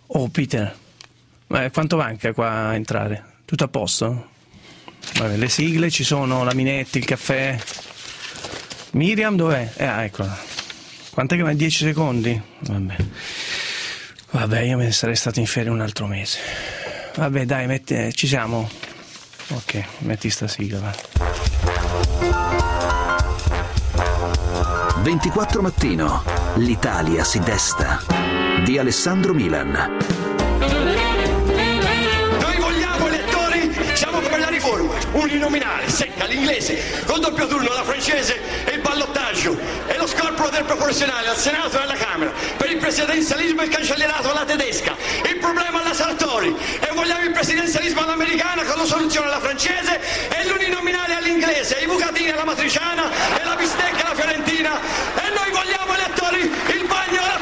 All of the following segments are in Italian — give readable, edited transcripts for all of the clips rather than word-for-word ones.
Oh Peter, ma quanto manca qua a entrare? Tutto a posto? Vabbè, le sigle ci sono, la Minetti, il caffè. Miriam dov'è? Eccola. Quant'è che va? 10 secondi? Vabbè, io me ne sarei stato in ferie un altro mese. Vabbè, dai, ci siamo. Ok, metti sta sigla, va. 24 Mattino, l'Italia si desta, di Alessandro Milan. Noi vogliamo elettori, siamo per la riforma, uninominale, secca, l'inglese, col doppio turno, la francese e il ballottaggio, e lo scorporo del proporzionale al Senato e alla Camera, per il presidenzialismo e il cancellierato alla tedesca, il problema alla Sartori, e vogliamo il presidenzialismo all'americana con la soluzione alla francese e l'uninominale all'inglese, i bucatini alla matriciana e la bistecca alla fiorentina, e noi vogliamo elettori il bagno alla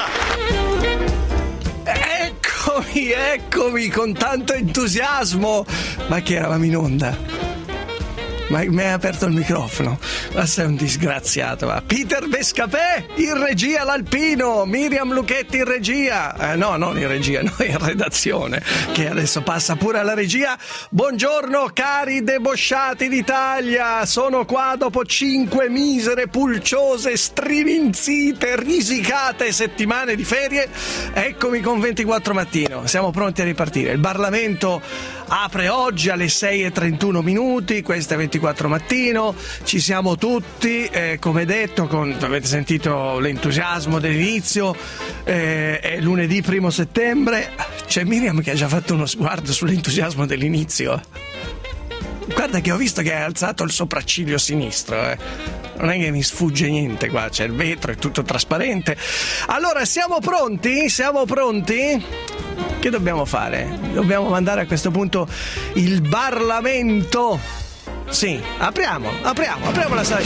turca. Eccomi con tanto entusiasmo. Ma che eravamo in onda? Ma mi hai aperto il microfono? Ma sei un disgraziato, va. Peter Bescapè in regia l'Alpino, Miriam Lucchetti in regia, no, non in regia, no, in redazione, che adesso passa pure alla regia. Buongiorno cari debosciati d'Italia, sono qua dopo 5 misere, pulciose, striminzite, risicate settimane di ferie. Eccomi con 24 Mattino, siamo pronti a ripartire. Il Parlamento apre oggi alle 6:31 minuti, questa è 24 Mattino, ci siamo tutti, come detto, avete sentito l'entusiasmo dell'inizio, è lunedì 1 settembre, c'è Miriam che ha già fatto uno sguardo sull'entusiasmo dell'inizio. Guarda che ho visto che hai alzato il sopracciglio sinistro, non è che mi sfugge niente qua, c'è il vetro, è tutto trasparente. Allora, siamo pronti? Siamo pronti? Che dobbiamo fare? Dobbiamo mandare a questo punto il Parlamento. Sì, apriamo la sala.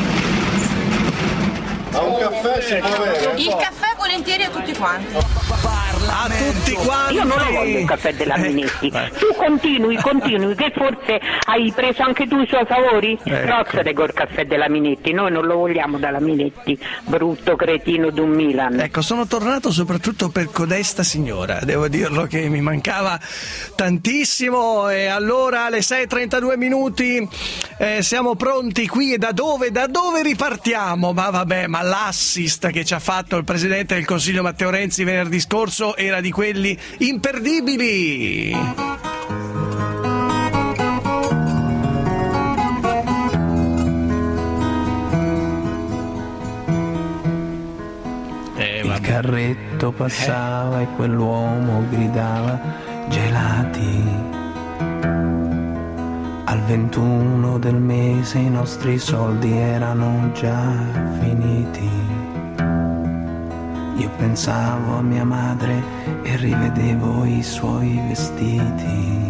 A un caffè si può avere? Il caffè volentieri a tutti quanti. A tutti quanti. Io non lo voglio il caffè della Minetti. Tu continui, che forse hai preso anche tu i suoi favori? Rozzate col caffè della Minetti, noi non lo vogliamo dalla Minetti, brutto cretino d'un Milan. Ecco, sono tornato soprattutto per codesta signora, devo dirlo che mi mancava tantissimo. E allora alle 6:32 minuti siamo pronti qui, e da dove ripartiamo? Ma vabbè, ma l'assist che ci ha fatto il Presidente del Consiglio Matteo Renzi venerdì scorso era di quelli imperdibili. Il carretto passava e quell'uomo gridava gelati. Al 21 del mese i nostri soldi erano già finiti. Io pensavo a mia madre e rivedevo i suoi vestiti.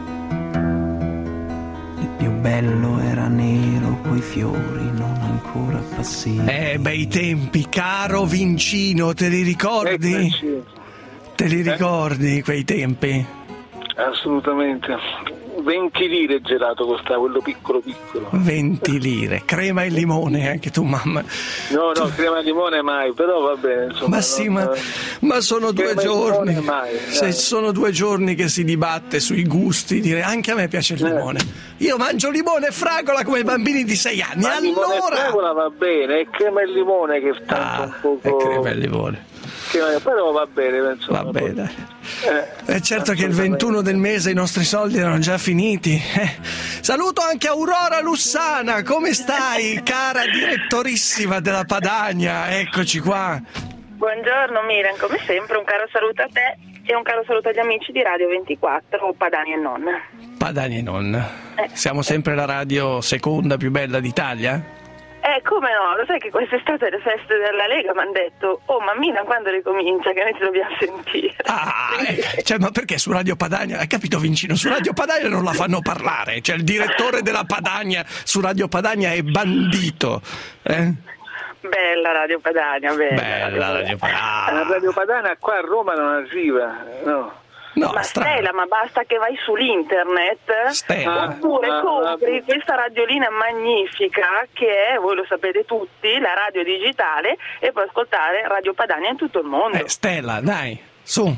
Il più bello era nero, coi fiori non ancora appassiti. Bei tempi, caro Vincino, te li ricordi? Te li ricordi quei tempi? Assolutamente. 20 lire il gelato costava, quello piccolo. 20 lire, crema e limone, anche tu mamma. No, crema e limone mai, però va bene, insomma. Ma sì, ma sono 2 giorni. Sono 2 giorni che si dibatte sui gusti, dire anche a me piace il limone. Io mangio limone e fragola come i bambini di 6 anni. Ma limone e fragola va bene, è crema e limone che tanto un poco. È crema e limone. Però va bene, penso. Va bene. È certo che il 21 del mese i nostri soldi erano già finiti. Saluto anche Aurora Lussana, come stai, cara direttorissima della Padania? Eccoci qua. Buongiorno Miriam, come sempre un caro saluto a te e un caro saluto agli amici di Radio 24, Padania e non. Padania e non. Siamo sempre la radio seconda più bella d'Italia? Come no, lo sai che quest'estate le feste della Lega mi hanno detto ma Miriam quando ricomincia che noi ci dobbiamo sentire. Ma perché su Radio Padania, hai capito Vincino, su Radio Padania non la fanno parlare, cioè il direttore della Padania su Radio Padania è bandito, Bella Radio Padania, bella Radio Padania. La Radio Padania qua a Roma non arriva, no. No, ma Stella, ma basta che vai sull'internet oppure compri questa radiolina magnifica che è, voi lo sapete tutti, la radio digitale, e puoi ascoltare Radio Padania in tutto il mondo. Stella, dai, Su.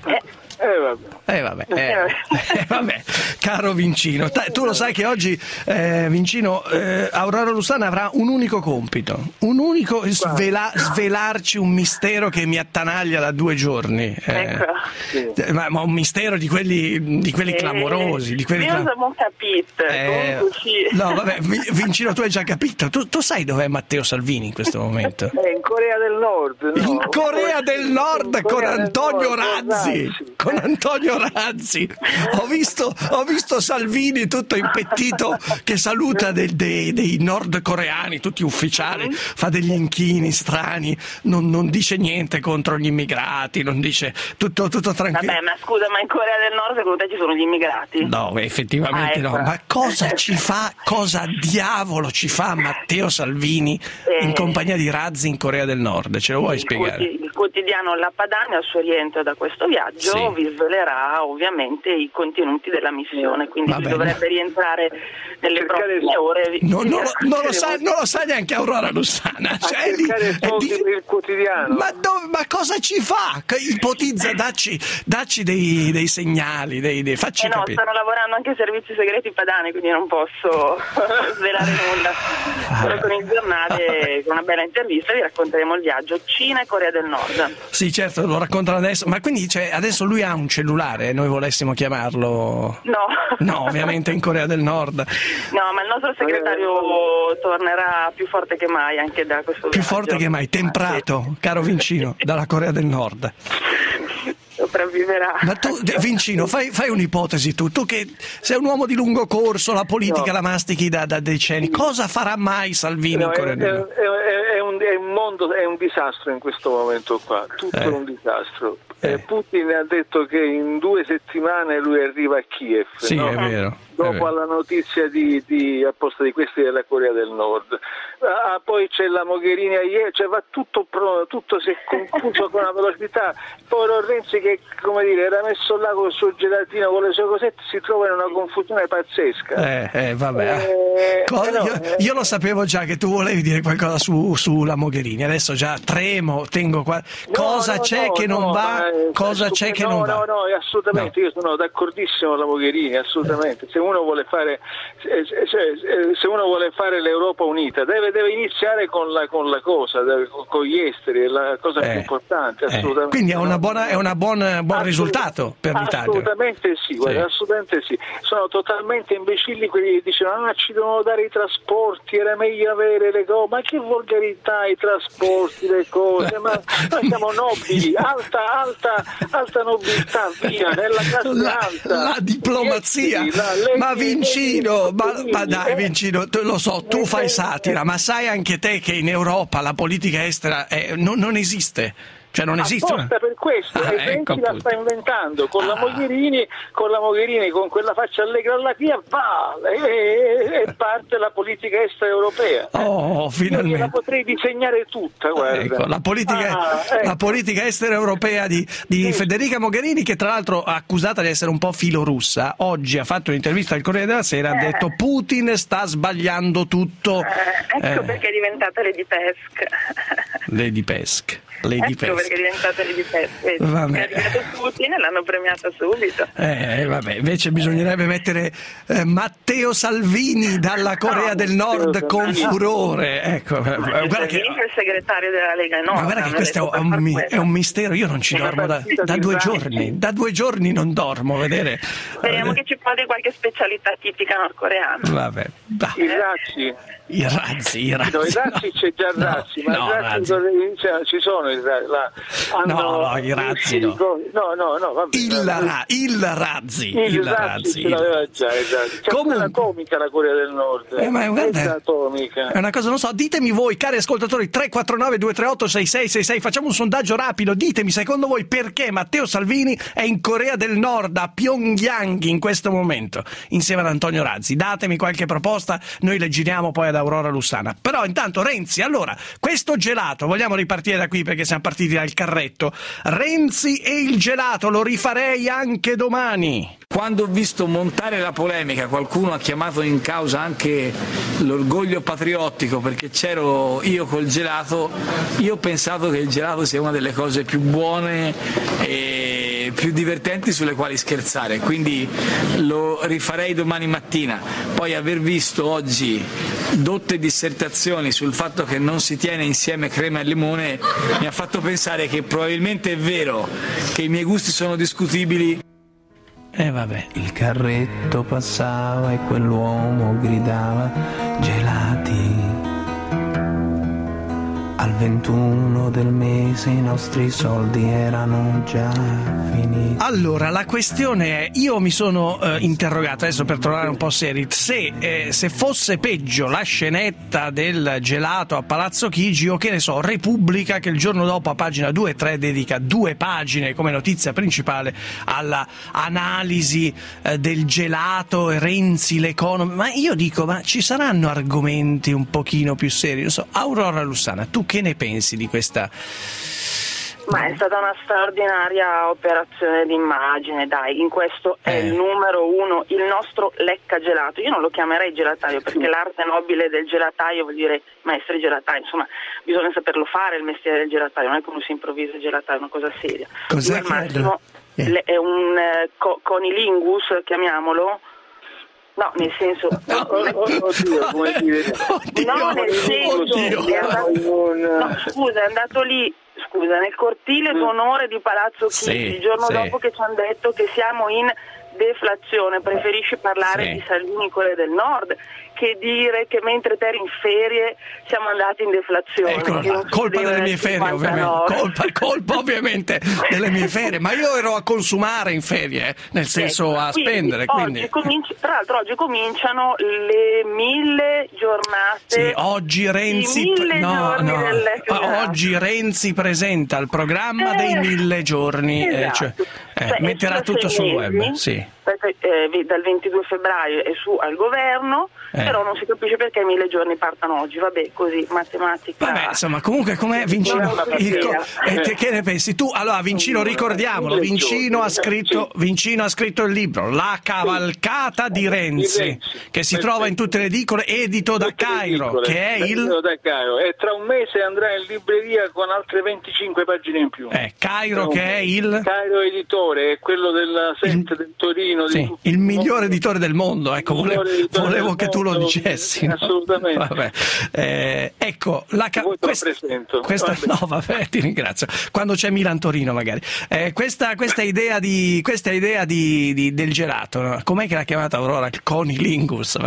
Vabbè. Vabbè, caro Vincino, tu lo sai che oggi Vincino, Aurora Lussana avrà un unico compito, svelarci un mistero che mi attanaglia da 2 giorni, ma un mistero di quelli clamorosi, di quelli io non capito. No, vabbè, Vincino, tu hai già capito. Tu sai dov'è Matteo Salvini in questo momento? In Corea del Nord. No? In Corea del Nord con Antonio Razzi. Con Antonio Razzi ho visto Salvini tutto impettito che saluta dei nordcoreani tutti ufficiali, fa degli inchini strani, non dice niente contro gli immigrati, non dice tutto tranquillo. Vabbè, ma scusa, ma in Corea del Nord secondo te ci sono gli immigrati? No, effettivamente no, ma cosa diavolo ci fa Matteo Salvini in compagnia di Razzi in Corea del Nord? Ce lo vuoi spiegare? Il quotidiano La Padania al suo rientro da questo viaggio vi svelerà ovviamente i contenuti della missione, quindi dovrebbe rientrare nelle prossime ore. Non lo sa neanche Aurora Lussana. Il quotidiano. Ma cosa ci fa? Ipotizza, dacci dei segnali, facci capire. Stanno lavorando anche i servizi segreti padani, quindi non posso svelare nulla. Però con il giornale, con una bella intervista, vi racconteremo il viaggio Cina e Corea del Nord. Sì, certo, lo raccontano adesso. Ma quindi adesso lui ha un cellulare, noi volessimo chiamarlo? No, ovviamente in Corea del Nord. No, ma il nostro segretario tornerà più forte che mai anche da questo più viaggio. Forte che mai, temprato, caro Vincino, dalla Corea del Nord. Sopravviverà. Ma tu, Vincino, fai un'ipotesi tu che sei un uomo di lungo corso, la politica la mastichi da decenni, cosa farà mai Salvini in Corea del Nord? È un disastro in questo momento qua, tutto è un disastro. Putin ha detto che in 2 settimane lui arriva a Kiev. Sì, no? È vero. Dopo la notizia a posto di questi della Corea del Nord. Poi c'è la Mogherini ieri, va tutto si è confuso con una velocità. Poi Renzi che, come dire, era messo là con il suo gelatino, con le sue cosette, si trova in una confusione pazzesca. Vabbè. Io lo sapevo già che tu volevi dire qualcosa sulla Mogherini, adesso già tremo, tengo qua. Cosa c'è che non va? Cosa c'è che non va? No, assolutamente, io sono d'accordissimo con la Mogherini, assolutamente. Se uno vuole fare l'Europa unita deve iniziare con la cosa, con gli esteri, è la cosa più importante, assolutamente. Quindi è un buon risultato per l'Italia. Assolutamente sì, guarda, assolutamente sì. Sono totalmente imbecilli quelli che dicono ci devono dare i trasporti, era meglio avere le cose, ma che volgarità i trasporti, le cose, ma noi siamo nobili, alta nobiltà, via, nella classe alta. La diplomazia. Ma Vincino, ma dai Vincino, lo so, tu fai satira, ma sai anche te che in Europa la politica estera non esiste. Cioè non esiste. Apposta per questo, Renzi la sta inventando con la Mogherini, con quella faccia allegra alla via, e parte la politica estera europea. Finalmente. Io la potrei disegnare tutta, guarda. Ecco, la politica estera europea di Federica Mogherini, che tra l'altro accusata di essere un po' filorussa, oggi ha fatto un'intervista al Corriere della Sera, ha detto Putin sta sbagliando tutto. Ecco perché è diventata Lady Pesk. Perché è diventata Lady Pesk. È arrivato Putin e l'hanno premiata subito. Invece bisognerebbe mettere Matteo Salvini dalla Corea del Nord con furore. Ecco, guarda che il segretario della Lega ma guarda che questo è un mistero, io non ci dormo da 2 giorni. Da 2 giorni non dormo, vedere. Speriamo che ci porti qualche specialità tipica nordcoreana. Vabbè. I razzi. No, i razzi c'è già Razzi, ma i razzi ci sono i razzi. No, vabbè. Il razzi. Ce l'aveva già, esatto. C'è una atomica la Corea del Nord. Ma guarda, è una cosa, non so, ditemi voi, cari ascoltatori, 349 238 6666, facciamo un sondaggio rapido, ditemi secondo voi perché Matteo Salvini è in Corea del Nord, a Pyongyang in questo momento, insieme ad Antonio Razzi. Datemi qualche proposta, noi le giriamo poi ad Aurora Lussana. Però intanto Renzi, allora, questo gelato, vogliamo ripartire da qui perché siamo partiti dal carretto. Renzi e il gelato, lo rifarei anche domani. Quando ho visto montare la polemica, qualcuno ha chiamato in causa anche l'orgoglio patriottico perché c'ero io col gelato, io ho pensato che il gelato sia una delle cose più buone e più divertenti sulle quali scherzare, quindi lo rifarei domani mattina. Poi aver visto oggi dotte dissertazioni sul fatto che non si tiene insieme crema e limone mi ha fatto pensare che probabilmente è vero che i miei gusti sono discutibili. E vabbè. Il carretto passava e quell'uomo gridava: gelati. Al 21 del mese i nostri soldi erano già finiti. Allora, la questione è, io mi sono interrogato, adesso per tornare un po' seri, se fosse peggio la scenetta del gelato a Palazzo Chigi o, che ne so, Repubblica, che il giorno dopo a pagina 2 e 3 dedica 2 pagine come notizia principale alla analisi del gelato e Renzi, l'economia. Ma io dico, ma ci saranno argomenti un pochino più seri? Non so, Aurora Lussana, tu che ne pensi di questa? Ma è stata una straordinaria operazione d'immagine, dai, in questo è il numero uno, il nostro lecca gelato. Io non lo chiamerei gelataio perché l'arte nobile del gelataio vuol dire maestri gelatai, insomma bisogna saperlo fare il mestiere del gelataio, non è che uno si improvvisa il gelataio, è una cosa seria. Cos'è al massimo è un conilingus, chiamiamolo. No, nel senso, come dire? no, nel senso, è andato lì, nel cortile d'onore di Palazzo Chigi, il giorno dopo che ci hanno detto che siamo in deflazione, preferisci parlare di Salvini, quelle del Nord, che dire che mentre te eri in ferie siamo andati in deflazione. Colpa delle mie ferie, ovviamente. Colpa ovviamente delle mie ferie, ma io ero a consumare in ferie, nel senso a spendere. Quindi. Tra l'altro oggi cominciano le 1000 giornate. Sì, oggi Renzi, oggi Renzi presenta il programma dei 1000 giorni, metterà tutto sul web. Sì. Dal 22 febbraio è su al governo, però non si capisce perché 1000 giorni partano oggi. Vabbè, così, matematica. Vabbè, insomma, comunque com'è Vincino? Che ne pensi tu? Allora, Vincino, ricordiamolo, Vincino ha scritto il libro La cavalcata di Renzi, che si trova in tutte le edicole, edito da Cairo, che è e tra un mese andrà in libreria con altre 25 pagine in più. Cairo, che è il Cairo Editore, è quello della Sette del Torino. Il migliore editore del mondo, ecco, volevo che tu lo dicessi. Assolutamente. Vabbè. Ecco, questa no, vabbè, ti ringrazio. Quando c'è Milan-Torino magari. Questa idea del gelato, no? Com'è che l'ha chiamata Aurora? Conilingus.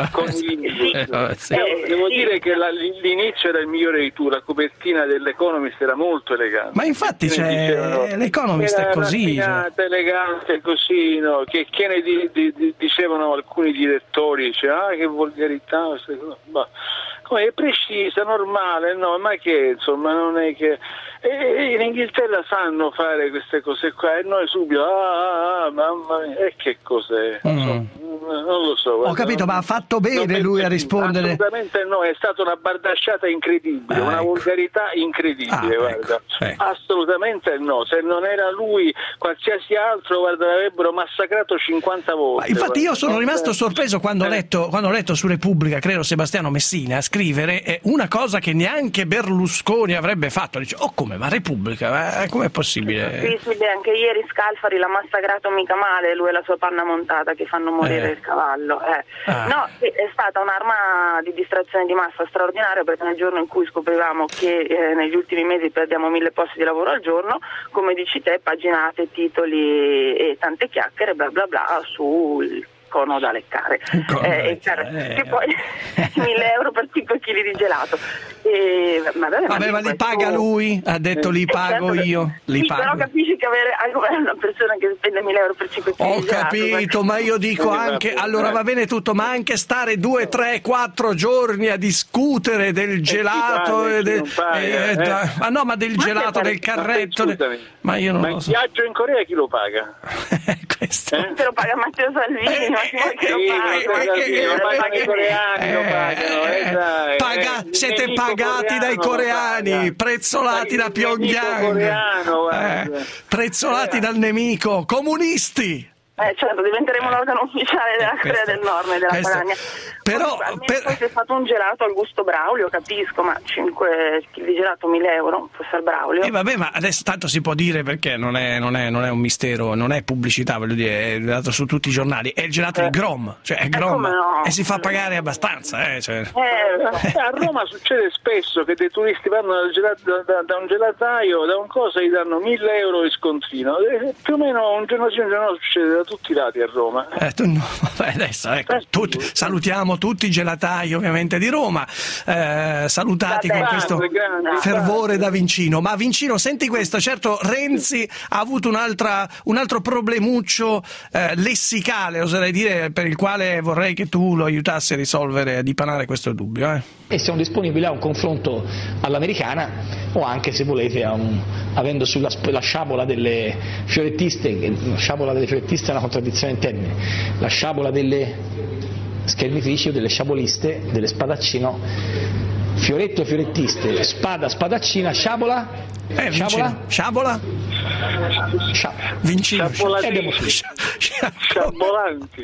Devo dire che l'inizio era il migliore di tu, la copertina dell'Economist era molto elegante. Ma infatti l'Economist è così. Elegante così, no? Che ne dicevano alcuni direttori, che volgarità, come è precisa, normale, no, ma che insomma non è che in Inghilterra sanno fare queste cose qua e noi subito mamma mia, e che cos'è? Non lo so. Ho capito, ma ha fatto bene lui a rispondere? Assolutamente no, è stata una bardasciata incredibile, una volgarità incredibile, guarda. Ecco. Assolutamente no, se non era lui qualsiasi altro, guarda, l'avrebbero massacrato 50 volte. Ma infatti io sono rimasto sorpreso quando ho letto su Repubblica, credo Sebastiano Messina, a scrivere una cosa che neanche Berlusconi avrebbe fatto. Dice, come, ma Repubblica, com'è possibile? Sì, anche ieri Scalfari l'ha massacrato mica male, lui e la sua panna montata che fanno morire il cavallo. No, è stata un'arma di distrazione di massa straordinaria, perché nel giorno in cui scoprivamo che negli ultimi mesi perdiamo 1000 posti di lavoro al giorno, come dici te, paginate, titoli e tante chiacchiere, bla bla bla, sul cono da leccare, che poi 1000 euro per 5 kg di gelato. Ma li paga lui? Ha detto li pago io. Però capisci che avere una persona che spende 1000 euro per 5 kg di gelato. Ho capito, ma io dico anche, allora va bene tutto, ma anche stare 2, 3, 4 giorni a discutere del gelato ma del gelato, del carretto. Ma io non lo so. Il viaggio in Corea chi lo paga? Questo. Te lo paga Matteo Salvini, lo pagano i coreani, siete pagati dai coreani, prezzolati da Pyongyang, prezzolati dal nemico, comunisti. Certo, diventeremo l'organo ufficiale della Corea del Nord e della Padania. Però poi si è fatto un gelato al gusto Braulio, capisco, ma 5 kg di gelato 1.000 euro, fosse al Braulio. Vabbè, ma adesso tanto si può dire, perché non è un mistero, non è pubblicità, voglio dire, è dato su tutti i giornali, è il gelato di Grom, cioè è Grom, no? E si fa pagare abbastanza, A Roma succede spesso che dei turisti vanno da un gelataio, da un cosa, gli danno 1.000 euro di scontrino, più o meno un giorno sì un giorno succede da tutti i lati a Roma. Adesso salutiamo tutti i gelatai ovviamente di Roma, salutati con questo fervore da Vincino. Ma Vincino, senti questo, certo Renzi ha avuto un altro problemuccio lessicale, oserei dire, per il quale vorrei che tu lo aiutassi a risolvere, a dipanare questo dubbio. E siamo disponibili a un confronto all'americana, o anche, se volete, avendo sulla sciabola delle fiorettiste. La sciabola delle fiorettiste è una contraddizione in termini, la sciabola delle schermitrici o delle sciaboliste, delle spadaccino, fioretto fiorettiste, spada-spadaccina, sciabola? Sciabola? Vincino. Sciabolanti.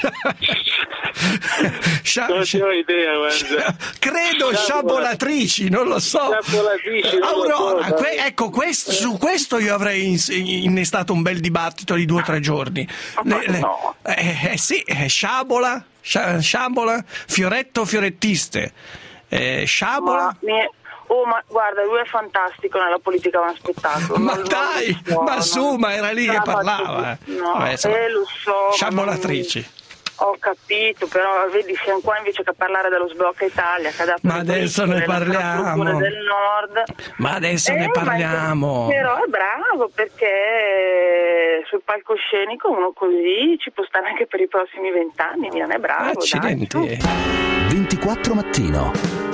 Non ho idea, guarda. Credo sciabolatrici, non lo so. Aurora, ecco, su questo io avrei innestato un bel dibattito di 2 o 3 giorni. Sì, sciabola, fioretto, fiorettiste, sciabola. Ma guarda, lui è fantastico nella politica, ma spettacolo. Ma dai, ma era lì che parlava. Lo so. Sciabolatrici. Ho capito, però vedi, siamo qua invece che a parlare dello sblocca Italia, che ha dato ma adesso ne parliamo del Nord. Ma adesso ne parliamo. Però è bravo, perché sul palcoscenico uno così ci può stare anche per i prossimi 20 anni. Milan è bravo. Accidenti. 24 Mattino.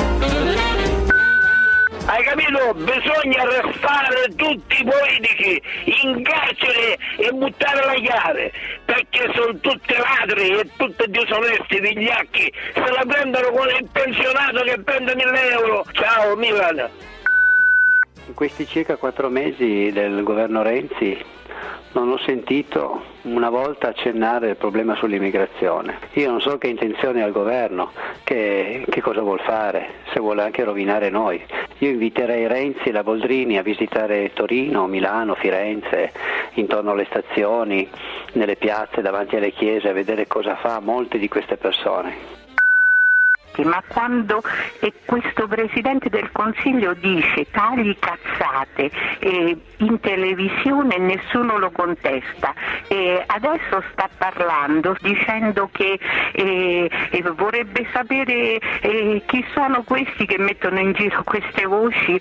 Hai capito? Bisogna arrestare tutti i politici in carcere e buttare la chiave, perché sono tutti ladri e tutti disonesti, vigliacchi, se la prendono con il pensionato che prende 1.000 euro. Ciao Milan. In questi circa 4 mesi del governo Renzi non ho sentito una volta accennare il problema sull'immigrazione. Io non so che intenzione ha il governo, che cosa vuol fare, se vuole anche rovinare noi. Io inviterei Renzi e la Boldrini a visitare Torino, Milano, Firenze, intorno alle stazioni, nelle piazze, davanti alle chiese, a vedere cosa fa molte di queste persone. Ma quando questo Presidente del Consiglio dice tagli cazzate in televisione, nessuno lo contesta, adesso sta parlando dicendo che vorrebbe sapere chi sono questi che mettono in giro queste voci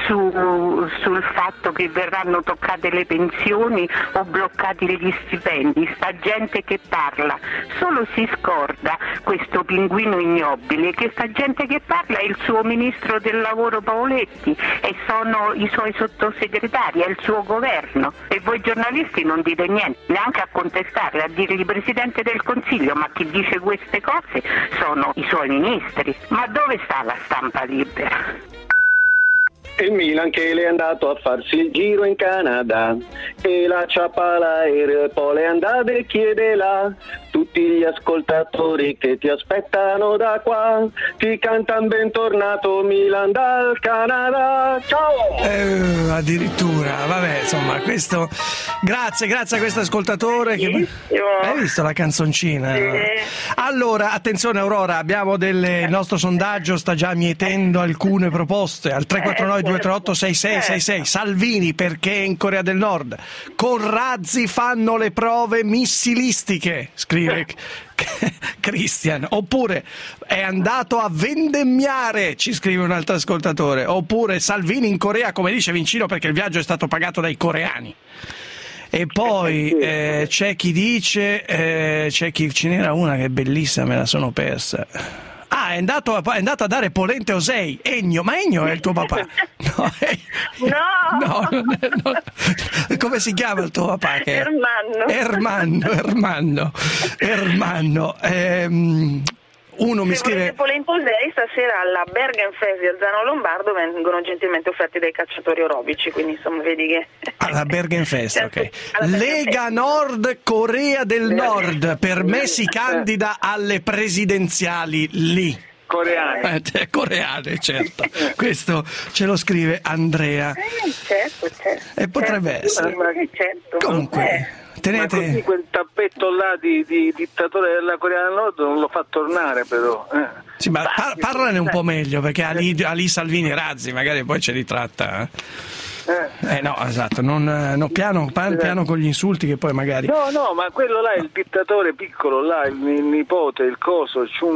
sul fatto che verranno toccate le pensioni o bloccati gli stipendi. Sta gente che parla, solo si scorda questo pinguino ignobile che sta gente che parla è il suo ministro del lavoro Paoletti e sono i suoi sottosegretari, è il suo governo, e voi giornalisti non dite niente, neanche a contestare, a dirgli Presidente del Consiglio, ma chi dice queste cose sono i suoi ministri. Ma dove sta la stampa libera? Il Milan che le è andato a farsi il giro in Canada e la ciappa l'aereo e poi le andate e chiede là. Tutti gli ascoltatori che ti aspettano da qua ti cantano bentornato Milan dal Canada. Ciao! Addirittura, vabbè, insomma, questo grazie a questo ascoltatore che... Hai visto la canzoncina? Sì. Allora, attenzione Aurora, abbiamo il nostro sondaggio sta già mietendo alcune proposte al 349-238-6666. Salvini perché in Corea del Nord? Con razzi fanno le prove missilistiche, scrive Christian. Oppure è andato a vendemmiare, ci scrive un altro ascoltatore. Oppure Salvini in Corea, come dice Vincino, perché il viaggio è stato pagato dai coreani. E poi c'è chi dice ce n'era una che è bellissima, me la sono persa. È andato a dare polente Osei. Ennio, ma Ennio è il tuo papà? No. Come si chiama il tuo papà? Ermanno. uno mi scrive... Se volete polentosei, stasera alla Bergenfest di Alzano Lombardo vengono gentilmente offerti dai cacciatori orobici, quindi insomma vedi che... Alla Bergenfest, ok. Lega Nord, Corea del Nord, per me si candida alle presidenziali lì. Coreane, certo. Questo ce lo scrive Andrea. Certo. E potrebbe essere. Certo. Comunque, tenete... Ma così quel tappetto là di dittatore della Corea del Nord non lo fa tornare, però. Sì, ma parlane un po' meglio, perché Ali Salvini Razzi magari poi ce li tratta. No, esatto, non piano con gli insulti che poi magari... No, ma quello là è il dittatore piccolo, là, il nipote, il coso, Kim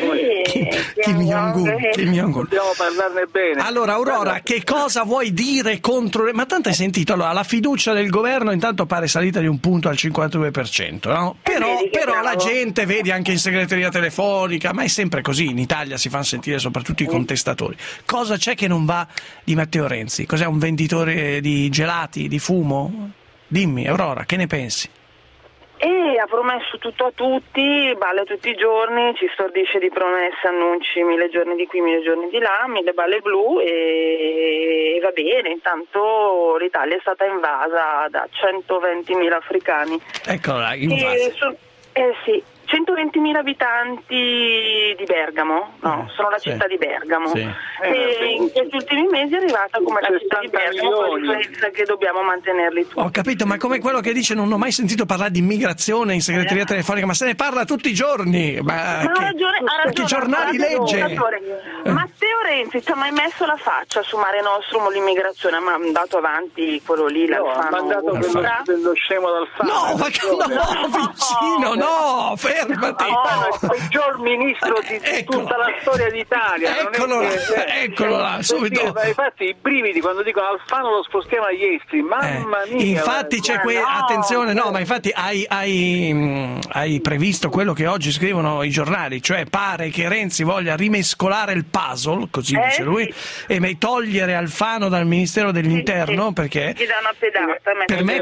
Jong-un. Dobbiamo parlarne bene. Allora, Aurora, che cosa vuoi dire contro... Ma tanto hai sentito, allora, la fiducia del governo intanto pare salita di un punto al 52%, no? Però la gente, vedi, anche in segreteria telefonica, ma è sempre così, in Italia si fanno sentire soprattutto i contestatori. Cosa c'è che non va di Matteo Renzi? Cos'è, un venditore di gelati, di fumo? Dimmi, Aurora, che ne pensi? E ha promesso tutto a tutti, balle tutti i giorni, ci stordisce di promesse, annunci 1000 giorni di qui, 1000 giorni di là, 1000 balle blu e va bene. Intanto l'Italia è stata invasa da 120.000 africani. Eccola, invasa. Sì. 120.000 abitanti di Bergamo, sono la città di Bergamo. Sì. E in questi ultimi mesi è arrivata come la città di Bergamo, con la differenza che dobbiamo mantenerli tutti. Ho capito, ma come quello che dice non ho mai sentito parlare di immigrazione in segreteria telefonica, ma se ne parla tutti i giorni. Ma ha ragione, che giornali legge? Matteo Renzi ci ha mai messo la faccia su Mare Nostrum o l'immigrazione? Ma ha mandato avanti quello lì, l'Alfano. Ha mandato quello scemo d'Alfano. Vicino, fermati. Il peggior ministro di tutta la storia d'Italia. Eccolo là, subito. Infatti i brividi quando dicono Alfano lo spostiamo agli esteri, mamma mia. Infatti c'è attenzione, ma infatti hai previsto quello che oggi scrivono i giornali, cioè pare che Renzi voglia rimescolare il puzzle, così dice lui, e togliere Alfano dal Ministero dell'Interno, perché gli dà una pedata,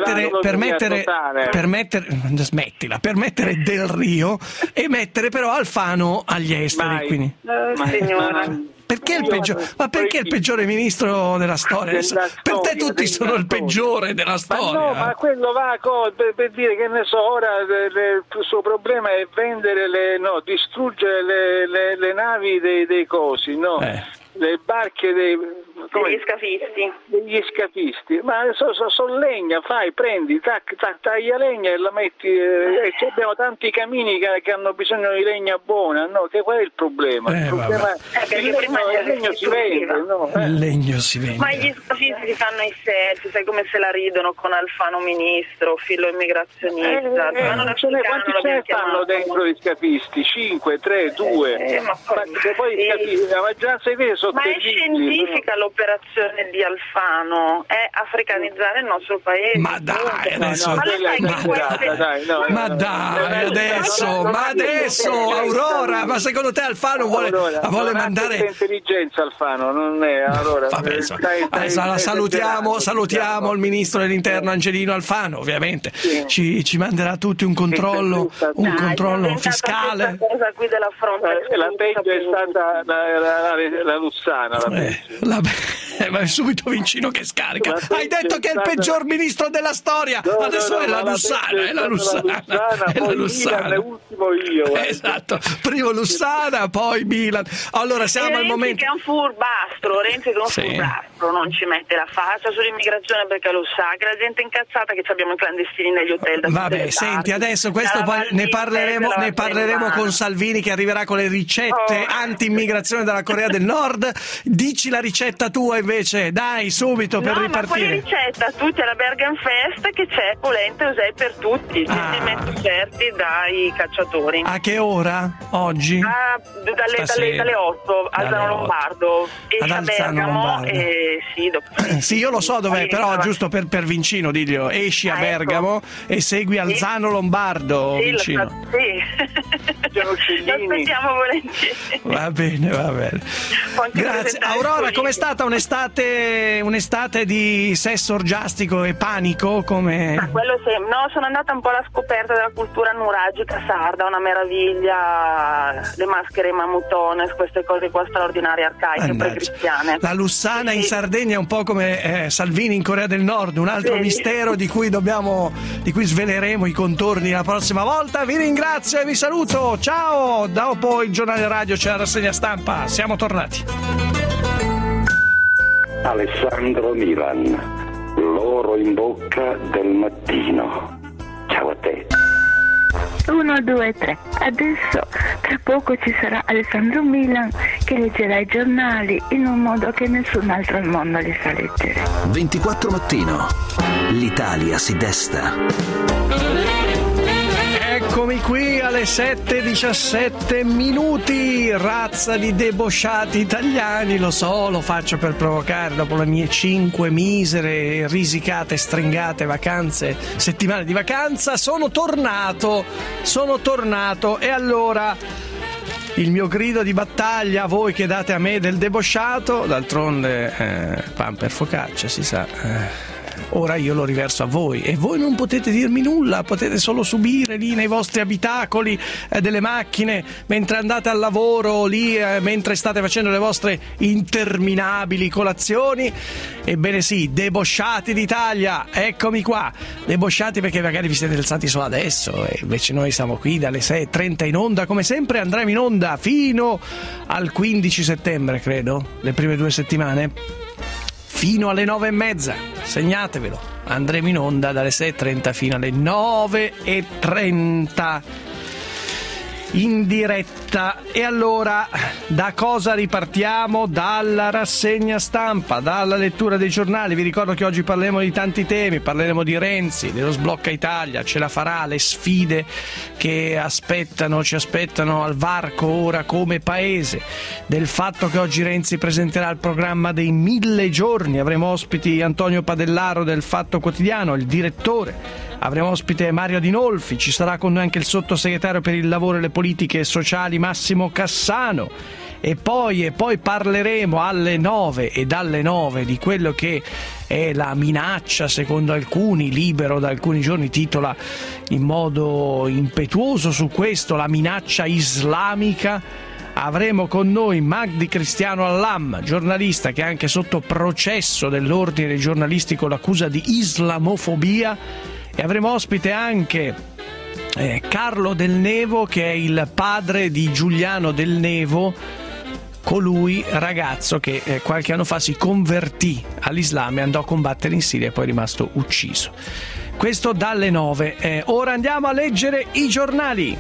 per mettere Del Rio e mettere però Alfano agli esteri. Quindi. Perché il peggiore ministro della storia? Per te tutti sono il peggiore della storia. Ma quello va per dire che ne so, ora il suo problema è distruggere le navi dei cosi, le barche degli scafisti, ma sono legna, prendi, taglia legna e la metti, abbiamo tanti camini che hanno bisogno di legna buona, che qual è il problema? Il problema è il legno si vende, Il legno si vende. Ma gli scafisti si fanno i selfie, sai come se la ridono con Alfano ministro, filo immigrazionista. Quanti ce ne stanno dentro gli scafisti? 5, 3, 2. Poi la maggioranza di ma è scientifica l'operazione di Alfano, è africanizzare il nostro paese. Ma dai, adesso. Adesso, Aurora, ma secondo te Alfano vuole mandare intelligenza? Alfano non è salutiamo il ministro dell'Interno Angelino Alfano, ovviamente. Ci manderà tutti un controllo fiscale. La peggio è stata la Lussana. Ma è subito Vincino che scarica. Hai detto che è il peggior ministro della storia. Adesso è la Lussana. Ultimo io. Esatto. Primo Lussana, poi Milan. Allora siamo al momento. Che è un furbastro. Renzi che è un furbastro, non ci mette la faccia sull'immigrazione perché lo sa che la gente è incazzata che abbiamo i clandestini negli hotel. Vabbè, senti, adesso questo poi ne parleremo con Salvini che arriverà con le ricette anti-immigrazione dalla Corea del Nord. Dici la ricetta tua invece, dai, subito per ripartire. Ma quale ricetta? Tutti alla Bergenfest che c'è polenta e usei per tutti, gentilmente certi dai cacciatori. A che ora? Oggi? Dalle 8 Alzano Lombardo. Ad Alzano Lombardo. Sì, io lo so dov'è, però giusto per Vincino diglielo, esci a Bergamo e segui Alzano Lombardo, Vincino. Lo aspettiamo volentieri. Va bene. Grazie. Aurora, com'è stata un'estate un'estate di sesso orgiastico e panico come... Quello sì, no, sono andata un po' alla scoperta della cultura nuragica sarda, una meraviglia, le maschere mamutone, queste cose qua straordinarie, arcaiche, precristiane. La Lussana in Sardegna è un po' come Salvini in Corea del Nord, un altro mistero di cui sveleremo i contorni la prossima volta. Vi ringrazio e vi saluto, ciao! Dopo il giornale radio c'è la rassegna stampa, siamo tornati. Alessandro Milan, l'oro in bocca del mattino. Ciao a te. 1, 2, 3. Adesso tra poco ci sarà Alessandro Milan che leggerà i giornali in un modo che nessun altro al mondo li sa leggere. 24 mattino. L'Italia si desta. Eccomi qui alle 7:17 minuti, razza di debosciati italiani, lo so, lo faccio per provocare dopo le mie 5 misere, risicate, stringate settimane di vacanza, sono tornato e allora il mio grido di battaglia, voi che date a me del debosciato, d'altronde pan per focaccia, si sa. Ora io lo riverso a voi e voi non potete dirmi nulla, potete solo subire lì nei vostri abitacoli delle macchine mentre andate al lavoro, lì mentre state facendo le vostre interminabili colazioni. Ebbene sì, debosciati d'Italia, eccomi qua, debosciati perché magari vi siete alzati solo adesso e invece noi siamo qui dalle 6:30 in onda, come sempre andremo in onda fino al 15 settembre credo, le prime 2 settimane. Fino alle 9:30, segnatevelo, andremo in onda dalle 6:30 fino alle 9:30 in diretta. E allora da cosa ripartiamo? Dalla rassegna stampa, dalla lettura dei giornali. Vi ricordo che oggi parleremo di tanti temi, parleremo di Renzi, dello sblocca Italia, ce la farà, le sfide che ci aspettano al varco ora come paese, del fatto che oggi Renzi presenterà il programma dei 1000 giorni, avremo ospiti Antonio Padellaro del Fatto Quotidiano, il direttore. Avremo ospite Mario Adinolfi, ci sarà con noi anche il sottosegretario per il lavoro e le politiche sociali Massimo Cassano e poi parleremo alle 9 e dalle 9 di quello che è la minaccia, secondo alcuni, Libero da alcuni giorni titola in modo impetuoso su questo, la minaccia islamica. Avremo con noi Magdi Cristiano Allam, giornalista che è anche sotto processo dell'ordine dei giornalisti con l'accusa di islamofobia. E avremo ospite anche Carlo Del Nevo, che è il padre di Giuliano Del Nevo, colui ragazzo che qualche anno fa si convertì all'Islam e andò a combattere in Siria e poi è rimasto ucciso. Questo dalle 9. Ora andiamo a leggere i giornali.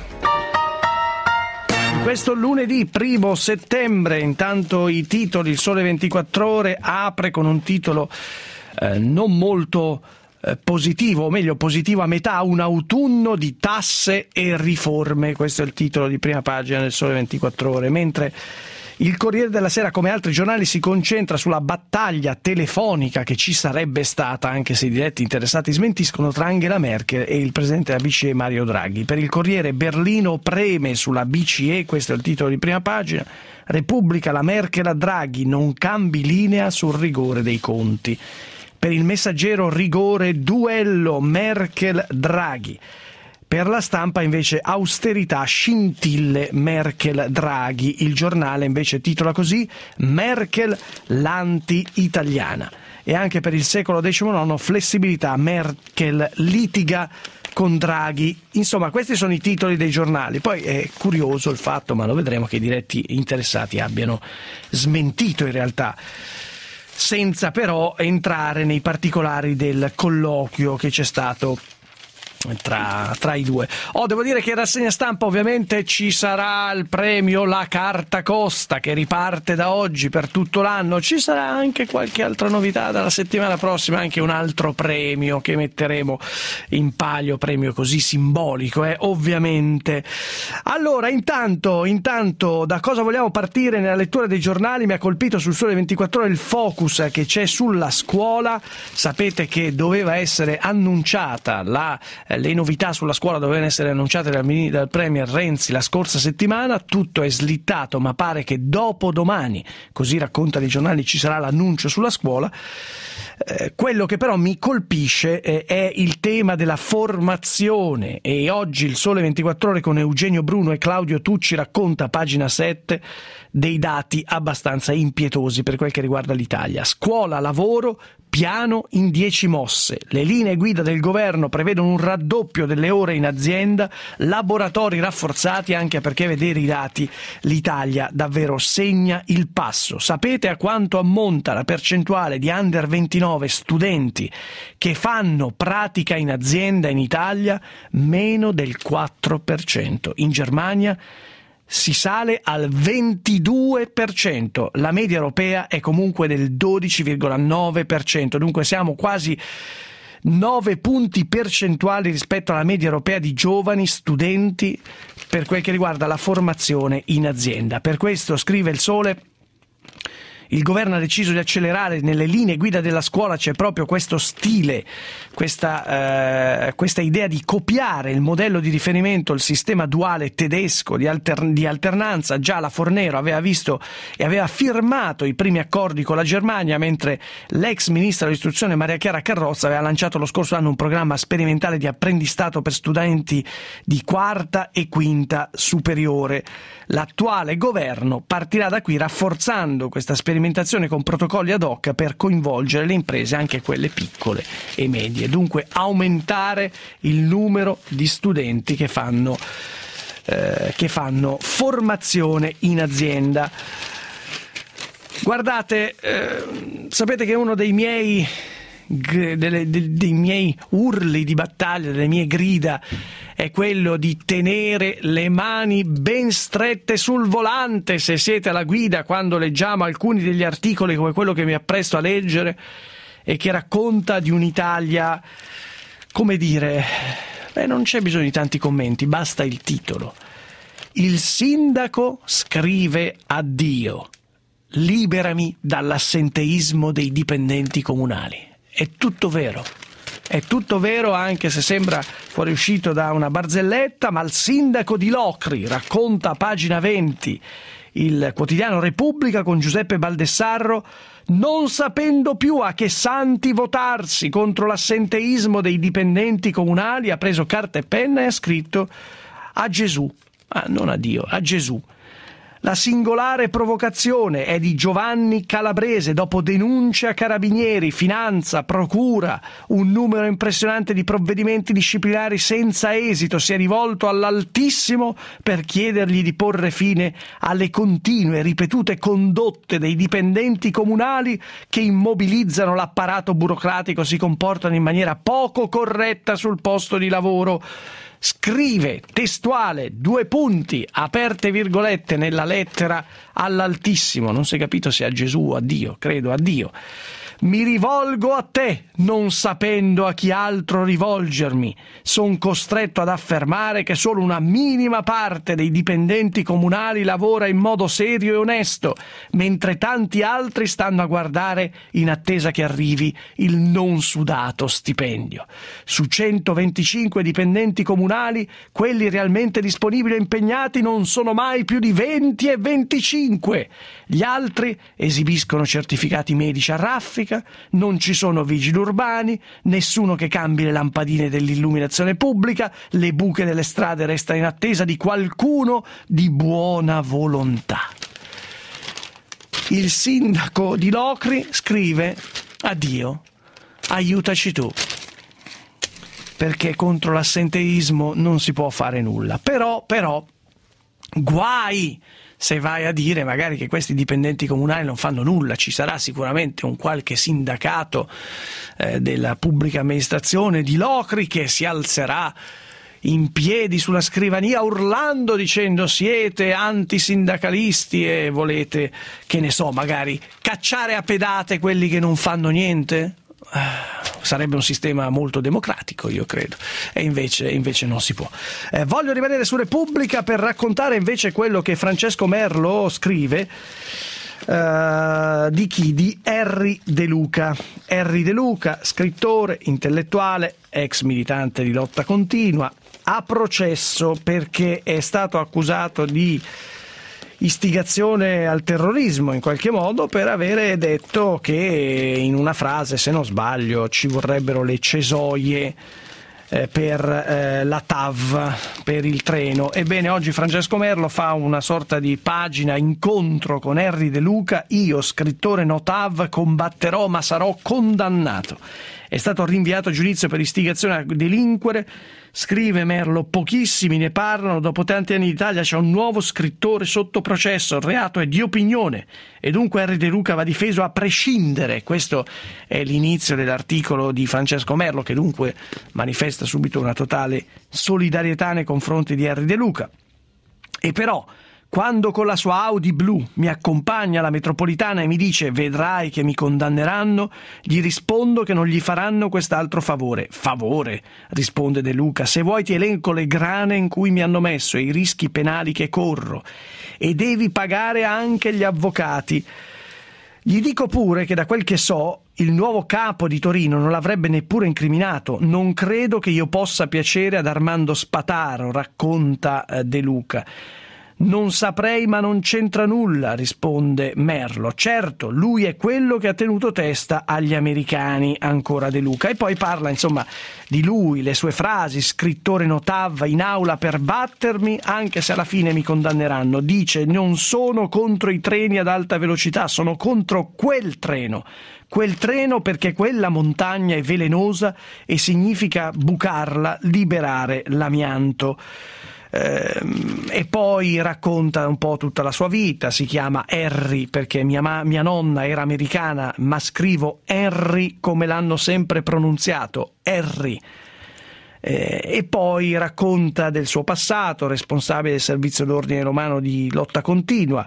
Questo lunedì 1 settembre, intanto i titoli. Il Sole 24 Ore apre con un titolo non molto positivo, o meglio positivo a metà, un autunno di tasse e riforme. Questo è il titolo di prima pagina del Sole 24 Ore, mentre il Corriere della Sera, come altri giornali, si concentra sulla battaglia telefonica che ci sarebbe stata, anche se i diretti interessati smentiscono, tra Angela Merkel e il presidente della BCE Mario Draghi. Per il Corriere, Berlino preme sulla BCE, questo è il titolo di prima pagina. Repubblica, la Merkel a Draghi, non cambi linea sul rigore dei conti. Per il Messaggero, rigore, duello Merkel-Draghi. Per la Stampa invece austerità, scintille Merkel-Draghi. Il Giornale invece titola così: Merkel l'anti-italiana. E anche per il Secolo XIX, flessibilità, Merkel litiga con Draghi. Insomma, questi sono i titoli dei giornali. Poi è curioso il fatto, ma lo vedremo, che i diretti interessati abbiano smentito in realtà, senza però entrare nei particolari del colloquio che c'è stato tra i due. Devo dire che in rassegna stampa ovviamente ci sarà il premio La Carta Costa, che riparte da oggi per tutto l'anno. Ci sarà anche qualche altra novità dalla settimana prossima, anche un altro premio che metteremo in palio, premio così simbolico, ovviamente. Allora, intanto da cosa vogliamo partire nella lettura dei giornali? Mi ha colpito sul Sole 24 Ore il focus che c'è sulla scuola. Sapete che doveva essere annunciata la le novità sulla scuola dovevano essere annunciate dal Premier Renzi la scorsa settimana, tutto è slittato, ma pare che dopodomani, così raccontano i giornali, ci sarà l'annuncio sulla scuola. Quello che però mi colpisce è il tema della formazione, e oggi il Sole 24 Ore con Eugenio Bruno e Claudio Tucci racconta a pagina 7 dei dati abbastanza impietosi per quel che riguarda l'Italia. Scuola, lavoro, piano in 10 mosse. Le linee guida del governo prevedono un raddoppio delle ore in azienda, laboratori rafforzati, anche perché vedere i dati l'Italia davvero segna il passo. Sapete a quanto ammonta la percentuale di under 29 studenti che fanno pratica in azienda in Italia? Meno del 4%. In Germania si sale al 22%, la media europea è comunque del 12,9%, dunque siamo quasi 9 punti percentuali rispetto alla media europea di giovani studenti per quel che riguarda la formazione in azienda. Per questo, scrive il Sole, il governo ha deciso di accelerare. Nelle linee guida della scuola c'è proprio questo stile, questa idea di copiare il modello di riferimento, il sistema duale tedesco di alternanza. Già la Fornero aveva visto e aveva firmato i primi accordi con la Germania, mentre l'ex ministra dell'istruzione Maria Chiara Carrozza aveva lanciato lo scorso anno un programma sperimentale di apprendistato per studenti di quarta e quinta superiore. L'attuale governo partirà da qui rafforzando questa sperimentazione con protocolli ad hoc per coinvolgere le imprese, anche quelle piccole e medie. Dunque aumentare il numero di studenti che fanno formazione in azienda. Guardate, sapete che uno dei miei urli di battaglia, delle mie grida, è quello di tenere le mani ben strette sul volante se siete alla guida, quando leggiamo alcuni degli articoli come quello che mi appresto a leggere e che racconta di un'Italia, come dire, non c'è bisogno di tanti commenti, basta il titolo. Il sindaco scrive addio, liberami dall'assenteismo dei dipendenti comunali. È tutto vero, anche se sembra fuoriuscito da una barzelletta, ma il sindaco di Locri racconta a pagina 20 il quotidiano Repubblica con Giuseppe Baldessarro, non sapendo più a che santi votarsi contro l'assenteismo dei dipendenti comunali, ha preso carta e penna e ha scritto a Gesù, non a Dio, a Gesù. La singolare provocazione è di Giovanni Calabrese, dopo denunce a carabinieri, finanza, procura, un numero impressionante di provvedimenti disciplinari senza esito, si è rivolto all'Altissimo per chiedergli di porre fine alle continue, ripetute condotte dei dipendenti comunali che immobilizzano l'apparato burocratico, si comportano in maniera poco corretta sul posto di lavoro. Scrive testuale, 2 punti, aperte virgolette, nella lettera all'Altissimo, non si è capito se a Gesù o a Dio, credo a Dio. Mi rivolgo a te, non sapendo a chi altro rivolgermi. Son costretto ad affermare che solo una minima parte dei dipendenti comunali lavora in modo serio e onesto, mentre tanti altri stanno a guardare in attesa che arrivi il non sudato stipendio. Su 125 dipendenti comunali, quelli realmente disponibili e impegnati non sono mai più di 20 e 25. Gli altri esibiscono certificati medici a raffica, non ci sono vigili urbani, nessuno che cambi le lampadine dell'illuminazione pubblica, le buche delle strade restano in attesa di qualcuno di buona volontà. Il sindaco di Locri scrive: addio, aiutaci tu, perché contro l'assenteismo non si può fare nulla. Però guai se vai a dire magari che questi dipendenti comunali non fanno nulla. Ci sarà sicuramente un qualche sindacato della pubblica amministrazione di Locri che si alzerà in piedi sulla scrivania urlando, dicendo siete antisindacalisti e volete, che ne so, magari cacciare a pedate quelli che non fanno niente. Sarebbe un sistema molto democratico, io credo, e invece non si può. Voglio rimanere su Repubblica per raccontare invece quello che Francesco Merlo scrive Di chi? Di Erri De Luca. Erri De Luca, scrittore, intellettuale, ex militante di Lotta Continua, a processo perché è stato accusato di istigazione al terrorismo in qualche modo per avere detto che in una frase, se non sbaglio, ci vorrebbero le cesoie per la TAV, per il treno. Ebbene, oggi Francesco Merlo fa una sorta di pagina incontro con Erri De Luca: io, scrittore no TAV, combatterò ma sarò condannato. È stato rinviato a giudizio per istigazione a delinquere. Scrive Merlo, pochissimi ne parlano, dopo tanti anni d'Italia c'è un nuovo scrittore sotto processo, il reato è di opinione e dunque Erri De Luca va difeso a prescindere. Questo è l'inizio dell'articolo di Francesco Merlo, che dunque manifesta subito una totale solidarietà nei confronti di Erri De Luca. E però, quando con la sua Audi blu mi accompagna alla metropolitana e mi dice vedrai che mi condanneranno, gli rispondo che non gli faranno quest'altro favore. Favore, risponde De Luca, se vuoi ti elenco le grane in cui mi hanno messo e i rischi penali che corro. E devi pagare anche gli avvocati. Gli dico pure che da quel che so il nuovo capo di Torino non l'avrebbe neppure incriminato. Non credo che io possa piacere ad Armando Spataro, racconta De Luca. Non saprei, ma non c'entra nulla, risponde Merlo. Certo, lui è quello che ha tenuto testa agli americani, ancora De Luca. E poi parla, insomma, di lui, le sue frasi, scrittore notav in aula per battermi, anche se alla fine mi condanneranno. Dice, non sono contro i treni ad alta velocità, sono contro quel treno. Quel treno perché quella montagna è velenosa e significa bucarla, liberare l'amianto. E poi racconta un po' tutta la sua vita. Si chiama Erri perché mia nonna era americana, ma scrivo Henry come l'hanno sempre pronunziato, Erri. E poi racconta del suo passato, responsabile del servizio d'ordine romano di Lotta Continua.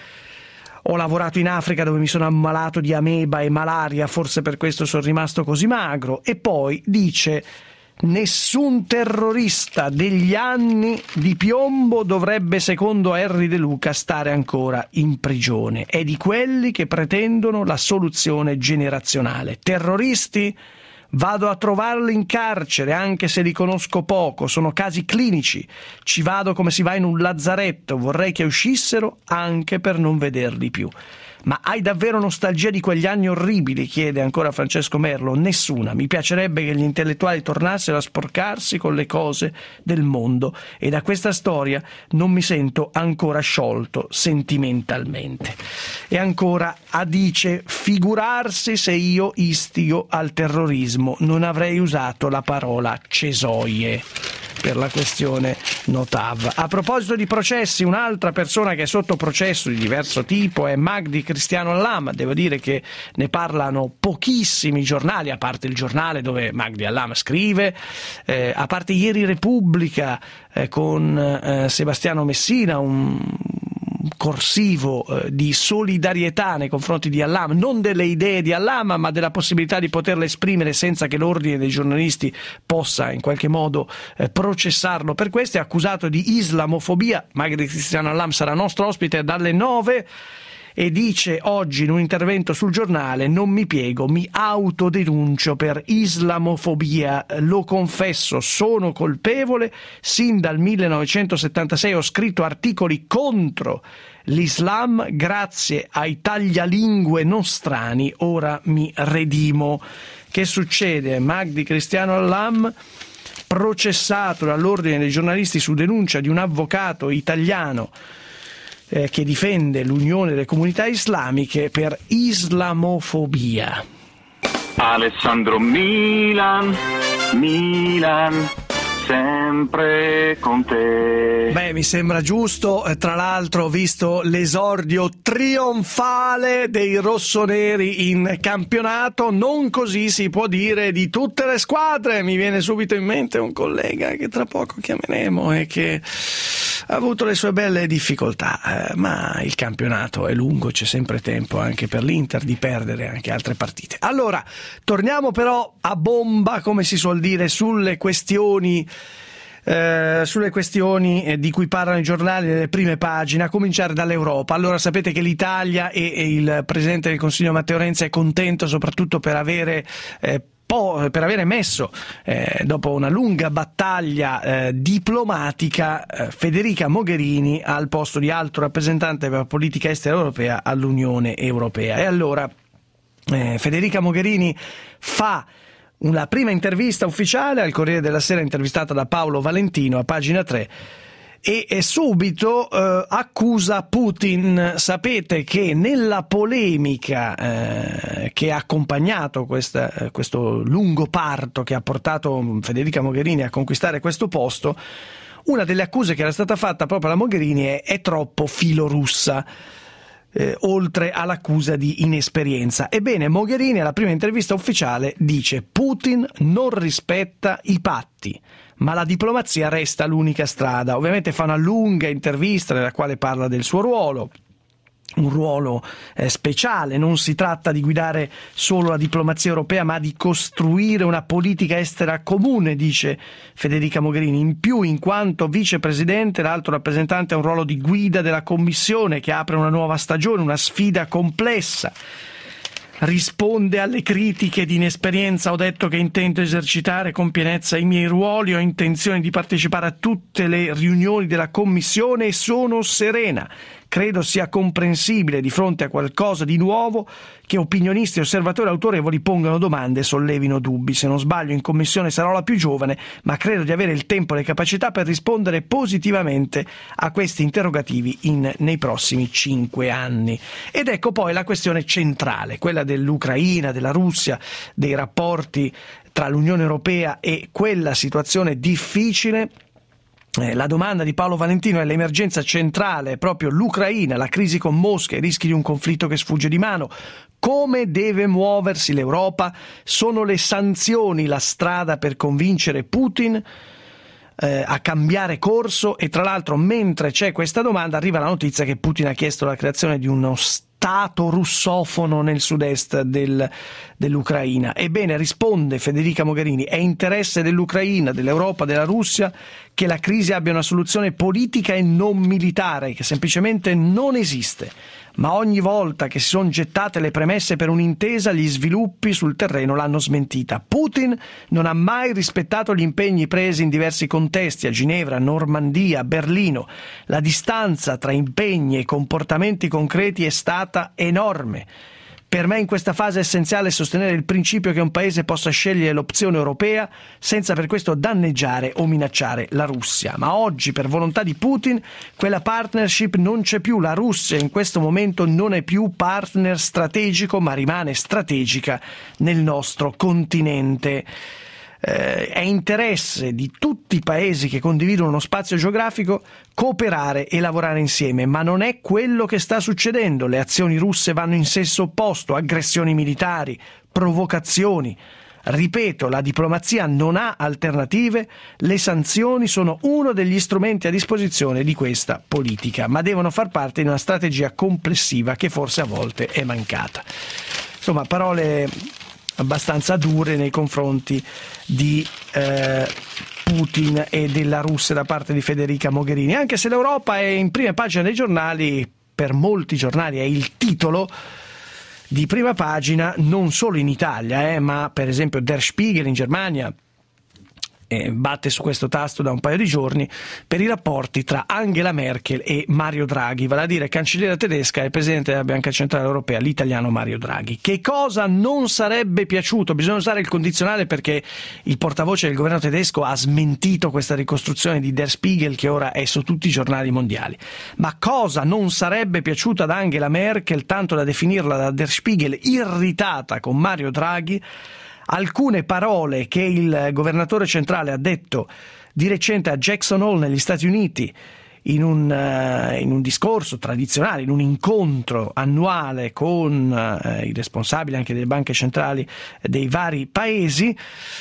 Ho lavorato in Africa dove mi sono ammalato di ameba e malaria, forse per questo sono rimasto così magro. E poi dice: nessun terrorista degli anni di piombo dovrebbe, secondo Erri De Luca, stare ancora in prigione. È di quelli che pretendono la soluzione generazionale. Terroristi? Vado a trovarli in carcere, anche se li conosco poco, sono casi clinici. Ci vado come si va in un lazzaretto, vorrei che uscissero anche per non vederli più. Ma hai davvero nostalgia di quegli anni orribili? Chiede ancora Francesco Merlo. Nessuna. Mi piacerebbe che gli intellettuali tornassero a sporcarsi con le cose del mondo e da questa storia non mi sento ancora sciolto sentimentalmente. E ancora dice: figurarsi se io istigo al terrorismo, non avrei usato la parola cesoie per la questione Notav. A proposito di processi, un'altra persona che è sotto processo di diverso tipo è Magdi Cristiano Allam. Devo dire che ne parlano pochissimi giornali, a parte il Giornale dove Magdi Allam scrive, a parte ieri Repubblica con Sebastiano Messina, un corsivo di solidarietà nei confronti di Allam, non delle idee di Allam ma della possibilità di poterle esprimere senza che l'ordine dei giornalisti possa in qualche modo processarlo per questo. È accusato di islamofobia. Magdi Cristiano Allam sarà nostro ospite dalle 9 e dice oggi in un intervento sul Giornale: non mi piego, mi autodenuncio per islamofobia, lo confesso, sono colpevole, sin dal 1976 ho scritto articoli contro l'Islam, grazie ai taglialingue nostrani, ora mi redimo. Che succede? Magdi Cristiano Allam, processato dall'ordine dei giornalisti su denuncia di un avvocato italiano che difende l'Unione delle Comunità Islamiche per islamofobia. Alessandro Milan, sempre con te. Beh, mi sembra giusto. Tra l'altro ho visto l'esordio trionfale dei rossoneri in campionato, non così si può dire di tutte le squadre. Mi viene subito in mente un collega che tra poco chiameremo e che ha avuto le sue belle difficoltà, ma il campionato è lungo, c'è sempre tempo anche per l'Inter di perdere anche altre partite. Allora, torniamo però a bomba, come si suol dire, sulle questioni sulle questioni di cui parlano i giornali nelle prime pagine, a cominciare dall'Europa. Allora, sapete che l'Italia e il Presidente del Consiglio Matteo Renzi è contento soprattutto per avere messo, dopo una lunga battaglia diplomatica, Federica Mogherini al posto di alto rappresentante per la politica estera europea all'Unione Europea. E allora Federica Mogherini fa una prima intervista ufficiale al Corriere della Sera, intervistata da Paolo Valentino a pagina 3, e subito accusa Putin. Sapete che nella polemica che ha accompagnato questo lungo parto che ha portato Federica Mogherini a conquistare questo posto, una delle accuse che era stata fatta proprio alla Mogherini è troppo filorussa, oltre all'accusa di inesperienza. Ebbene, Mogherini alla prima intervista ufficiale dice: Putin non rispetta i patti, ma la diplomazia resta l'unica strada. Ovviamente fa una lunga intervista nella quale parla del suo ruolo, un ruolo speciale. Non si tratta di guidare solo la diplomazia europea, ma di costruire una politica estera comune, dice Federica Mogherini. In più, in quanto vicepresidente, l'alto rappresentante ha un ruolo di guida della Commissione che apre una nuova stagione, una sfida complessa. Risponde alle critiche di inesperienza: ho detto che intendo esercitare con pienezza i miei ruoli, ho intenzione di partecipare a tutte le riunioni della Commissione e sono serena. Credo sia comprensibile di fronte a qualcosa di nuovo che opinionisti e osservatori autorevoli pongano domande e sollevino dubbi. Se non sbaglio, in Commissione sarò la più giovane, ma credo di avere il tempo e le capacità per rispondere positivamente a questi interrogativi nei prossimi 5 anni. Ed ecco poi la questione centrale, quella dell'Ucraina, della Russia, dei rapporti tra l'Unione Europea e quella situazione difficile. La domanda di Paolo Valentino è: l'emergenza centrale è proprio l'Ucraina, la crisi con Mosca, i rischi di un conflitto che sfugge di mano. Come deve muoversi l'Europa? Sono le sanzioni la strada per convincere Putin a cambiare corso? E tra l'altro, mentre c'è questa domanda, arriva la notizia che Putin ha chiesto la creazione di uno Stato russofono nel sud-est dell'Ucraina. Ebbene, risponde Federica Mogherini: è interesse dell'Ucraina, dell'Europa, della Russia che la crisi abbia una soluzione politica e non militare, che semplicemente non esiste. Ma ogni volta che si sono gettate le premesse per un'intesa, gli sviluppi sul terreno l'hanno smentita. Putin non ha mai rispettato gli impegni presi in diversi contesti, a Ginevra, a Normandia, a Berlino. La distanza tra impegni e comportamenti concreti è stata enorme. Per me in questa fase è essenziale sostenere il principio che un paese possa scegliere l'opzione europea senza per questo danneggiare o minacciare la Russia. Ma oggi, per volontà di Putin, quella partnership non c'è più. La Russia in questo momento non è più partner strategico, ma rimane strategica nel nostro continente. È interesse di tutti i paesi che condividono uno spazio geografico cooperare e lavorare insieme, ma non è quello che sta succedendo. Le azioni russe vanno in senso opposto: aggressioni militari, provocazioni. Ripeto, la diplomazia non ha alternative, le sanzioni sono uno degli strumenti a disposizione di questa politica, ma devono far parte di una strategia complessiva che forse a volte è mancata. Insomma, parole abbastanza dure nei confronti di Putin e della Russia da parte di Federica Mogherini, anche se l'Europa è in prima pagina dei giornali. Per molti giornali è il titolo di prima pagina, non solo in Italia, ma per esempio Der Spiegel in Germania batte su questo tasto da un paio di giorni per i rapporti tra Angela Merkel e Mario Draghi, vale a dire cancelliera tedesca e presidente della Banca Centrale Europea, l'italiano Mario Draghi. Che cosa non sarebbe piaciuto? Bisogna usare il condizionale perché il portavoce del governo tedesco ha smentito questa ricostruzione di Der Spiegel che ora è su tutti i giornali mondiali. Ma cosa non sarebbe piaciuto ad Angela Merkel tanto da definirla da Der Spiegel irritata con Mario Draghi? Alcune parole che il governatore centrale ha detto di recente a Jackson Hole negli Stati Uniti in un discorso tradizionale, in un incontro annuale con i responsabili anche delle banche centrali dei vari paesi,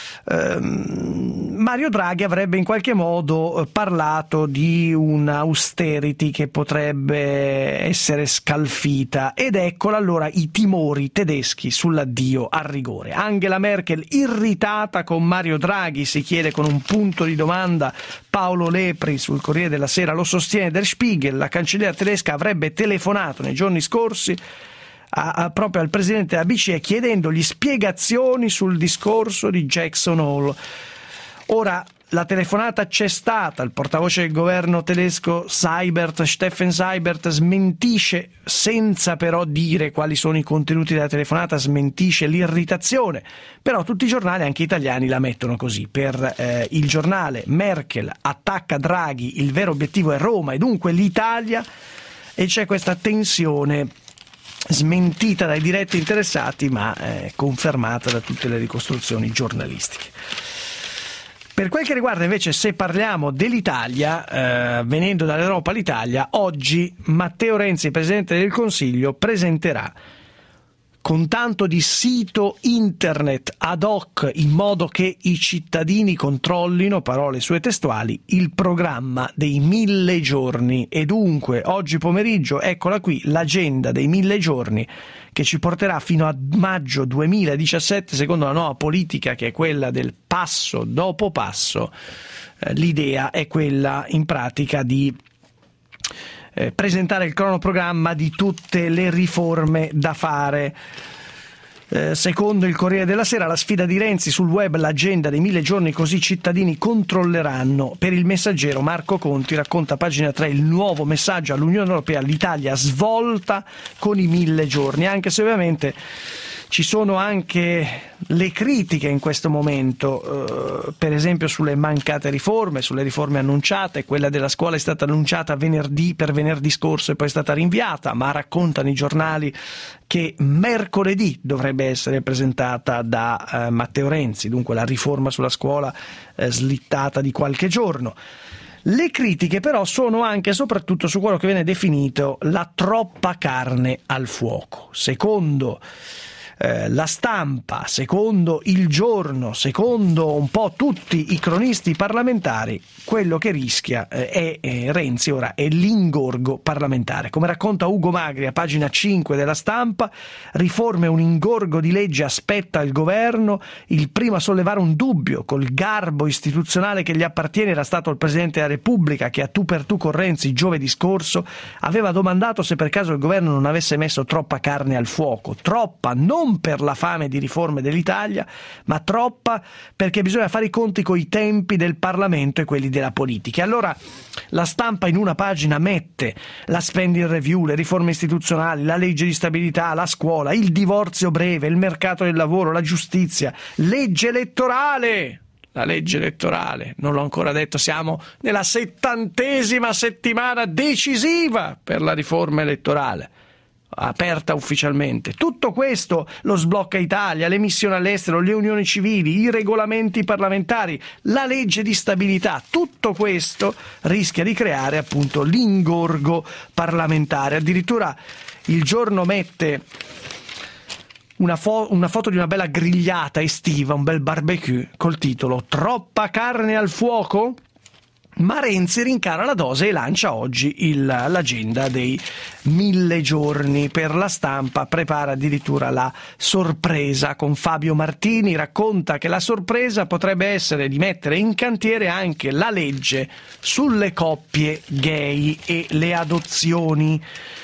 Mario Draghi avrebbe in qualche modo parlato di un austerity che potrebbe essere scalfita, ed eccola allora i timori tedeschi sull'addio al rigore. Angela Merkel irritata con Mario Draghi, si chiede con un punto di domanda Paolo Lepri sul Corriere della Sera, lo sostiene Der Spiegel. La cancelliera tedesca avrebbe telefonato nei giorni scorsi proprio al presidente della BCE chiedendogli spiegazioni sul discorso di Jackson Hole. Ora la telefonata c'è stata, il portavoce del governo tedesco Steffen Seibert smentisce, senza però dire quali sono i contenuti della telefonata, smentisce l'irritazione, però tutti i giornali, anche italiani, la mettono così. Per il giornale Merkel attacca Draghi, il vero obiettivo è Roma e dunque l'Italia, e c'è questa tensione smentita dai diretti interessati ma confermata da tutte le ricostruzioni giornalistiche. Per quel che riguarda invece, se parliamo dell'Italia, venendo dall'Europa all'Italia, oggi Matteo Renzi, Presidente del Consiglio, presenterà con tanto di sito internet ad hoc in modo che i cittadini controllino, parole sue testuali, il programma dei 1000 giorni. E dunque oggi pomeriggio eccola qui l'agenda dei 1000 giorni che ci porterà fino a maggio 2017 secondo la nuova politica, che è quella del passo dopo passo. L'idea è quella in pratica di presentare il cronoprogramma di tutte le riforme da fare. Secondo il Corriere della Sera, la sfida di Renzi sul web, l'agenda dei 1000 giorni così i cittadini controlleranno. Per il Messaggero Marco Conti racconta a pagina 3 il nuovo messaggio all'Unione Europea: l'Italia svolta con i 1000 giorni, anche se ovviamente ci sono anche le critiche in questo momento, per esempio sulle mancate riforme, sulle riforme annunciate. Quella della scuola è stata annunciata per venerdì scorso e poi è stata rinviata, ma raccontano i giornali che mercoledì dovrebbe essere presentata da Matteo Renzi, dunque la riforma sulla scuola slittata di qualche giorno. Le critiche però sono anche e soprattutto su quello che viene definito la troppa carne al fuoco. Secondo La Stampa, secondo Il Giorno, secondo un po' tutti i cronisti parlamentari, quello che rischia Renzi ora è l'ingorgo parlamentare. Come racconta Ugo Magri a pagina 5 della Stampa, riforme, un ingorgo di legge aspetta il governo. Il primo a sollevare un dubbio col garbo istituzionale che gli appartiene era stato il Presidente della Repubblica, che a tu per tu con Renzi giovedì scorso aveva domandato se per caso il governo non avesse messo troppa carne al fuoco. Troppa non per la fame di riforme dell'Italia, ma troppa perché bisogna fare i conti con i tempi del Parlamento e quelli della politica. Allora La Stampa in una pagina mette la spending review, le riforme istituzionali, la legge di stabilità, la scuola, il divorzio breve, il mercato del lavoro, la giustizia, legge elettorale. La legge elettorale, non l'ho ancora detto, siamo nella 70ª settimana decisiva per la riforma elettorale, aperta ufficialmente. Tutto questo, lo sblocca Italia, le missioni all'estero, le unioni civili, i regolamenti parlamentari, la legge di stabilità, tutto questo rischia di creare appunto l'ingorgo parlamentare. Addirittura Il Giorno mette una foto di una bella grigliata estiva, un bel barbecue, col titolo "Troppa carne al fuoco?". Ma Renzi rincara la dose e lancia oggi l'agenda dei 1000 giorni. Per La Stampa prepara addirittura la sorpresa con Fabio Martini, racconta che la sorpresa potrebbe essere di mettere in cantiere anche la legge sulle coppie gay e le adozioni.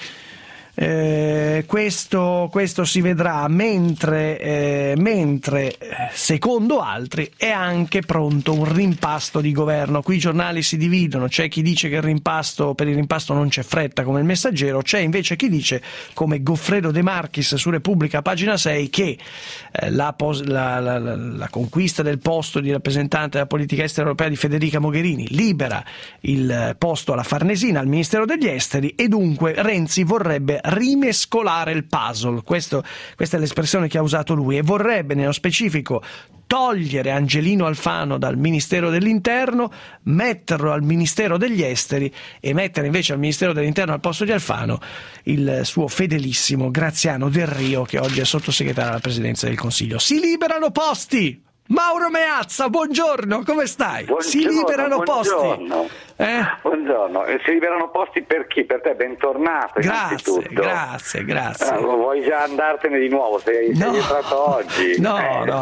Questo si vedrà mentre secondo altri è anche pronto un rimpasto di governo. Qui i giornali si dividono: c'è chi dice che per il rimpasto non c'è fretta come il Messaggero, c'è invece chi dice, come Goffredo De Marchis su Repubblica pagina 6, che la conquista del posto di rappresentante della politica estera europea di Federica Mogherini libera il posto alla Farnesina al Ministero degli Esteri, e dunque Renzi vorrebbe rimescolare il puzzle. Questa è l'espressione che ha usato lui, e vorrebbe nello specifico togliere Angelino Alfano dal Ministero dell'Interno, metterlo al Ministero degli Esteri e mettere invece al Ministero dell'Interno al posto di Alfano il suo fedelissimo Graziano Del Rio, che oggi è sottosegretario alla Presidenza del Consiglio. Si liberano posti! Mauro Meazza, buongiorno, come stai? Si liberano posti. Buongiorno, si liberano posti per chi? Per te, bentornato. Grazie. Vuoi già andartene di nuovo? Sei entrato oggi? No.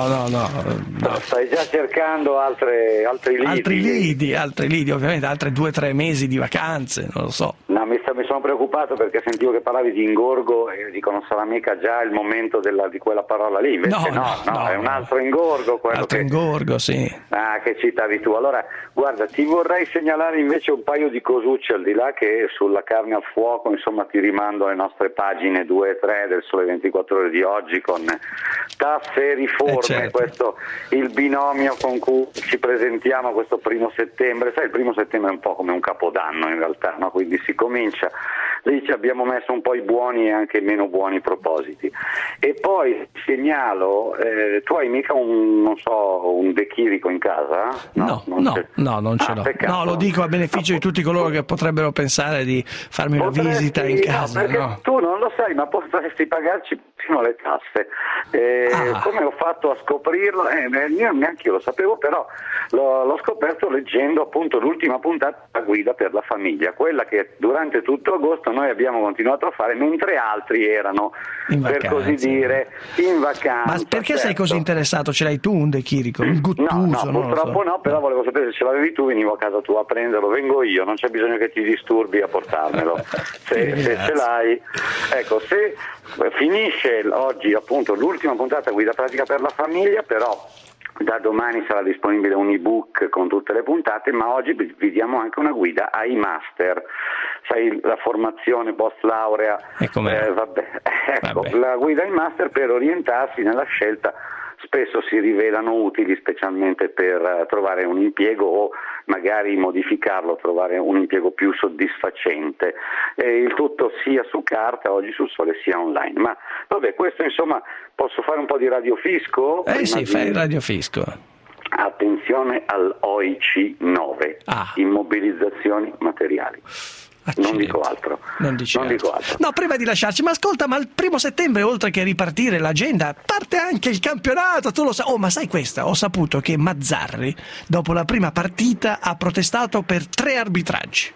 Stai già cercando altri lidi? Altri lidi, ovviamente, altre 2 o 3 mesi di vacanze, non lo so. No, mi sono preoccupato perché sentivo che parlavi di ingorgo e dico non sarà mica già il momento di quella parola lì, invece no, è un altro ingorgo. Ingorgo, sì. Che citavi tu. Allora, guarda, ti vorrei segnalare invece un paio di cosucce, al di là che sulla carne al fuoco, insomma, ti rimando alle nostre pagine 2 e 3 del Sole 24 Ore di oggi con tasse e riforme, certo. Questo il binomio con cui ci presentiamo questo 1° settembre. Sai, il 1° settembre è un po' come un capodanno in realtà, no? Quindi si comincia, lì ci abbiamo messo un po' i buoni e anche i meno buoni propositi. E poi segnalo, tu hai mica un De Chirico in casa? No, non ce l'ho. Peccato. No, lo dico a beneficio di tutti coloro che potrebbero pensare di farmi una visita in casa. Perché tu non lo sai, ma potresti pagarci fino le tasse. Come ho fatto a scoprirlo? Neanche io lo sapevo, però l'ho scoperto leggendo appunto l'ultima puntata della Guida per la famiglia, quella che durante tutto agosto noi abbiamo continuato a fare mentre altri erano, per così dire, in vacanza. Ma perché sei così interessato? Ce l'hai tu un De Chirico? Un Guttuso? No, purtroppo no, però volevo sapere se ce l'avevi tu, venivo a casa tua a prenderlo, vengo io, non c'è bisogno che ti disturbi a portarmelo. Se ce l'hai, ecco, se finisce oggi appunto l'ultima puntata Guida pratica per la famiglia, però da domani sarà disponibile un ebook con tutte le puntate, ma oggi vi diamo anche una guida ai master, sai, la formazione post laurea, la guida ai master per orientarsi nella scelta. Spesso si rivelano utili specialmente per trovare un impiego o magari modificarlo, trovare un impiego più soddisfacente. Il tutto sia su carta, oggi sul Sole, sia online. Ma vabbè, questo insomma, posso fare un po' di radiofisco? Sì, fai il radiofisco. Attenzione all'OIC 9, immobilizzazioni materiali. Non dico altro. No, prima di lasciarci, ma ascolta, ma il 1° settembre, oltre che ripartire l'agenda, parte anche il campionato, tu lo sai. Ma sai questa? Ho saputo che Mazzarri, dopo la prima partita, ha protestato per 3 arbitraggi.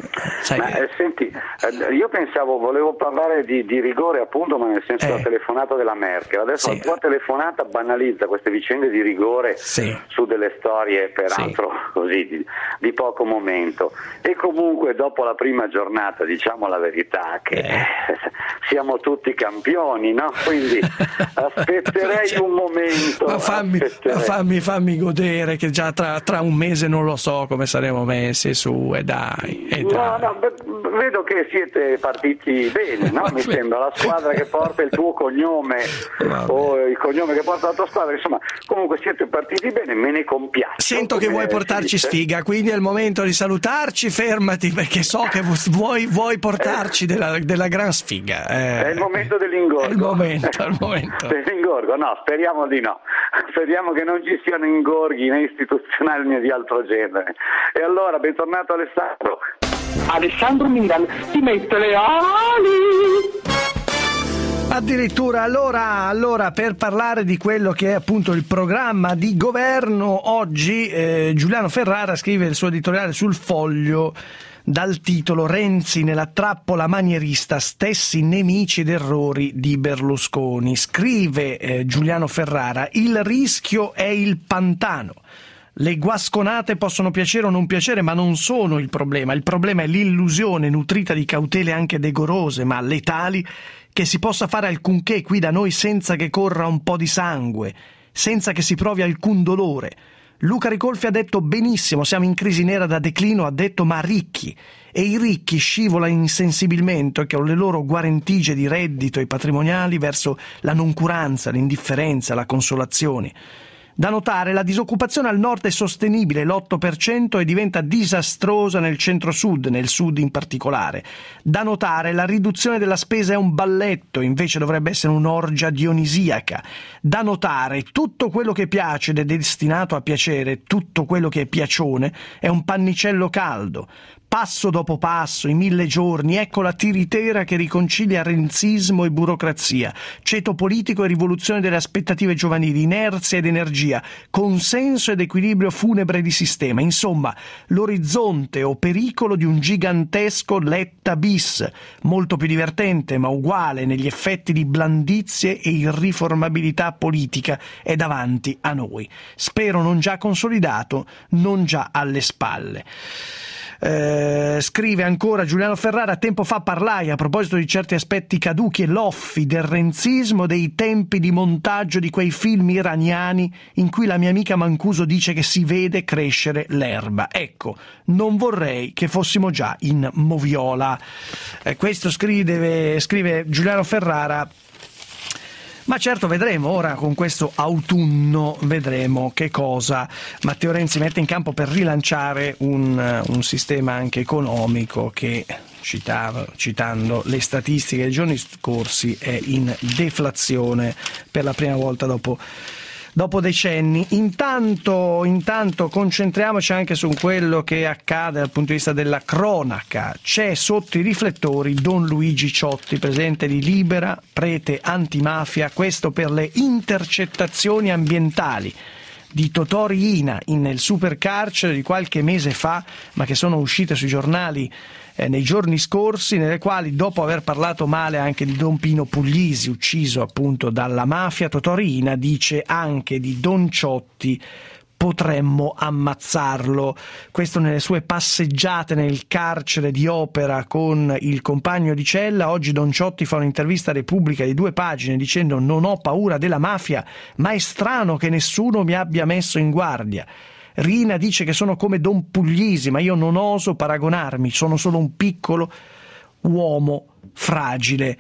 Senti, io volevo parlare di rigore appunto, ma nel senso della telefonata della Merkel. Adesso la tua telefonata banalizza queste vicende di rigore su delle storie peraltro così di poco momento, e comunque dopo la prima giornata diciamo la verità che siamo tutti campioni, no? Quindi aspetterei un momento. Ma fammi godere, che già tra un mese non lo so come saremo messi, su, e dai. No, vedo che siete partiti bene, no? Mi sembra, la squadra che porta il tuo cognome o il cognome che porta la tua squadra, insomma, comunque siete partiti bene, me ne compiaccio. Sento che vuoi portarci sfiga, quindi è il momento di salutarci, fermati, perché so che vuoi portarci della gran sfiga. È il momento dell'ingorgo. È il momento. Dell'ingorgo, no, speriamo di no. Speriamo che non ci siano ingorghi né istituzionali né di altro genere. E allora, bentornato Alessandro. Alessandro Milan ti mette le ali. Addirittura, allora per parlare di quello che è appunto il programma di governo, oggi Giuliano Ferrara scrive il suo editoriale sul Foglio dal titolo "Renzi nella trappola manierista, stessi nemici ed errori di Berlusconi". Scrive Giuliano Ferrara: "Il rischio è il pantano. Le guasconate possono piacere o non piacere, ma non sono il problema è l'illusione nutrita di cautele anche decorose, ma letali, che si possa fare alcunché qui da noi senza che corra un po' di sangue, senza che si provi alcun dolore. Luca Ricolfi ha detto benissimo, siamo in crisi nera da declino, ha detto, ma ricchi, e i ricchi scivolano insensibilmente con le loro guarentigie di reddito e patrimoniali verso la noncuranza, l'indifferenza, la consolazione. Da notare, la disoccupazione al nord è sostenibile, l'8%, e diventa disastrosa nel centro-sud, nel sud in particolare. Da notare, la riduzione della spesa è un balletto, invece dovrebbe essere un'orgia dionisiaca. Da notare, tutto quello che piace ed è destinato a piacere, tutto quello che è piacione, è un pannicello caldo. Passo dopo passo, in 1000 giorni, ecco la tiritera che riconcilia renzismo e burocrazia, ceto politico e rivoluzione delle aspettative giovanili, inerzia ed energia, consenso ed equilibrio funebre di sistema. Insomma, l'orizzonte o pericolo di un gigantesco Letta bis, molto più divertente ma uguale negli effetti di blandizie e irriformabilità politica, è davanti a noi. Spero non già consolidato, non già alle spalle. Scrive ancora Giuliano Ferrara: tempo fa parlai a proposito di certi aspetti caduchi e loffi del renzismo, dei tempi di montaggio di quei film iraniani in cui la mia amica Mancuso dice che si vede crescere l'erba. Ecco, non vorrei che fossimo già in Moviola. Questo scrive Giuliano Ferrara. Ma certo, vedremo ora con questo autunno, vedremo che cosa Matteo Renzi mette in campo per rilanciare un sistema anche economico che, citando le statistiche dei giorni scorsi, è in deflazione per la prima volta dopo decenni. Intanto concentriamoci anche su quello che accade dal punto di vista della cronaca. C'è sotto i riflettori Don Luigi Ciotti, presidente di Libera, prete antimafia, questo per le intercettazioni ambientali di Totò Riina nel supercarcere di qualche mese fa, ma che sono uscite sui giornali nei giorni scorsi, nelle quali, dopo aver parlato male anche di Don Pino Puglisi, ucciso appunto dalla mafia, Totò Riina dice anche di Don Ciotti: potremmo ammazzarlo. Questo nelle sue passeggiate nel carcere di Opera con il compagno di cella. Oggi Don Ciotti fa un'intervista a Repubblica di 2 pagine dicendo: non ho paura della mafia, ma è strano che nessuno mi abbia messo in guardia. Riina dice che sono come Don Puglisi, ma io non oso paragonarmi, sono solo un piccolo uomo fragile.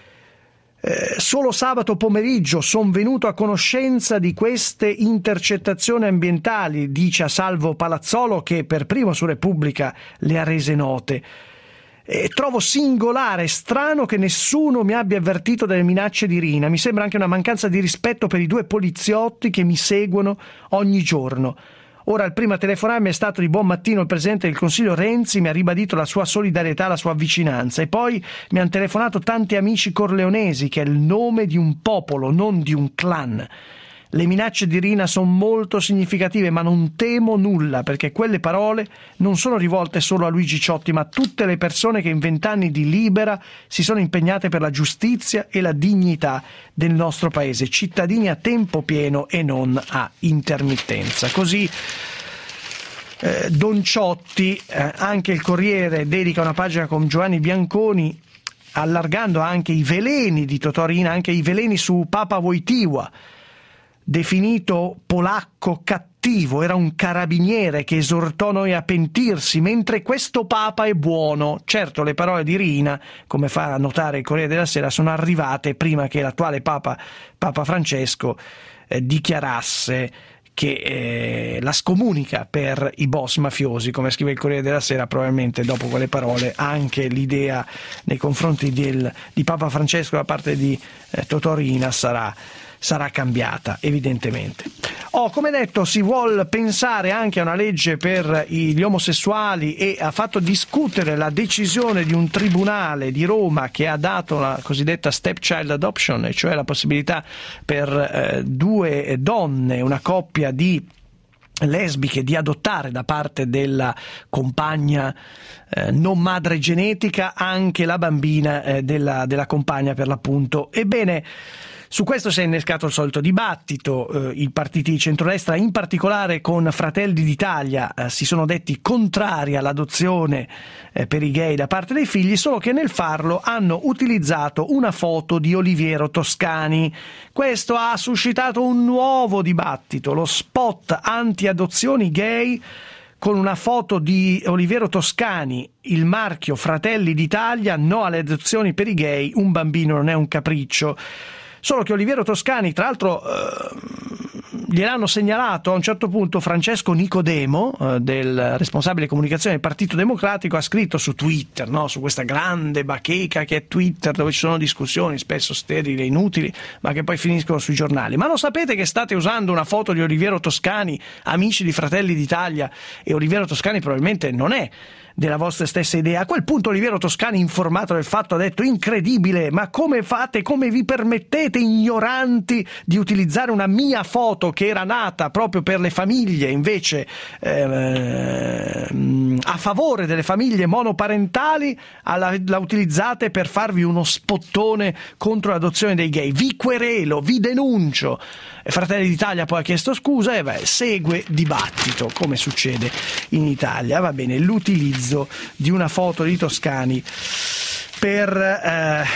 Solo sabato pomeriggio sono venuto a conoscenza di queste intercettazioni ambientali, dice a Salvo Palazzolo, che per primo su Repubblica le ha rese note. Trovo singolare e strano che nessuno mi abbia avvertito delle minacce di Riina. Mi sembra anche una mancanza di rispetto per i 2 poliziotti che mi seguono ogni giorno. Ora, il primo a telefonarmi è stato di buon mattino il Presidente del Consiglio Renzi, mi ha ribadito la sua solidarietà, la sua vicinanza, e poi mi hanno telefonato tanti amici corleonesi, che è il nome di un popolo, non di un clan. Le minacce di Riina sono molto significative, ma non temo nulla, perché quelle parole non sono rivolte solo a Luigi Ciotti, ma a tutte le persone che in 20 anni di Libera si sono impegnate per la giustizia e la dignità del nostro paese, cittadini a tempo pieno e non a intermittenza. Così Don Ciotti. Anche il Corriere dedica una pagina con Giovanni Bianconi, allargando anche i veleni di Totò Riina, anche i veleni su Papa Wojtyła, definito polacco cattivo, era un carabiniere che esortò noi a pentirsi, mentre questo Papa è buono. Certo, le parole di Riina, come fa notare il Corriere della Sera, sono arrivate prima che l'attuale Papa Francesco dichiarasse che la scomunica per i boss mafiosi. Come scrive il Corriere della Sera, probabilmente dopo quelle parole anche l'idea nei confronti di Papa Francesco da parte di Totò Riina sarà cambiata, evidentemente. Come detto, si vuol pensare anche a una legge per gli omosessuali e ha fatto discutere la decisione di un tribunale di Roma che ha dato la cosiddetta stepchild adoption, cioè la possibilità per 2 donne, una coppia di lesbiche, di adottare da parte della compagna non madre genetica anche la bambina della compagna, per l'appunto. Ebbene, su questo si è innescato il solito dibattito. I partiti di centrodestra, in particolare con Fratelli d'Italia, si sono detti contrari all'adozione per i gay da parte dei figli, solo che nel farlo hanno utilizzato una foto di Oliviero Toscani. Questo ha suscitato un nuovo dibattito. Lo spot anti-adozioni gay con una foto di Oliviero Toscani, il marchio Fratelli d'Italia, no alle adozioni per i gay, un bambino non è un capriccio. Solo che Oliviero Toscani, tra l'altro gliel'hanno segnalato a un certo punto. Francesco Nicodemo, del responsabile comunicazione del Partito Democratico, ha scritto su Twitter, no? Su questa grande bacheca che è Twitter, dove ci sono discussioni spesso sterili e inutili, ma che poi finiscono sui giornali. Ma lo sapete che state usando una foto di Oliviero Toscani, amici di Fratelli d'Italia, e Oliviero Toscani probabilmente non è della vostra stessa idea? A quel punto Oliviero Toscani, informato del fatto, ha detto: incredibile, ma come fate, come vi permettete, ignoranti, di utilizzare una mia foto che era nata proprio per le famiglie, invece a favore delle famiglie monoparentali, la utilizzate per farvi uno spottone contro l'adozione dei gay. Vi querelo, vi denuncio. Fratelli d'Italia poi ha chiesto scusa e segue dibattito, come succede in Italia. Va bene, l'utilizzo di una foto di Toscani per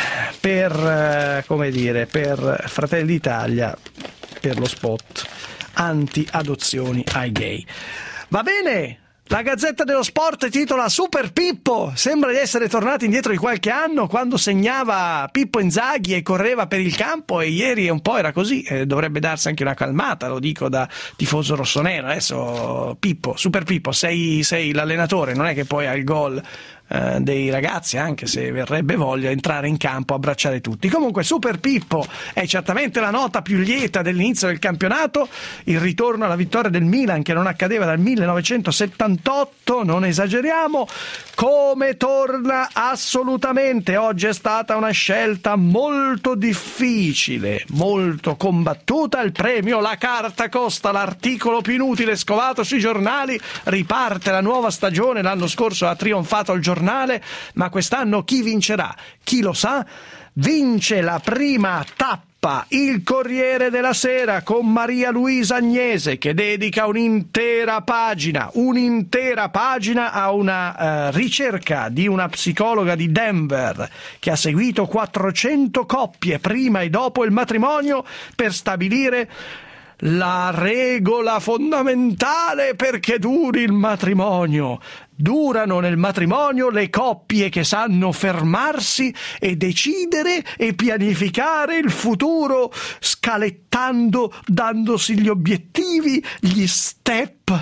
Fratelli d'Italia, per lo spot anti-adozioni ai gay. Va bene. La Gazzetta dello Sport titola: Super Pippo, sembra di essere tornati indietro di qualche anno, quando segnava Pippo Inzaghi e correva per il campo, e ieri un po' era così, dovrebbe darsi anche una calmata, lo dico da tifoso rossonero. Adesso Pippo, Super Pippo, sei l'allenatore, non è che poi hai il gol dei ragazzi, anche se verrebbe voglia, entrare in campo, abbracciare tutti. Comunque Super Pippo è certamente la nota più lieta dell'inizio del campionato, il ritorno alla vittoria del Milan che non accadeva dal 1978, non esageriamo. Come torna? Assolutamente. Oggi è stata una scelta molto difficile, molto combattuta. Il premio La Carta costa, l'articolo più inutile scovato sui giornali. Riparte la nuova stagione, l'anno scorso ha trionfato il giornale, ma quest'anno chi vincerà? Chi lo sa? Vince la prima tappa il Corriere della Sera, con Maria Luisa Agnese, che dedica un'intera pagina a una ricerca di una psicologa di Denver che ha seguito 400 coppie prima e dopo il matrimonio per stabilire la regola fondamentale perché duri il matrimonio. Durano nel matrimonio le coppie che sanno fermarsi e decidere e pianificare il futuro, scalettando, dandosi gli obiettivi, gli step.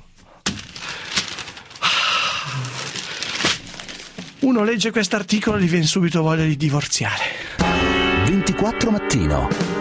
Uno legge quest'articolo e gli viene subito voglia di divorziare. 24 Mattino.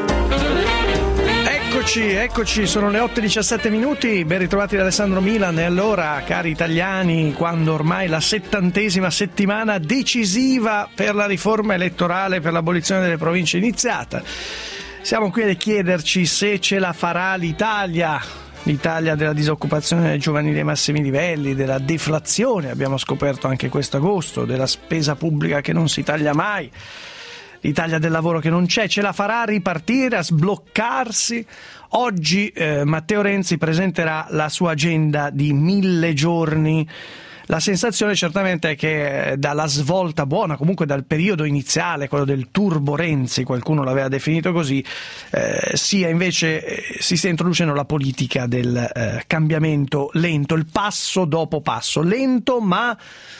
Eccoci, sono le 8:17, ben ritrovati da Alessandro Milan. E allora, cari italiani, quando ormai la 70ª settimana decisiva per la riforma elettorale per l'abolizione delle province è iniziata, siamo qui a chiederci se ce la farà l'Italia della disoccupazione giovanile ai massimi livelli, della deflazione, abbiamo scoperto anche questo agosto, della spesa pubblica che non si taglia mai, l'Italia del lavoro che non c'è. Ce la farà a ripartire, a sbloccarsi? Oggi Matteo Renzi presenterà la sua agenda di 1000 giorni. La sensazione certamente è che dalla svolta buona, comunque dal periodo iniziale, quello del turbo Renzi, qualcuno l'aveva definito così, si stia introducendo la politica del cambiamento lento, il passo dopo passo, lento ma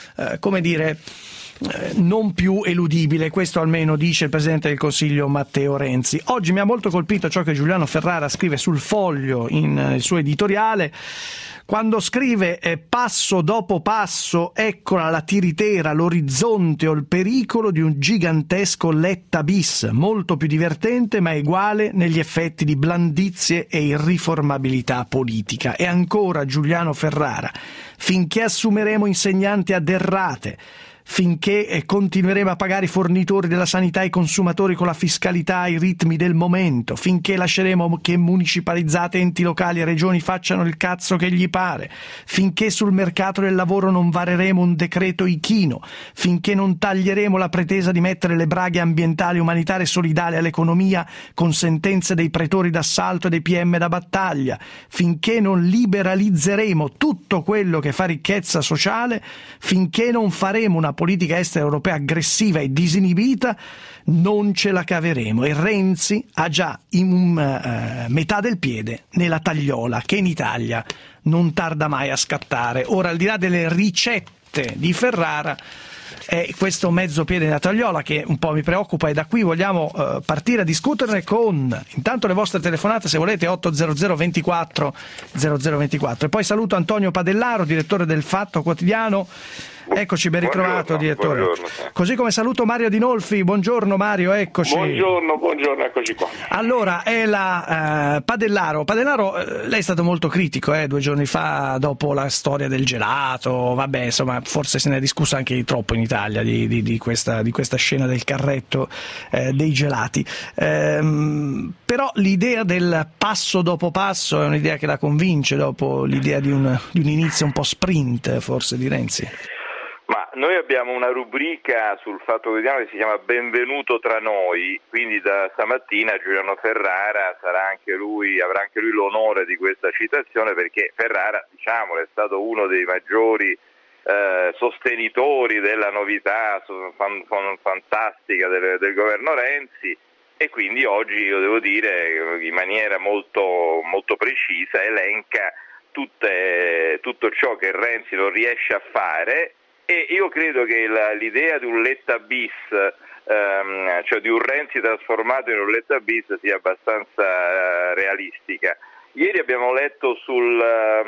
non più eludibile. Questo almeno dice il Presidente del Consiglio Matteo Renzi. Oggi mi ha molto colpito ciò che Giuliano Ferrara scrive sul Foglio il suo editoriale, quando scrive passo dopo passo, eccola la tiritera, l'orizzonte o il pericolo di un gigantesco Letta bis, molto più divertente ma uguale negli effetti di blandizie e irriformabilità politica. E ancora Giuliano Ferrara: finché assumeremo insegnanti a derrate, finché continueremo a pagare i fornitori della sanità e i consumatori con la fiscalità ai ritmi del momento, finché lasceremo che municipalizzate, enti locali e regioni facciano il cazzo che gli pare, finché sul mercato del lavoro non vareremo un decreto Ichino, finché non taglieremo la pretesa di mettere le braghe ambientali, umanitarie e solidali all'economia con sentenze dei pretori d'assalto e dei PM da battaglia, finché non liberalizzeremo tutto quello che fa ricchezza sociale, finché non faremo una politica estera europea aggressiva e disinibita, non ce la caveremo. E Renzi ha già metà del piede nella tagliola che in Italia non tarda mai a scattare. Ora, al di là delle ricette di Ferrara, è questo mezzo piede nella tagliola che un po' mi preoccupa, e da qui vogliamo partire a discuterne con intanto le vostre telefonate, se volete, 800 24 0024. E poi saluto Antonio Padellaro, direttore del Fatto Quotidiano. Eccoci, ben ritrovato, direttore. Buongiorno. Così come saluto Mario Dinolfi. Buongiorno Mario, eccoci. Buongiorno, eccoci qua. Allora, è la Padellaro. Padellaro, lei è stato molto critico 2 giorni fa dopo la storia del gelato. Vabbè, insomma, forse se ne è discusso anche di troppo in Italia di questa scena del carretto dei gelati. Però l'idea del passo dopo passo è un'idea che la convince, dopo l'idea di un inizio un po' sprint, forse, di Renzi. Ma noi abbiamo una rubrica sul Fatto Quotidiano che si chiama Benvenuto tra noi, quindi da stamattina Giuliano Ferrara avrà anche lui l'onore di questa citazione, perché Ferrara, diciamolo, è stato uno dei maggiori sostenitori della novità fantastica del governo Renzi, e quindi oggi, io devo dire, in maniera molto, molto precisa elenca tutto ciò che Renzi non riesce a fare. E io credo che l'idea di un Letta bis, cioè di un Renzi trasformato in un Letta bis, sia abbastanza realistica. Ieri abbiamo letto sulla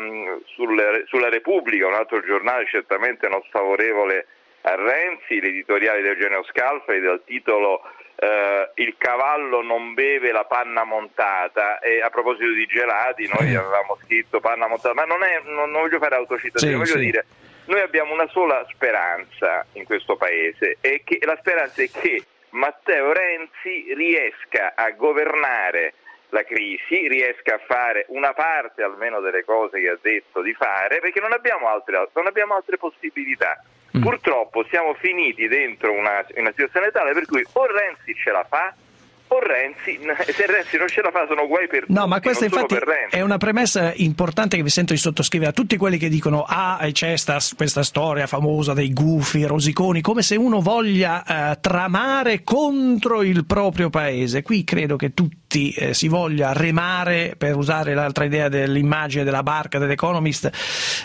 Repubblica, un altro giornale certamente non sfavorevole a Renzi, l'editoriale di Eugenio Scalfari dal titolo Il cavallo non beve la panna montata, e a proposito di gelati noi avevamo scritto panna montata, ma non voglio fare autocitazione, voglio dire, noi abbiamo una sola speranza in questo paese, e che la speranza è che Matteo Renzi riesca a governare la crisi, riesca a fare una parte almeno delle cose che ha detto di fare, perché non abbiamo altre possibilità. Purtroppo siamo finiti dentro una situazione tale per cui o Renzi ce la fa, o Renzi, se Renzi non ce la fa, sono guai per tutti. No, ma questa infatti è una premessa importante che vi sento di sottoscrivere a tutti quelli che dicono c'è questa storia famosa dei gufi, rosiconi, come se uno voglia tramare contro il proprio paese. Qui credo che tutti si voglia remare, per usare l'altra idea dell'immagine della barca dell'Economist,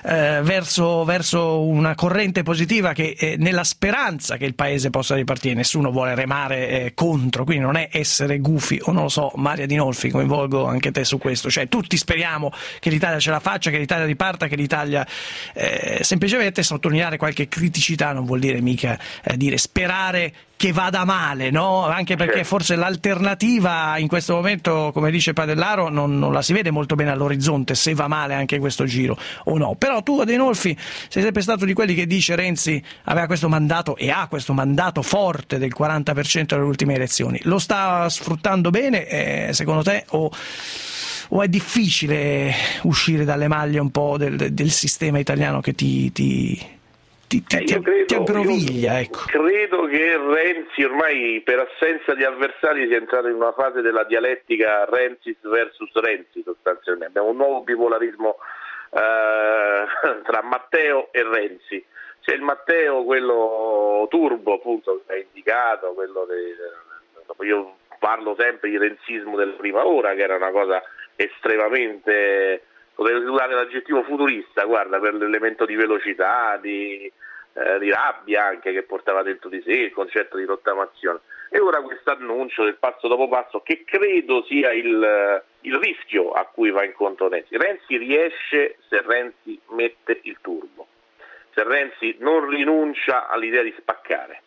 verso una corrente positiva che nella speranza che il paese possa ripartire. Nessuno vuole remare contro, quindi non è essere gufi, o non lo so, Maria Dinolfi, coinvolgo anche te su questo, cioè tutti speriamo che l'Italia ce la faccia, che l'Italia riparta, che l'Italia semplicemente sottolineare qualche criticità non vuol dire mica dire sperare che vada male, no? Anche perché forse l'alternativa in questo momento, come dice Padellaro, non la si vede molto bene all'orizzonte, se va male anche questo giro o no. Però tu, Adinolfi, sei sempre stato di quelli che dice Renzi aveva questo mandato e ha questo mandato forte del 40% delle ultime elezioni. Lo sta sfruttando bene, secondo te, o è difficile uscire dalle maglie un po' del sistema italiano che ti aggroviglia, ecco. Credo che Renzi ormai, per assenza di avversari, sia entrato in una fase della dialettica Renzi versus Renzi, sostanzialmente. Abbiamo un nuovo bipolarismo tra Matteo e Renzi. C'è il Matteo, quello turbo, appunto, che è indicato, io parlo sempre di renzismo della prima ora, che era una cosa estremamente, potrei usare l'aggettivo futurista, guarda, per l'elemento di velocità, di rabbia anche che portava dentro di sé, il concetto di rottamazione. E ora questo annuncio del passo dopo passo, che credo sia il rischio a cui va incontro Renzi. Renzi riesce se Renzi mette il turbo, se Renzi non rinuncia all'idea di spaccare.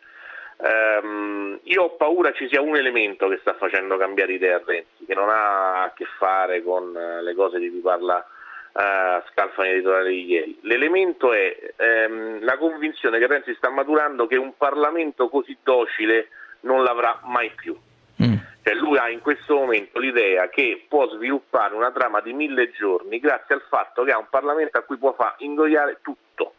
Io ho paura ci sia un elemento che sta facendo cambiare idea a Renzi, che non ha a che fare con le cose di cui parla Scalfani editoriale di ieri. L'elemento è la convinzione che Renzi sta maturando che un Parlamento così docile non l'avrà mai più. Cioè lui ha in questo momento l'idea che può sviluppare una trama di 1000 giorni grazie al fatto che ha un Parlamento a cui può far ingoiare tutto.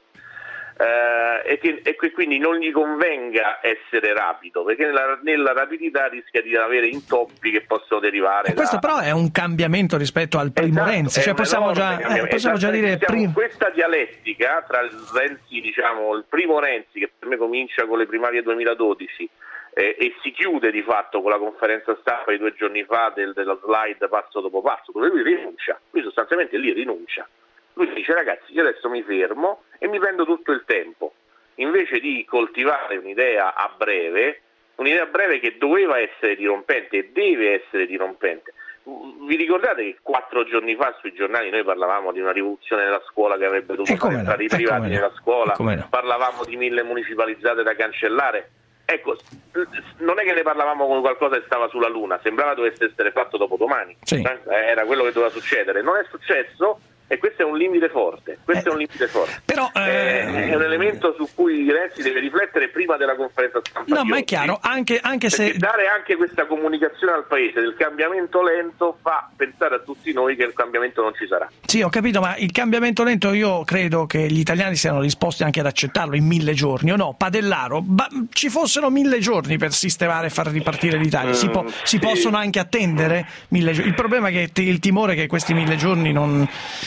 E che quindi non gli convenga essere rapido, perché nella rapidità rischia di avere intoppi che possono derivare e questo però è un cambiamento rispetto al primo Renzi, cioè possiamo già dire questa dialettica tra il Renzi, diciamo il primo Renzi, che per me comincia con le primarie 2012 e si chiude di fatto con la conferenza stampa di 2 giorni fa della slide passo dopo passo, dove lui rinuncia, lui sostanzialmente lì rinuncia. Lui dice: ragazzi, io adesso mi fermo e mi prendo tutto il tempo. invece di coltivare un'idea a breve che doveva essere dirompente e deve essere dirompente. Vi ricordate che 4 giorni fa sui giornali noi parlavamo di una rivoluzione nella scuola che avrebbe dovuto far entrare i privati nella scuola, parlavamo di 1000 municipalizzate da cancellare? Ecco, non è che ne parlavamo come qualcosa che stava sulla luna, sembrava dovesse essere fatto dopodomani, era quello che doveva succedere, non è successo. E questo è un limite forte, Però, è un elemento su cui Renzi deve riflettere prima della conferenza stampa. No, ma è chiaro, anche se dare anche questa comunicazione al Paese del cambiamento lento fa pensare a tutti noi che il cambiamento non ci sarà. Sì, ho capito, ma il cambiamento lento io credo che gli italiani siano disposti anche ad accettarlo in 1000 giorni, o no? Padellaro, ci fossero 1000 giorni per sistemare e far ripartire l'Italia, si possono anche attendere 1000 giorni. Il problema è che il timore è che questi 1000 giorni non...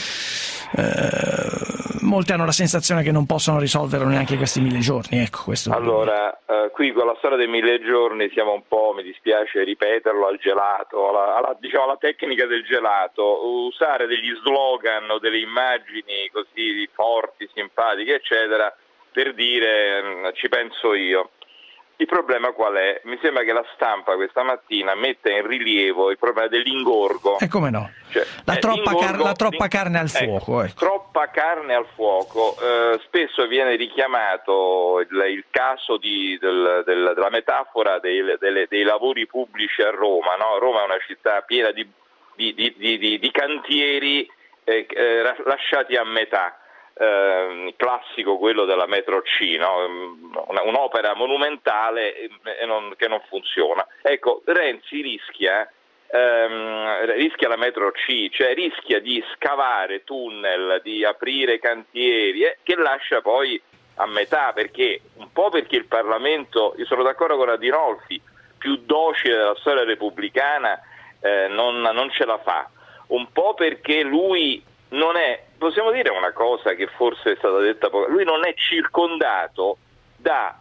molti hanno la sensazione che non possono risolverlo neanche questi 1000 giorni, ecco questo. Allora, qui con la storia dei 1000 giorni siamo un po', mi dispiace ripeterlo, al gelato, alla tecnica del gelato, usare degli slogan o delle immagini così forti, simpatiche, eccetera, per dire ci penso io. Il problema qual è? Mi sembra che la stampa questa mattina mette in rilievo il problema dell'ingorgo. E come no? Cioè, la troppa carne al fuoco. Ecco. Troppa carne al fuoco. Spesso viene richiamato il caso della metafora dei lavori pubblici a Roma. No? Roma è una città piena di cantieri lasciati a metà. Classico quello della metro C, no? Un'opera monumentale che non funziona. Ecco, Renzi rischia la metro C, cioè rischia di scavare tunnel, di aprire cantieri che lascia poi a metà, perché il Parlamento, io sono d'accordo con Adinolfi, più docile della storia repubblicana non ce la fa, un po' perché lui non è, possiamo dire una cosa che forse è stata detta poco, lui non è circondato da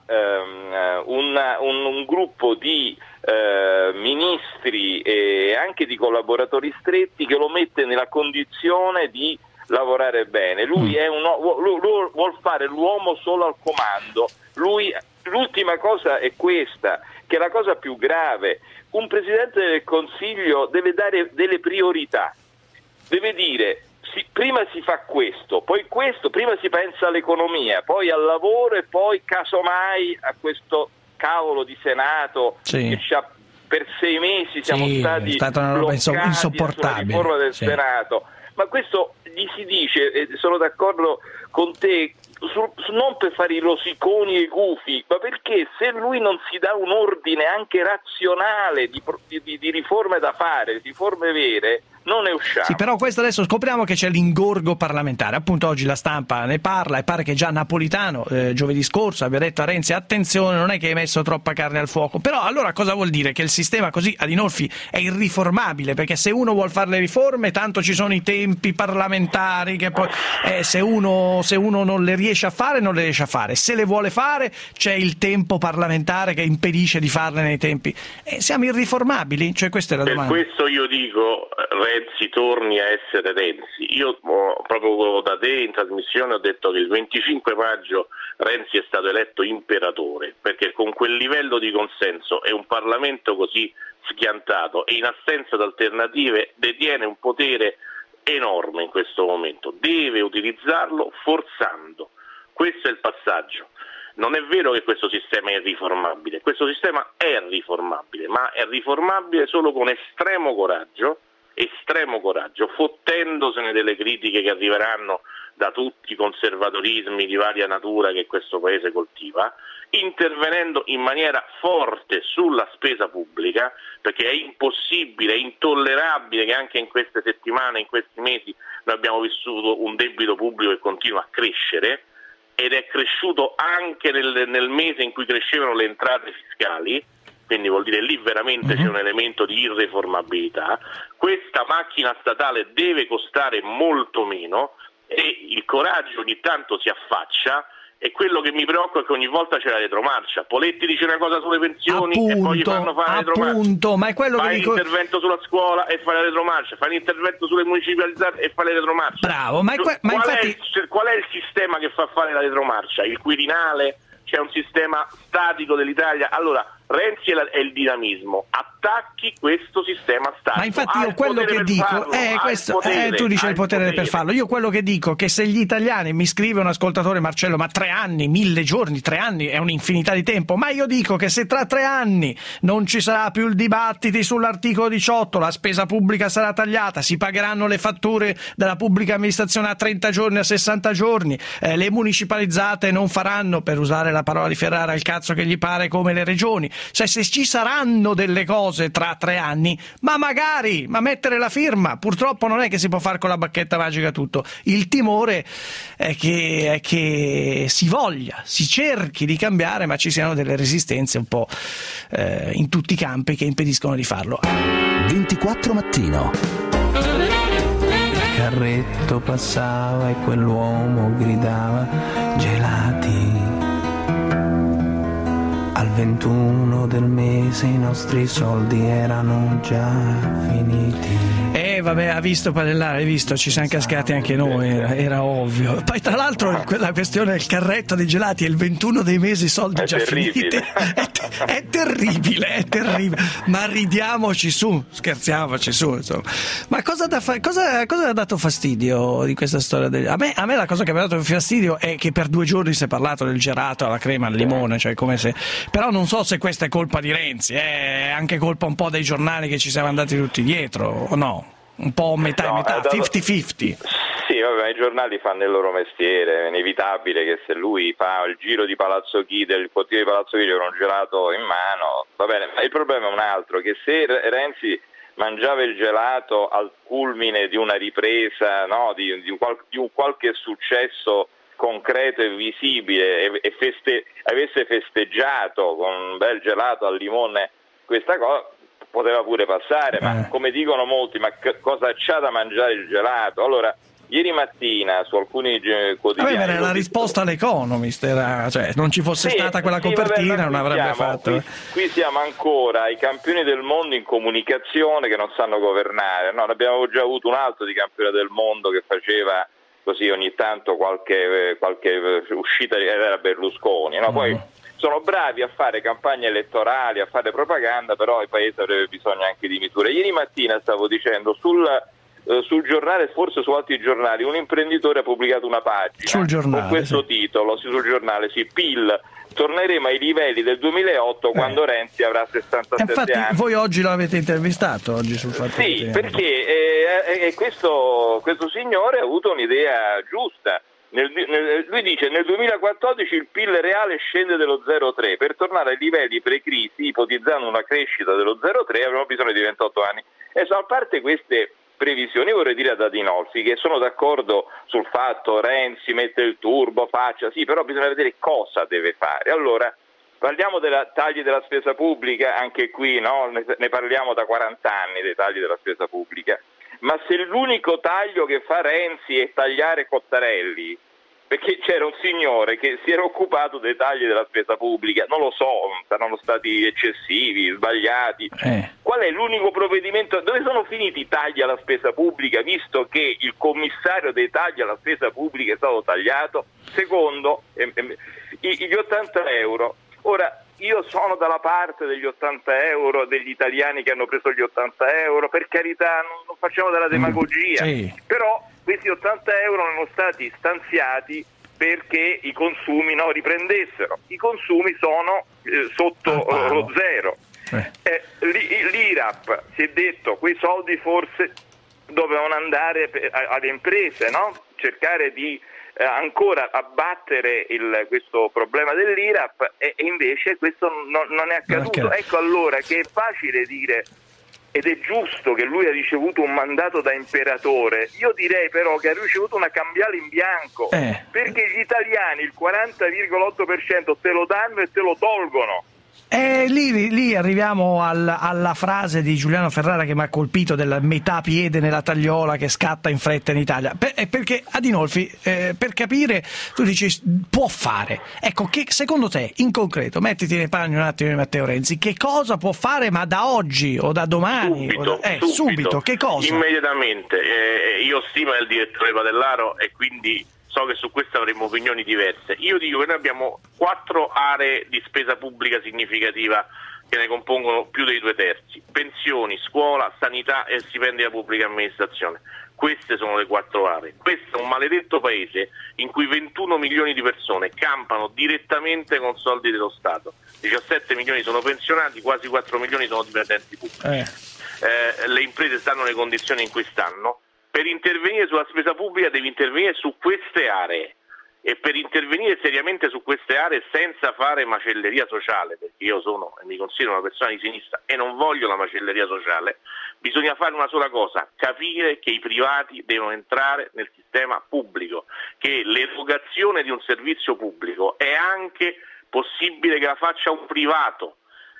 un gruppo di ministri e anche di collaboratori stretti che lo mette nella condizione di lavorare bene. Lui vuol fare l'uomo solo al comando. L'ultima cosa è questa, che è la cosa più grave. Un Presidente del Consiglio deve dare delle priorità, deve dire prima si fa questo, poi questo, prima si pensa all'economia, poi al lavoro e poi casomai a questo cavolo di Senato che per 6 mesi siamo stati è stata una roba insopportabile sulla riforma del Senato. Ma questo gli si dice, sono d'accordo con te, non per fare i rosiconi e i gufi, ma perché se lui non si dà un ordine anche razionale di riforme da fare, riforme vere, non ne usciamo. Sì, però questo adesso scopriamo che c'è l'ingorgo parlamentare. Appunto oggi la stampa ne parla e pare che già Napolitano giovedì scorso abbia detto a Renzi: attenzione, non è che hai messo troppa carne al fuoco. Però allora cosa vuol dire? Che il sistema così Adinolfi è irriformabile, perché se uno vuol fare le riforme tanto ci sono i tempi parlamentari che poi se uno non le riesce a fare non le riesce a fare, se le vuole fare c'è il tempo parlamentare che impedisce di farle nei tempi. Siamo irriformabili? Cioè questa è la domanda. Per questo io dico Renzi torni a essere Renzi. Io proprio da te in trasmissione ho detto che il 25 maggio Renzi è stato eletto imperatore, perché con quel livello di consenso e un Parlamento così schiantato e in assenza di alternative detiene un potere enorme in questo momento, deve utilizzarlo forzando. Questo è il passaggio. Non è vero che questo sistema è riformabile, questo sistema è riformabile, ma è riformabile solo con estremo coraggio, fottendosene delle critiche che arriveranno da tutti i conservatorismi di varia natura che questo Paese coltiva, intervenendo in maniera forte sulla spesa pubblica, perché è impossibile, è intollerabile che anche in queste settimane, in questi mesi, noi abbiamo vissuto un debito pubblico che continua a crescere, ed è cresciuto anche nel mese in cui crescevano le entrate fiscali, quindi vuol dire lì veramente c'è un elemento di irreformabilità. Questa macchina statale deve costare molto meno e il coraggio ogni tanto si affaccia, e quello che mi preoccupa è che ogni volta c'è la retromarcia. Poletti dice una cosa sulle pensioni e poi gli fanno fare la retromarcia. Ma è quello fai l'intervento sulla scuola e fai la retromarcia, fai l'intervento sulle municipalizzate e fai la retromarcia. Bravo, ma infatti qual è il sistema che fa fare la retromarcia? Il Quirinale? c'è un sistema statico dell'Italia. Allora, Renzi è il dinamismo, attacchi questo sistema statico. Ma infatti io quello che dico tu dici il potere per farlo. Io quello che dico che se gli italiani, mi scrive un ascoltatore, Marcello, ma 3 anni, 1000 giorni, 3 anni è un'infinità di tempo, ma io dico che se tra 3 anni non ci sarà più il dibattito sull'articolo 18, la spesa pubblica sarà tagliata, si pagheranno le fatture della pubblica amministrazione a 30 giorni, a 60 giorni, le municipalizzate non faranno, per usare la parola di Ferrara, il cazzo che gli pare come le regioni. Cioè, se ci saranno delle cose tra 3 anni, ma magari, ma mettere la firma, purtroppo non è che si può fare con la bacchetta magica tutto. Il timore è che si voglia, si cerchi di cambiare, ma ci siano delle resistenze un po' in tutti i campi che impediscono di farlo. 24 mattino. Il carretto passava e quell'uomo gridava gelati. Al 21 del mese i nostri soldi erano già finiti. Vabbè, ha visto Padellaro, hai visto, ci siamo cascati anche noi, era ovvio. Poi tra l'altro la questione del carretto dei gelati e il 21 dei mesi soldi già finiti è terribile, ma ridiamoci su, scherziamoci su, insomma. Ma cosa ha dato fastidio di questa storia? A me la cosa che mi ha dato fastidio è che per 2 giorni si è parlato del gelato alla crema al limone, cioè come se, però non so se questa è colpa di Renzi, è anche colpa un po' dei giornali che ci siamo andati tutti dietro, o no? Un po' metà e metà, 50-50. Sì, vabbè, i giornali fanno il loro mestiere, è inevitabile che se lui fa il giro di Palazzo Chigi, del cortile di Palazzo Chigi con un gelato in mano, va bene, ma il problema è un altro, che se Renzi mangiava il gelato al culmine di una ripresa, no, di un qualche successo concreto e visibile e avesse festeggiato con un bel gelato al limone questa cosa, poteva pure passare, ma come dicono molti, ma cosa c'ha da mangiare il gelato? Allora, ieri mattina su alcuni quotidiani... Vabbè, la risposta all'Economist era, cioè, non ci fosse stata quella copertina, non avrebbe fatto. Qui siamo ancora i campioni del mondo in comunicazione che non sanno governare, no? Ne abbiamo già avuto un altro di campione del mondo che faceva così ogni tanto qualche uscita, era Berlusconi, no? Poi sono bravi a fare campagne elettorali, a fare propaganda, però il paese avrebbe bisogno anche di misure. Ieri mattina stavo dicendo sul giornale, forse su altri giornali, un imprenditore ha pubblicato una pagina sul giornale, con questo titolo, sul giornale, PIL, torneremo ai livelli del 2008 quando Renzi avrà 67 infatti, anni. Voi oggi lo avete intervistato oggi sul Fatto Sì, perché questo signore ha avuto un'idea giusta. Lui dice nel 2014 il PIL reale scende dello 0,3, per tornare ai livelli pre-crisi, ipotizzando una crescita dello 0,3 avremo bisogno di 28 anni. E a parte queste previsioni, vorrei dire ad Adinolfi che sono d'accordo sul fatto Renzi mette il turbo, faccia, sì, però bisogna vedere cosa deve fare. Allora, parliamo dei tagli della spesa pubblica, anche qui no? Ne parliamo da 40 anni dei tagli della spesa pubblica. Ma se l'unico taglio che fa Renzi è tagliare Cottarelli, perché c'era un signore che si era occupato dei tagli della spesa pubblica, non lo so, saranno stati eccessivi, sbagliati. Qual è l'unico provvedimento? Dove sono finiti i tagli alla spesa pubblica, visto che il commissario dei tagli alla spesa pubblica è stato tagliato? Secondo, gli 80 euro. Ora, io sono dalla parte degli 80 euro, degli italiani che hanno preso gli 80 euro, per carità, non facciamo della demagogia, però questi 80 euro non sono stati stanziati perché i consumi riprendessero. I consumi sono sotto lo zero. L'IRAP, si è detto, quei soldi forse dovevano andare alle imprese, no? Cercare di ancora abbattere questo problema dell'IRAP e invece questo non è accaduto. Ecco allora che è facile dire, ed è giusto che lui ha ricevuto un mandato da imperatore, io direi però che ha ricevuto una cambiale in bianco, perché gli italiani il 40,8% te lo danno e te lo tolgono. Lì arriviamo alla frase di Giuliano Ferrara che mi ha colpito, della metà piede nella tagliola che scatta in fretta in Italia, perché Adinolfi, per capire, tu dici può fare, ecco, che secondo te in concreto, mettiti nei panni un attimo di Matteo Renzi, che cosa può fare, ma da oggi o da domani? Subito, che cosa? Immediatamente. Io stimo il direttore Padellaro e quindi so che su questo avremo opinioni diverse. Io dico che noi abbiamo 4 aree di spesa pubblica significativa che ne compongono più dei 2/3: pensioni, scuola, sanità e stipendi della pubblica amministrazione. Queste sono le 4 aree. Questo è un maledetto paese in cui 21 milioni di persone campano direttamente con soldi dello Stato. 17 milioni sono pensionati, quasi 4 milioni sono dipendenti pubblici. Le imprese stanno nelle condizioni in cui stanno. Per intervenire sulla spesa pubblica devi intervenire su queste aree, e per intervenire seriamente su queste aree senza fare macelleria sociale, perché io sono e mi considero una persona di sinistra e non voglio la macelleria sociale, bisogna fare una sola cosa: capire che i privati devono entrare nel sistema pubblico, che l'erogazione di un servizio pubblico è anche possibile che la faccia un privato.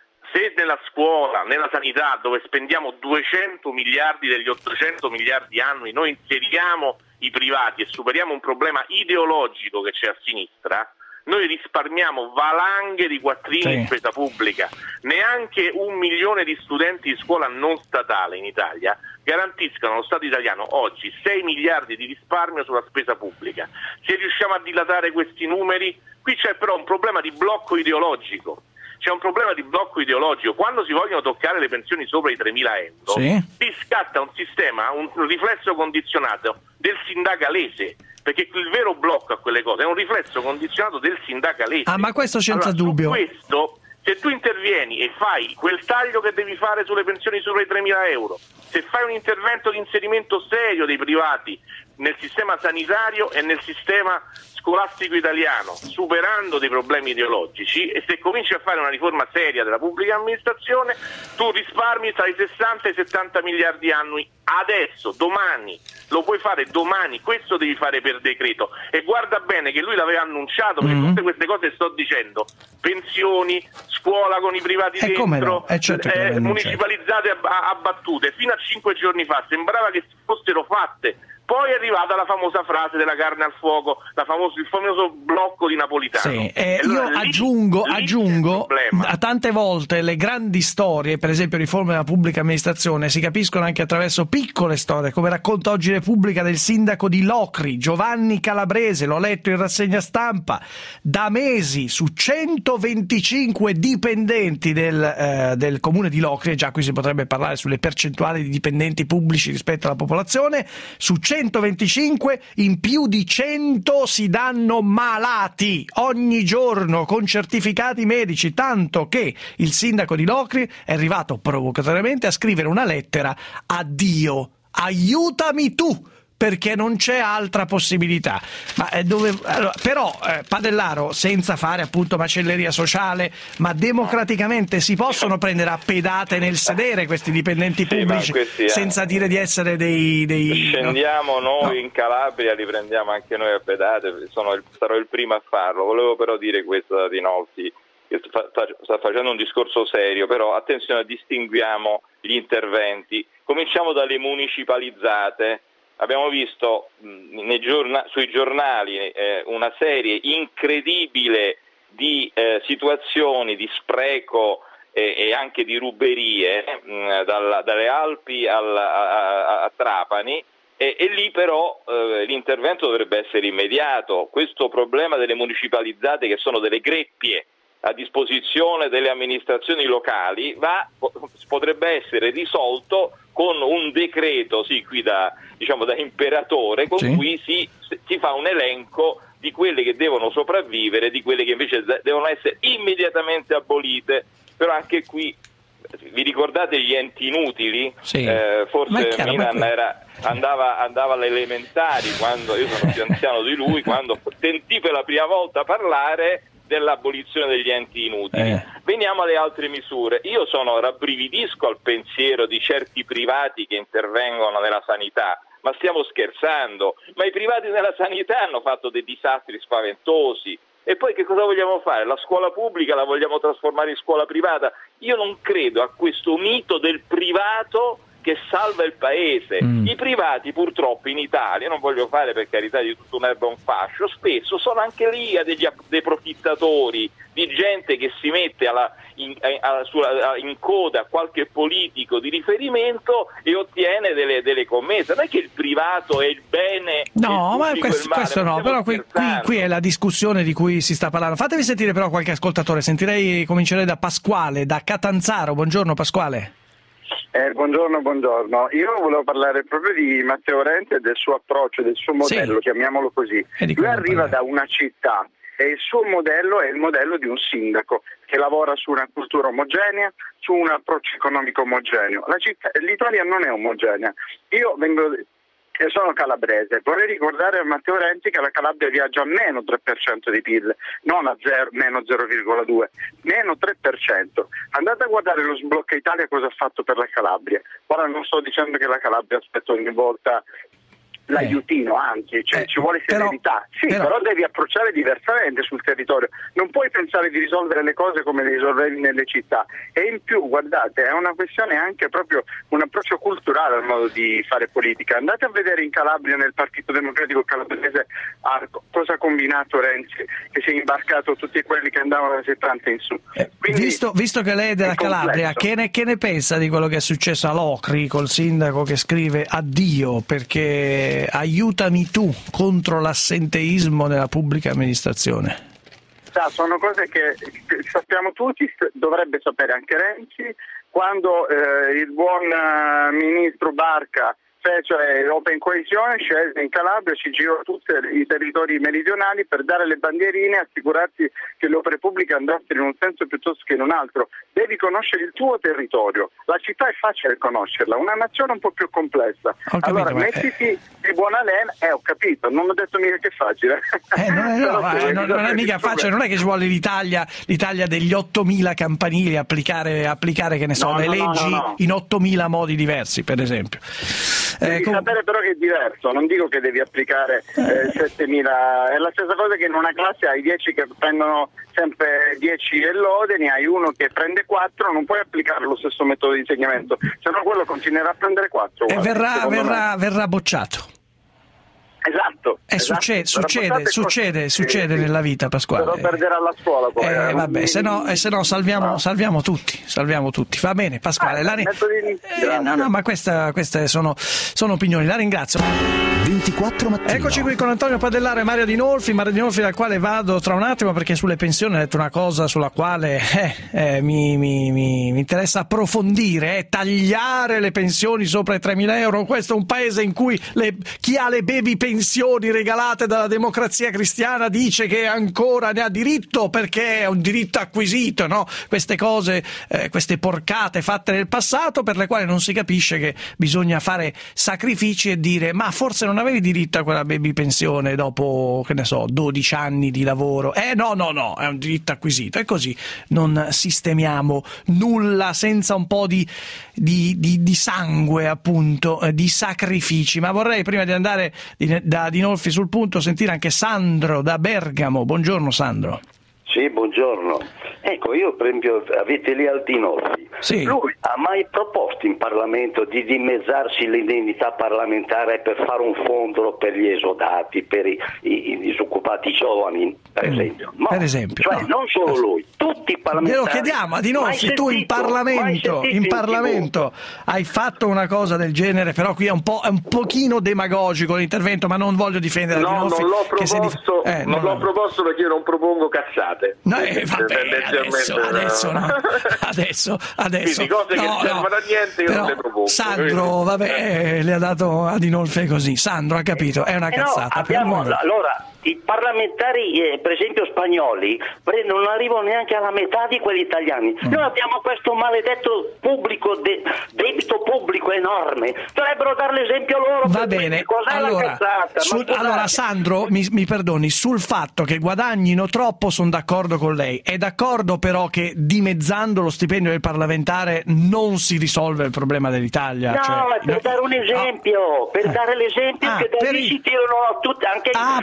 Se nella scuola, nella sanità, dove spendiamo 200 miliardi degli 800 miliardi annui, noi inseriamo i privati e superiamo un problema ideologico che c'è a sinistra, noi risparmiamo valanghe di quattrini in spesa pubblica. Neanche 1 milione di studenti di scuola non statale in Italia garantiscono allo Stato italiano oggi 6 miliardi di risparmio sulla spesa pubblica. Se riusciamo a dilatare questi numeri, qui c'è però un problema di blocco ideologico. C'è un problema di blocco ideologico. Quando si vogliono toccare le pensioni sopra i 3.000 euro, si scatta un sistema, un riflesso condizionato del sindacalese, perché il vero blocco a quelle cose è un riflesso condizionato del sindacalese. Ah, ma questo senza dubbio. Su questo, se tu intervieni e fai quel taglio che devi fare sulle pensioni sopra i 3.000 euro, se fai un intervento di inserimento serio dei privati nel sistema sanitario e nel sistema scolastico italiano, superando dei problemi ideologici, e se cominci a fare una riforma seria della pubblica amministrazione, tu risparmi tra i 60 e i 70 miliardi annui. Adesso, domani, lo puoi fare domani, questo devi fare per decreto, e guarda bene che lui l'aveva annunciato, perché tutte queste cose sto dicendo: pensioni, scuola con i privati dentro, certo municipalizzate a battute, fino a 5 giorni fa sembrava che fossero fatte. Poi è arrivata la famosa frase della carne al fuoco, il famoso blocco di Napolitano. Sì, allora, io aggiungo a tante volte le grandi storie, per esempio riforme della pubblica amministrazione, si capiscono anche attraverso piccole storie, come racconta oggi Repubblica del sindaco di Locri, Giovanni Calabrese, l'ho letto in rassegna stampa. Da mesi su 125 dipendenti del comune di Locri, e già qui si potrebbe parlare sulle percentuali di dipendenti pubblici rispetto alla popolazione, su 125 in più di 100 si danno malati ogni giorno con certificati medici, tanto che il sindaco di Locri è arrivato provocatoriamente a scrivere una lettera a Dio: aiutami tu, perché non c'è altra possibilità. Ma però Padellaro, senza fare appunto macelleria sociale, ma democraticamente si possono prendere a pedate nel sedere questi dipendenti pubblici, senza dire di essere dei scendiamo noi in Calabria, li prendiamo anche noi a pedate, sarò il primo a farlo. Volevo però dire questo da Rinolfi, che sta facendo un discorso serio, però attenzione, distinguiamo gli interventi. Cominciamo dalle municipalizzate. Abbiamo visto sui giornali una serie incredibile di situazioni di spreco e anche di ruberie, dalle Alpi a Trapani, e lì però l'intervento dovrebbe essere immediato. Questo problema delle municipalizzate, che sono delle greppie a disposizione delle amministrazioni locali, potrebbe essere risolto con un decreto, qui da imperatore, con cui si fa un elenco di quelle che devono sopravvivere, di quelle che invece devono essere immediatamente abolite. Però anche qui, vi ricordate gli enti inutili? Forse Milan andava alle elementari, quando io sono più anziano di lui, quando sentì per la prima volta parlare dell'abolizione degli enti inutili. Veniamo alle altre misure. Io rabbrividisco al pensiero di certi privati che intervengono nella sanità, ma stiamo scherzando? Ma i privati nella sanità hanno fatto dei disastri spaventosi. E poi che cosa vogliamo fare? La scuola pubblica la vogliamo trasformare in scuola privata? Io non credo a questo mito del privato che salva il paese. I privati purtroppo in Italia, non voglio fare per carità di tutto un'erba un fascio, spesso sono anche lì dei profittatori, di gente che si mette in coda a qualche politico di riferimento e ottiene delle commesse. Non è che il privato è il bene, no, ma questo no, però qui è la discussione di cui si sta parlando. Fatevi sentire però qualche ascoltatore, comincerei da Pasquale, da Catanzaro. Buongiorno Pasquale. Buongiorno. Io volevo parlare proprio di Matteo Renzi e del suo approccio, del suo modello, chiamiamolo così. Lui arriva da una città e il suo modello è il modello di un sindaco che lavora su una cultura omogenea, su un approccio economico omogeneo. L'Italia non è omogenea. Io sono calabrese, vorrei ricordare a Matteo Renzi che la Calabria viaggia a meno 3% di PIL, non a meno 0,2%, meno 3%. Andate a guardare lo sblocca Italia cosa ha fatto per la Calabria. Ora non sto dicendo che la Calabria aspetta ogni volta l'aiutino, anzi, ci vuole serenità. Però devi approcciare diversamente sul territorio. Non puoi pensare di risolvere le cose come le risolvevi nelle città. E in più, guardate, è una questione anche proprio un approccio culturale al modo di fare politica. Andate a vedere in Calabria, nel Partito Democratico Calabrese, cosa ha combinato Renzi, che si è imbarcato tutti quelli che andavano da 70 in su. Quindi, visto che lei è della Calabria, che ne pensa di quello che è successo a Locri col sindaco che scrive addio perché aiutami tu contro l'assenteismo nella pubblica amministrazione? Sono cose che sappiamo tutti, dovrebbe sapere anche Renzi. Quando il buon ministro Barca fece Open Coesione, scelse in Calabria, ci girò tutti i territori meridionali per dare le bandierine e assicurarsi che le opere pubbliche andassero in un senso piuttosto che in un altro. Devi conoscere il tuo territorio, la città è facile conoscerla, una nazione un po' più complessa. Allora mettiti di buona lena, ho capito, non ho detto mica che è facile. Non è mica facile, non è che ci vuole l'Italia degli 8.000 campanili, applicare che ne so, le leggi in 8.000 modi diversi, per esempio. Devi sapere però che è diverso, non dico che devi applicare 7.000, è la stessa cosa che in una classe hai 10 che prendono sempre 10 e lode, ne hai uno che prende 4, non puoi applicare lo stesso metodo di insegnamento, se no quello continuerà a prendere 4. E verrà bocciato. Esatto. Succede nella vita, Pasquale. Però perderà la scuola poi. Vabbè, se no salviamo tutti. Va bene, Pasquale. Ma queste sono opinioni. La ringrazio. 24 mattino. Eccoci qui con Antonio Padellaro e Mario Dinolfi dal quale vado tra un attimo, perché sulle pensioni ha detto una cosa sulla quale mi interessa approfondire, tagliare le pensioni sopra i 3.000 euro. Questo è un paese in cui chi ha le baby pensioni regalate dalla Democrazia Cristiana dice che ancora ne ha diritto perché è un diritto acquisito, no? Queste cose, queste porcate fatte nel passato, per le quali non si capisce che bisogna fare sacrifici e dire ma forse non avevi diritto a quella baby pensione dopo, 12 anni di lavoro. No, è un diritto acquisito. E così non sistemiamo nulla senza un po' di sangue, appunto, di sacrifici. Ma vorrei, prima di andare da Dinolfi sul punto, sentire anche Sandro da Bergamo. Buongiorno Sandro. Sì, buongiorno. Ecco, io per esempio, avete lì Aldinolfi. Sì. Lui ha mai proposto in Parlamento di dimezzarsi l'indennità parlamentare per fare un fondo per gli esodati, per i disoccupati giovani, per esempio? No. Per esempio. Cioè, non solo lui, tutti i parlamentari. Glielo chiediamo a Dinolfi, tu in Parlamento hai fatto una cosa del genere, però qui è un pochino demagogico l'intervento, ma non voglio difendere Dinolfi. Non l'ho proposto perché io non propongo cazzate. Adesso quindi cose che servono a niente io non le propongo. Sandro, le ha dato a Dinolfi così. Sandro ha capito, è una cazzata. Allora, i parlamentari, per esempio spagnoli, non arrivano neanche alla metà di quelli italiani. Noi abbiamo questo maledetto debito pubblico enorme. Dovrebbero dare l'esempio loro. Va bene. Allora, Sandro, mi perdoni, sul fatto che guadagnino troppo sono d'accordo con lei. È d'accordo però che dimezzando lo stipendio del parlamentare non si risolve il problema dell'Italia? Per dare un esempio, dare l'esempio che da lì si tirano tutti, anche perfetto.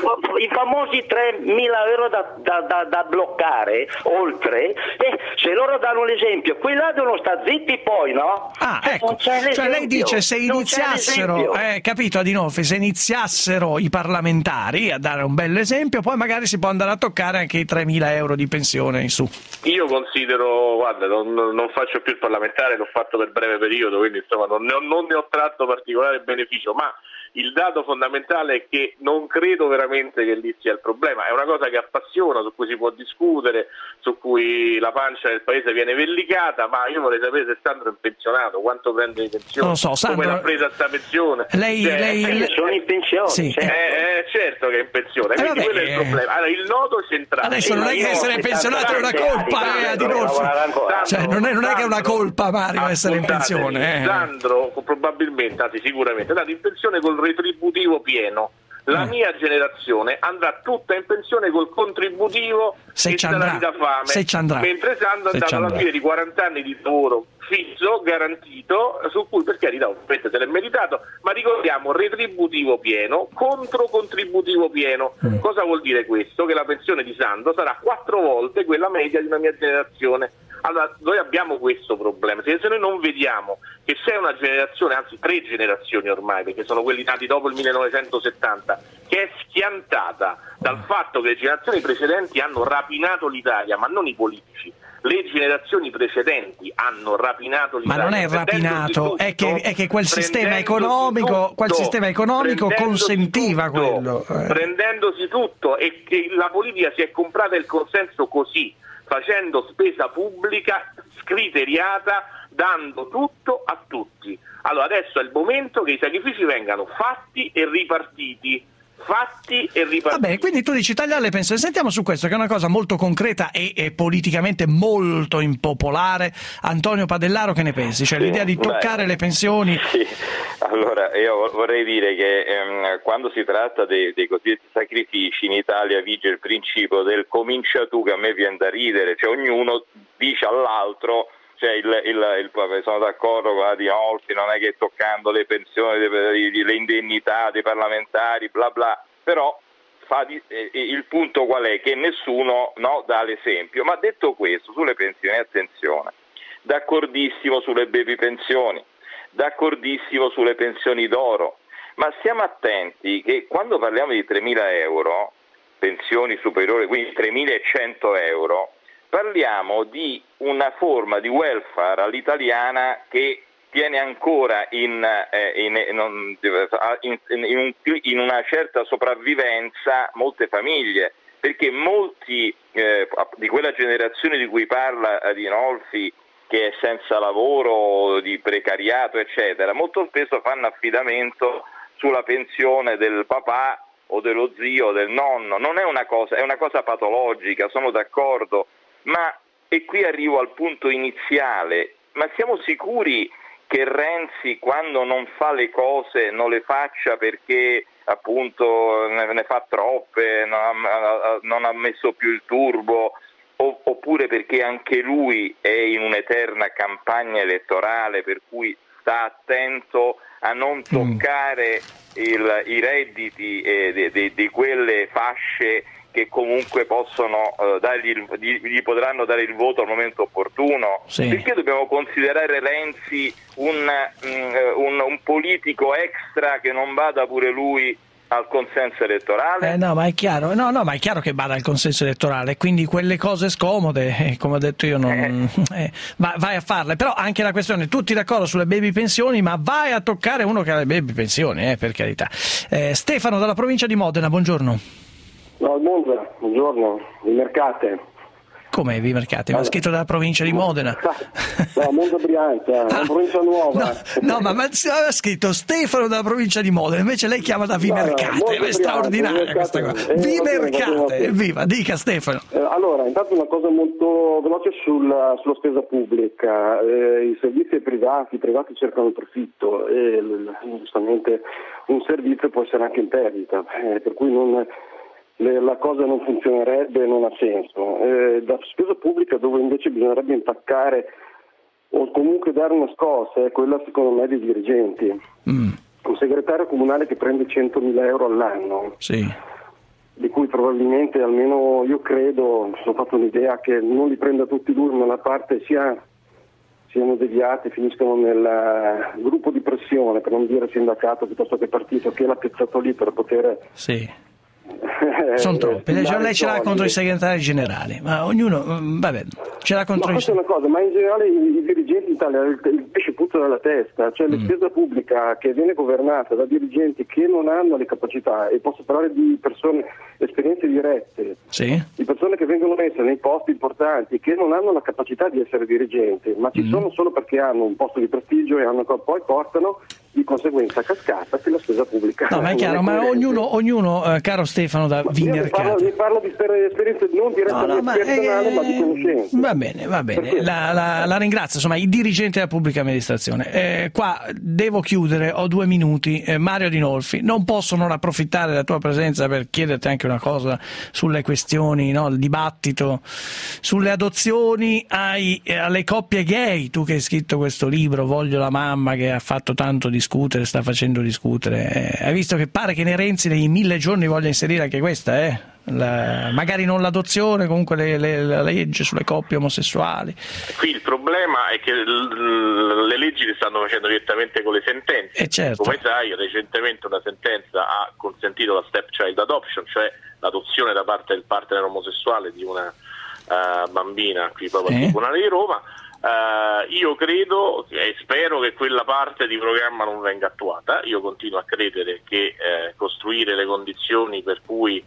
i famosi 3.000 euro da bloccare, oltre, se loro danno l'esempio, quelli là devono stare zitti poi, no? Ecco, cioè lei dice se iniziassero, capito Adinolfi, se iniziassero i parlamentari a dare un bel esempio, poi magari si può andare a toccare anche i 3.000 euro di pensione in su. Io considero, guarda, non faccio più il parlamentare, l'ho fatto per breve periodo, quindi insomma non ne ho tratto particolare beneficio, ma il dato fondamentale è che non credo veramente che lì sia il problema, è una cosa che appassiona, su cui si può discutere, su cui la pancia del paese viene vellicata, ma io vorrei sapere se Sandro è pensionato, quanto prende di pensione, non lo so, Sandro, come l'ha presa sta pensione. Lei sono in pensione, sì. Certo che è in pensione, quindi quello è il problema. Allora, il nodo centrale. Adesso non è che essere pensionato è una colpa, Adinolfi. Cioè, non è che è una colpa, Mario, essere in pensione. Sandro probabilmente, anzi sicuramente, è andato in pensione col retributivo pieno. La mia generazione andrà tutta in pensione col contributivo e sarà da fame, mentre Sandro è andato alla fine di 40 anni di lavoro fisso, garantito, su cui per carità ovviamente se l'è meritato, ma ricordiamo retributivo pieno contro contributivo pieno. Cosa vuol dire questo? Che la pensione di Sandro sarà 4 volte quella media di una mia generazione. Allora, noi abbiamo questo problema, se noi non vediamo che c'è una generazione, anzi 3 generazioni ormai, perché sono quelli nati dopo il 1970, che è schiantata dal fatto che le generazioni precedenti hanno rapinato l'Italia, ma non i politici. Le generazioni precedenti hanno rapinato l'Italia. Ma non è rapinato, è che quel sistema economico consentiva quello. Prendendosi tutto, e che la politica si è comprata il consenso così, facendo spesa pubblica scriteriata, dando tutto a tutti. Allora adesso è il momento che i sacrifici vengano fatti e ripartiti. Vabbè, quindi tu dici tagliare le pensioni. Sentiamo su questo, che è una cosa molto concreta e politicamente molto impopolare. Antonio Padellaro, che ne pensi? Cioè l'idea di toccare le pensioni? Sì. Allora, io vorrei dire che quando si tratta dei cosiddetti sacrifici, in Italia vige il principio del comincia tu, che a me viene da ridere, cioè ognuno dice all'altro, cioè sono d'accordo con Adinolfi, non è che toccando le pensioni, le indennità dei parlamentari, bla bla, però il punto qual è? Che nessuno dà l'esempio. Ma detto questo, sulle pensioni, attenzione, d'accordissimo sulle baby pensioni, d'accordissimo sulle pensioni d'oro, ma stiamo attenti che quando parliamo di 3.000 euro, pensioni superiori, quindi 3.100 euro, parliamo di una forma di welfare all'italiana che tiene ancora in una certa sopravvivenza molte famiglie, perché molti di quella generazione di cui parla Adinolfi, che è senza lavoro, di precariato, eccetera, molto spesso fanno affidamento sulla pensione del papà o dello zio o del nonno. Non è una cosa, è una cosa patologica, sono d'accordo. Ma, e qui arrivo al punto iniziale, ma siamo sicuri che Renzi, quando non fa le cose, non le faccia perché appunto ne fa troppe, non ha messo più il turbo, oppure perché anche lui è in un'eterna campagna elettorale, per cui sta attento a non toccare i redditi di quelle fasce che comunque possono gli potranno dare il voto al momento opportuno? Sì. Perché dobbiamo considerare Renzi un politico extra che non vada pure lui al consenso elettorale? No, ma è chiaro. Ma è chiaro che vada al consenso elettorale, quindi quelle cose scomode, come ho detto io, vai a farle. Però anche la questione, tutti d'accordo sulle baby pensioni, ma vai a toccare uno che ha le baby pensioni, per carità. Stefano dalla provincia di Modena, buongiorno. No, buongiorno, vi mercate. Come vi mercate? Ma scritto dalla provincia di Modena. No, Monza Brianza, una provincia nuova. No, ma aveva scritto Stefano dalla provincia di Modena, invece lei chiama da Vimercate, è straordinaria questa cosa. Vimercate, evviva, dica Stefano. Allora, intanto una cosa molto veloce sulla spesa pubblica. I servizi privati cercano profitto e giustamente un servizio può essere anche in perdita, per cui la cosa non funzionerebbe, non ha senso. Da spesa pubblica, dove invece bisognerebbe impaccare o comunque dare una scossa, è quella secondo me dei dirigenti. Un segretario comunale che prende 100.000 euro all'anno, di cui probabilmente, almeno io credo, mi sono fatto un'idea che non li prenda tutti lui, ma una parte siano deviati, finiscono nel gruppo di pressione, per non dire sindacato piuttosto che partito, che l'ha piazzato lì per poter... Sì. Sono troppi, lei ce l'ha contro i segretari generali, ma ognuno, vabbè, ce l'ha contro questa è una cosa, ma in generale i dirigenti in Italia il pesce puzza dalla testa, cioè la spesa pubblica che viene governata da dirigenti che non hanno le capacità, e posso parlare di persone, esperienze dirette, di persone che vengono messe nei posti importanti, che non hanno la capacità di essere dirigenti, ma ci sono solo perché hanno un posto di prestigio e poi portano di conseguenza a cascata che la spesa pubblica. No, ma è chiaro, ma ognuno caro Stefano da Vimercato. Mi parlo di esperienze non direttamente personali, ma di conoscenze. Va bene. La ringrazio, insomma, i dirigenti della pubblica amministrazione. Qua devo chiudere, ho 2 minuti. Mario Adinolfi, non posso non approfittare della tua presenza per chiederti anche una cosa sulle questioni, no? Il dibattito sulle adozioni alle coppie gay. Tu che hai scritto questo libro, Voglio la mamma, che ha fatto tanto discutere, sta facendo discutere. Hai visto che pare che Renzi nei 1000 giorni voglia inserire anche questa, magari non l'adozione, comunque la legge sulle coppie omosessuali. Qui il problema è che le leggi le stanno facendo direttamente con le sentenze. Certo. Come sai, recentemente una sentenza ha consentito la stepchild adoption, cioè l'adozione da parte del partner omosessuale di una bambina qui proprio al Tribunale di Roma. Io credo e spero che quella parte di programma non venga attuata. Io continuo a credere che costruire le condizioni per cui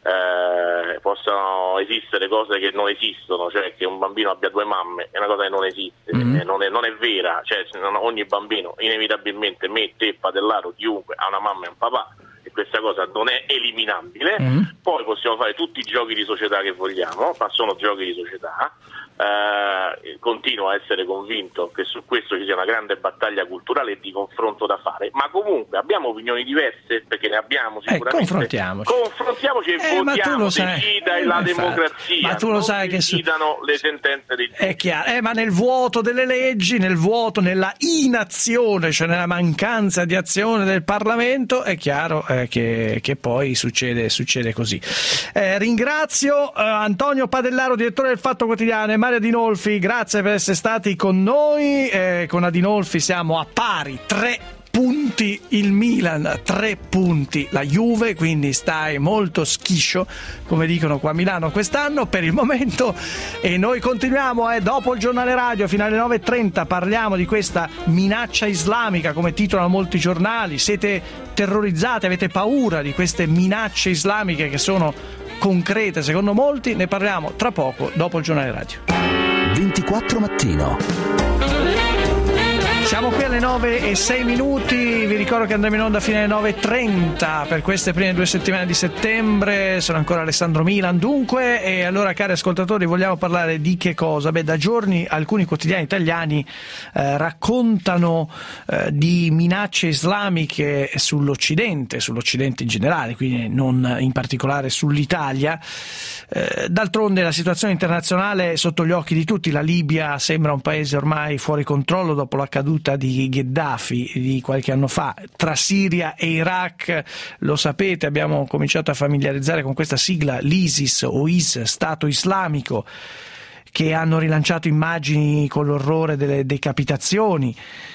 possano esistere cose che non esistono, cioè che un bambino abbia 2 mamme, è una cosa che non esiste, non è vera, cioè ogni bambino inevitabilmente, me, te, Padellaro, chiunque ha una mamma e un papà, e questa cosa non è eliminabile. Poi possiamo fare tutti i giochi di società che vogliamo, ma sono giochi di società. Continuo a essere convinto che su questo ci sia una grande battaglia culturale e di confronto da fare, ma comunque abbiamo opinioni diverse, perché ne abbiamo sicuramente. Confrontiamoci e votiamo, decida la democrazia, ma tu lo sai che decidano le sentenze dei giudici. È chiaro, ma nel vuoto delle leggi, nella inazione, cioè nella mancanza di azione del Parlamento, è chiaro che poi succede così. Ringrazio Antonio Padellaro, direttore del Fatto Quotidiano, e Mario Adinolfi, grazie per essere stati con noi. Con Adinolfi siamo a pari, 3 punti il Milan, 3 punti la Juve, quindi stai molto schiscio, come dicono qua a Milano quest'anno per il momento, e noi continuiamo dopo il giornale radio fino alle 9:30. Parliamo di questa minaccia islamica, come titolano molti giornali. Siete terrorizzati, avete paura di queste minacce islamiche che sono concrete secondo molti? Ne parliamo tra poco dopo il giornale radio. 24 mattino. Siamo qui alle 9:06. Vi ricordo che andremo in onda fino alle 9:30 per queste prime 2 settimane di settembre. Sono ancora Alessandro Milan, dunque. E allora, cari ascoltatori, vogliamo parlare di che cosa? Da giorni alcuni quotidiani italiani raccontano di minacce islamiche sull'Occidente in generale, quindi non in particolare sull'Italia. D'altronde la situazione internazionale è sotto gli occhi di tutti. La Libia sembra un paese ormai fuori controllo dopo la caduta di Gheddafi di qualche anno fa. Tra Siria e Iraq, lo sapete, abbiamo cominciato a familiarizzare con questa sigla, l'ISIS o IS, Stato Islamico, che hanno rilanciato immagini con l'orrore delle decapitazioni.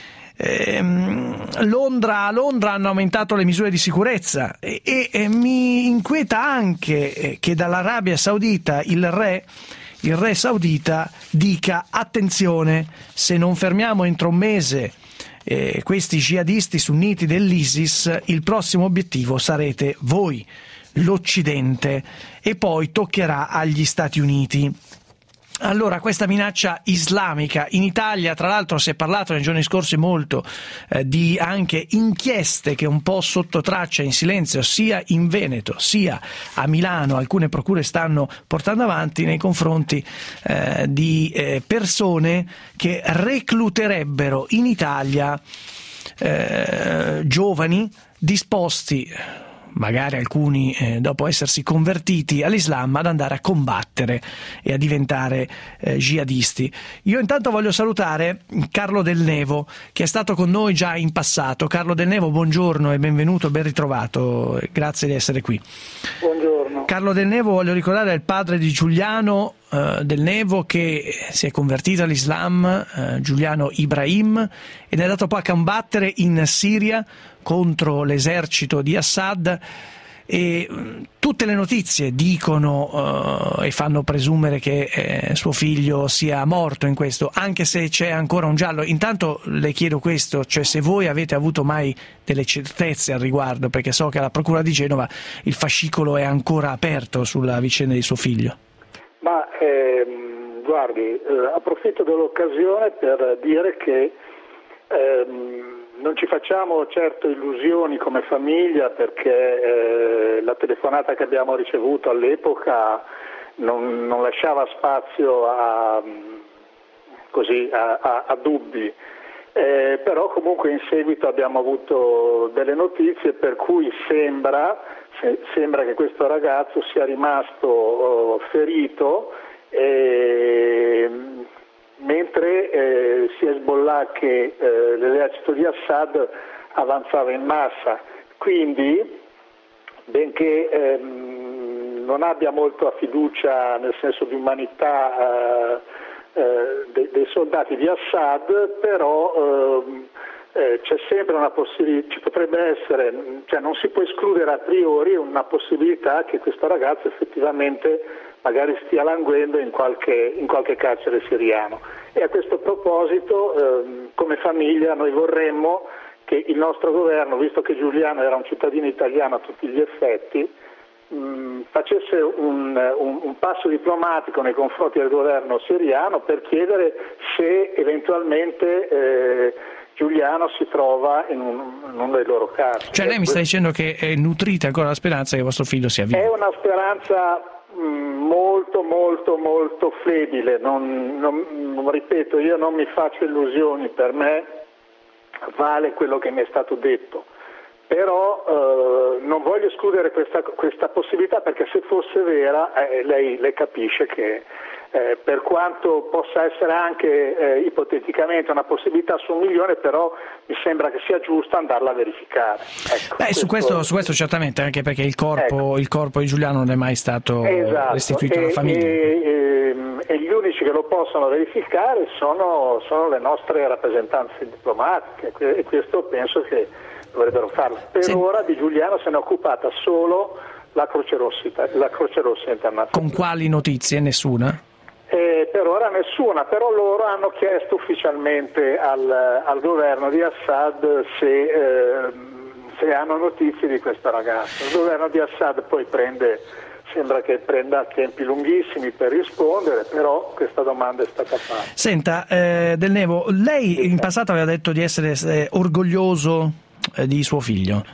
Londra hanno aumentato le misure di sicurezza e mi inquieta anche che dall'Arabia Saudita il re saudita dica: attenzione, se non fermiamo entro un mese questi jihadisti sunniti dell'ISIS, il prossimo obiettivo sarete voi, l'Occidente, e poi toccherà agli Stati Uniti. Allora, questa minaccia islamica in Italia, tra l'altro si è parlato nei giorni scorsi molto di anche inchieste che un po' sotto traccia, in silenzio, sia in Veneto sia a Milano, alcune procure stanno portando avanti nei confronti di persone che recluterebbero in Italia giovani disposti, magari alcuni dopo essersi convertiti all'Islam, ad andare a combattere e a diventare jihadisti. Io intanto voglio salutare Carlo Del Nevo, che è stato con noi già in passato. Carlo Del Nevo, buongiorno e benvenuto, ben ritrovato, grazie di essere qui. Buongiorno. Carlo Del Nevo, voglio ricordare, è il padre di Giuliano Del Nevo, che si è convertito all'Islam, Giuliano Ibrahim, ed è andato poi a combattere in Siria contro l'esercito di Assad, e tutte le notizie dicono e fanno presumere che suo figlio sia morto in questo, anche se c'è ancora un giallo. Intanto le chiedo questo, cioè se voi avete avuto mai delle certezze al riguardo, perché so che alla Procura di Genova il fascicolo è ancora aperto sulla vicenda di suo figlio. Ma guardi, approfitto dell'occasione per dire che non ci facciamo certo illusioni come famiglia, perché la telefonata che abbiamo ricevuto all'epoca non lasciava spazio a dubbi, però comunque in seguito abbiamo avuto delle notizie per cui sembra che questo ragazzo sia rimasto ferito, mentre si Hezbollah, che l'esercito di Assad avanzava in massa. Quindi, benché non abbia molta fiducia nel senso di umanità dei soldati di Assad, però c'è sempre una possibilità, ci potrebbe essere, cioè non si può escludere a priori una possibilità che questo ragazzo effettivamente magari stia languendo in qualche carcere siriano. E a questo proposito, come famiglia, noi vorremmo che il nostro governo, visto che Giuliano era un cittadino italiano a tutti gli effetti, facesse un passo diplomatico nei confronti del governo siriano per chiedere se eventualmente Giuliano si trova in uno dei loro carceri. Cioè lei mi sta dicendo che è nutrita ancora la speranza che vostro figlio sia vivo? È una speranza molto molto molto flebile, non ripeto, io non mi faccio illusioni, per me vale quello che mi è stato detto, però non voglio escludere questa possibilità, perché se fosse vera lei capisce che per quanto possa essere anche ipoteticamente una possibilità su 1 milione, però mi sembra che sia giusto andarla a verificare. Ecco, su questo certamente, anche perché il corpo di Giuliano non è mai stato restituito alla famiglia. E gli unici che lo possono verificare sono le nostre rappresentanze diplomatiche, e questo penso che dovrebbero farlo. Per ora di Giuliano se ne è occupata solo la Croce Rossa internazionale. Con quali notizie? Nessuna? Per ora nessuna, però loro hanno chiesto ufficialmente al governo di Assad se hanno notizie di questo ragazzo. Il governo di Assad poi sembra che prenda tempi lunghissimi per rispondere, però questa domanda è stata fatta. Senta, Del Nevo, lei in passato aveva detto di essere orgoglioso di suo figlio.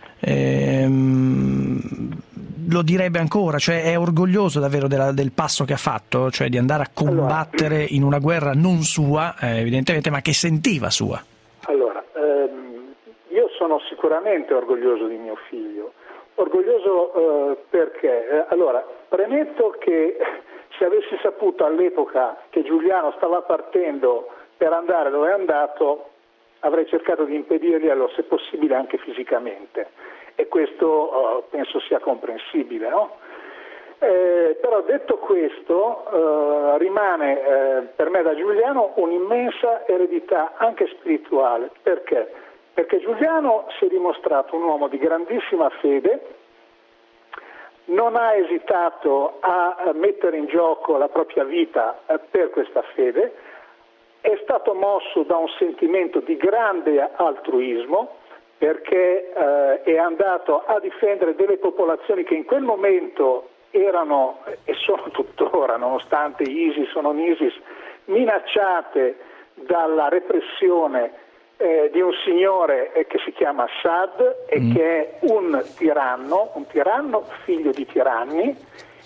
Lo direbbe ancora, cioè è orgoglioso davvero del passo che ha fatto, cioè di andare a combattere in una guerra non sua, evidentemente, ma che sentiva sua? Allora, io sono sicuramente orgoglioso di mio figlio. Orgoglioso perché? Allora, premetto che se avessi saputo all'epoca che Giuliano stava partendo per andare dove è andato, avrei cercato di impedirglielo, se possibile anche fisicamente. E questo penso sia comprensibile, no? Però detto questo, rimane per me da Giuliano un'immensa eredità anche spirituale. Perché? Perché Giuliano si è dimostrato un uomo di grandissima fede, non ha esitato a mettere in gioco la propria vita per questa fede, è stato mosso da un sentimento di grande altruismo, perché è andato a difendere delle popolazioni che in quel momento erano, e sono tuttora, nonostante ISIS o non ISIS, minacciate dalla repressione di un signore che si chiama Assad e che è un tiranno figlio di tiranni.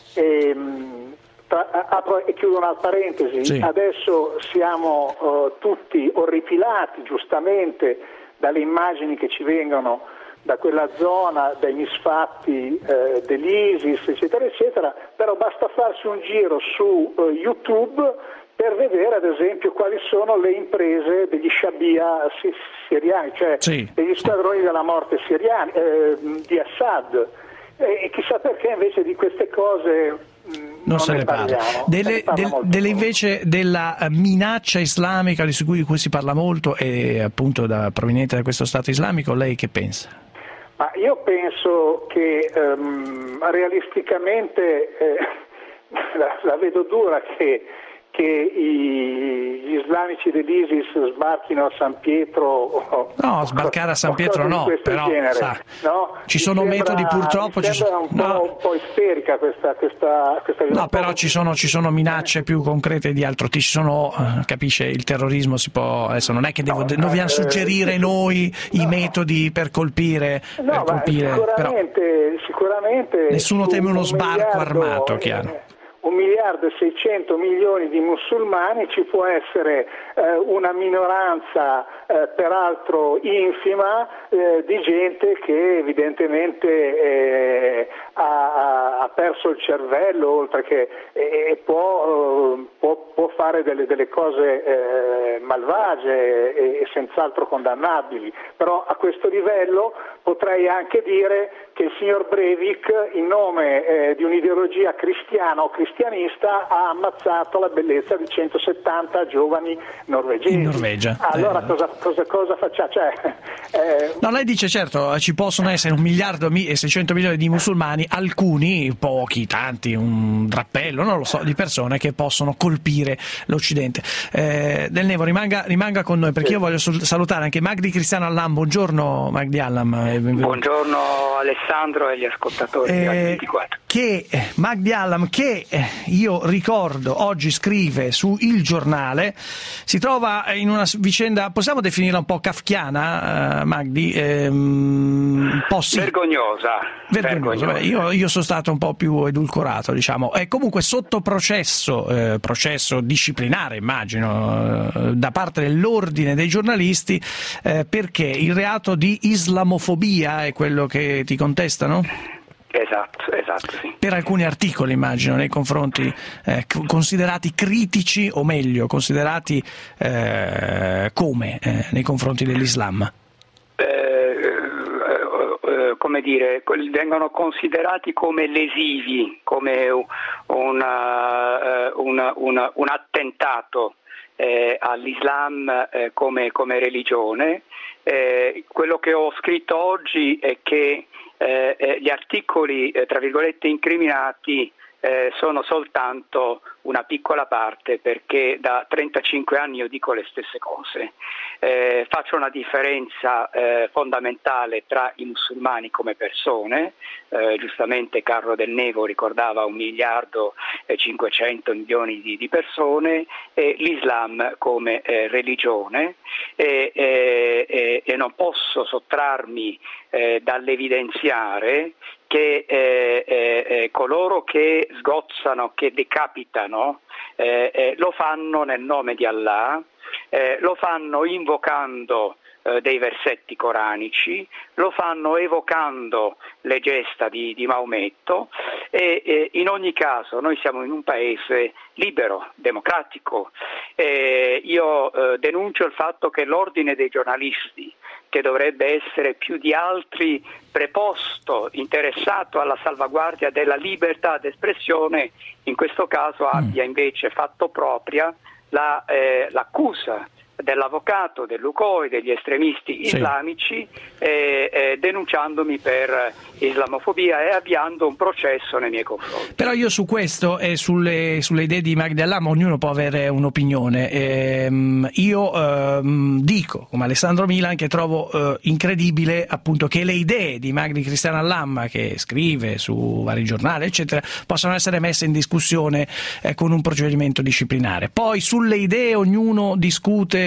Apro e chiudo una parentesi, sì. Adesso siamo tutti orripilati giustamente dalle immagini che ci vengono da quella zona, dai misfatti dell'ISIS, eccetera, eccetera, però basta farsi un giro su YouTube per vedere ad esempio quali sono le imprese degli Shabia siriani, cioè degli squadroni della morte siriani, di Assad, e chissà perché invece di queste cose non se ne parla. Delle invece della minaccia islamica di cui si parla molto e appunto proveniente da questo Stato islamico, lei che pensa? Ma io penso che realisticamente la vedo dura che gli islamici dell'ISIS sbarchino a San Pietro. No, sbarcare a San Pietro no, però ci sono metodi purtroppo. Un po' isterica questa no, però ci sono minacce più concrete di altro. Ci sono, capisce, il terrorismo si può. Adesso non è che dobbiamo suggerire noi i metodi per colpire. Sicuramente. Nessuno teme uno sbarco armato, chiaro. 1,6 miliardi di musulmani, ci può essere una minoranza peraltro infima di gente che evidentemente ha perso il cervello, oltre che può fare delle cose malvagie e senz'altro condannabili, però a questo livello potrei anche dire che il signor Breivik, in nome di un'ideologia cristiana o cristianista, ha ammazzato la bellezza di 170 giovani norvegesi. In Norvegia. Allora cosa facciamo? No, lei dice certo, ci possono essere 1,6 miliardi di musulmani, alcuni, pochi, tanti, un drappello, non lo so, di persone che possono colpire l'Occidente. Del Nevo, rimanga con noi, perché io voglio salutare anche Magdi Cristiano Allam. Buongiorno Magdi Allam. Buongiorno Alessandro e gli ascoltatori di Radio 24. Magdi Allam, che io ricordo oggi scrive su Il Giornale, si trova in una vicenda, possiamo definirla un po' kafkiana, Magdi? Vergognosa. Beh, io sono stato un po' più edulcorato, diciamo. È comunque sotto processo disciplinare, immagino, da parte dell'ordine dei giornalisti, perché il reato di islamofobia è quello che ti contestano? Esatto, sì. Per alcuni articoli, immagino, nei confronti considerati critici, o meglio, considerati come nei confronti dell'Islam? Come dire, vengono considerati come lesivi, come un attentato all'Islam come religione. Quello che ho scritto oggi è che gli articoli, tra virgolette, incriminati sono soltanto una piccola parte, perché da 35 anni io dico le stesse cose. Faccio una differenza fondamentale tra i musulmani come persone, giustamente Carlo Del Nevo ricordava 1.500.000.000 di persone, e l'Islam come religione, e non posso sottrarmi dall'evidenziare che coloro che sgozzano, che decapitano, lo fanno nel nome di Allah, lo fanno invocando dei versetti coranici, lo fanno evocando le gesta di Maometto, e in ogni caso noi siamo in un paese libero, democratico. Io denuncio il fatto che l'ordine dei giornalisti, che dovrebbe essere più di altri preposto, interessato alla salvaguardia della libertà d'espressione, in questo caso abbia invece fatto propria l'accusa dell'avvocato dell'UCOI, degli estremisti islamici, denunciandomi per islamofobia e avviando un processo nei miei confronti. Però io su questo e sulle idee di Magdi Allam ognuno può avere un'opinione. Io dico, come Alessandro Milan, che trovo incredibile appunto che le idee di Magdi Cristiano Allam, che scrive su vari giornali eccetera, possano essere messe in discussione con un procedimento disciplinare. Poi sulle idee ognuno discute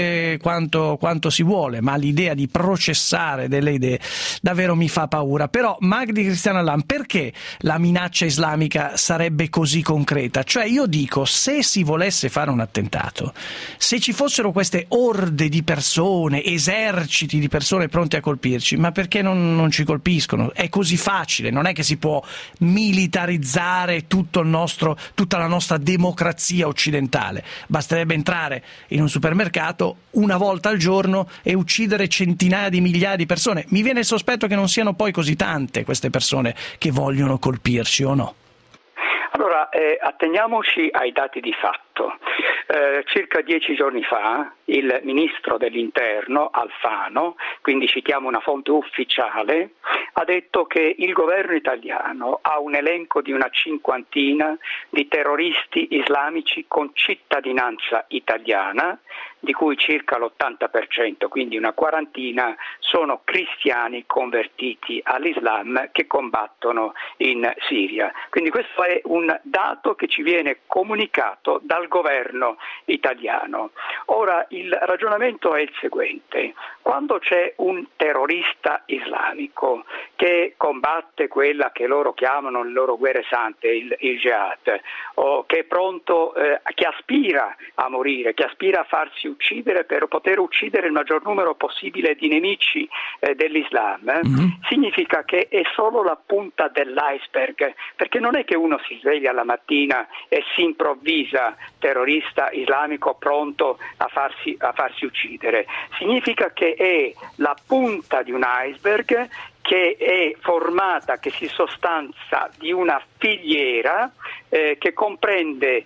dire quanto si vuole, ma l'idea di processare delle idee davvero mi fa paura. Però Magdi Cristiano Allam, perché la minaccia islamica sarebbe così concreta? Cioè io dico, se si volesse fare un attentato, se ci fossero queste orde di persone, eserciti di persone pronte a colpirci, ma perché non ci colpiscono? È così facile, non è che si può militarizzare tutta la nostra democrazia occidentale. Basterebbe entrare in un supermercato una volta al giorno e uccidere centinaia di migliaia di persone. Mi viene il sospetto che non siano poi così tante queste persone che vogliono colpirci, o no? Allora, atteniamoci ai dati di fatto. Circa 10 giorni fa il ministro dell'interno Alfano, quindi citiamo una fonte ufficiale, ha detto che il governo italiano ha un elenco di una 50 di terroristi islamici con cittadinanza italiana, di cui circa l'80%, quindi una 40, sono cristiani convertiti all'Islam che combattono in Siria. Quindi questo è un dato che ci viene comunicato dal governo italiano. Ora il ragionamento è il seguente: quando c'è un terrorista islamico che combatte quella che loro chiamano le loro guerre sante, il jihad, o che è pronto, che aspira a morire, che aspira a farsi uccidere per poter uccidere il maggior numero possibile di nemici dell'Islam, significa che è solo la punta dell'iceberg, perché non è che uno si sveglia la mattina e si improvvisa terrorista islamico pronto a farsi uccidere. Significa che è la punta di un iceberg che è formata, che si sostanza di una filiera che comprende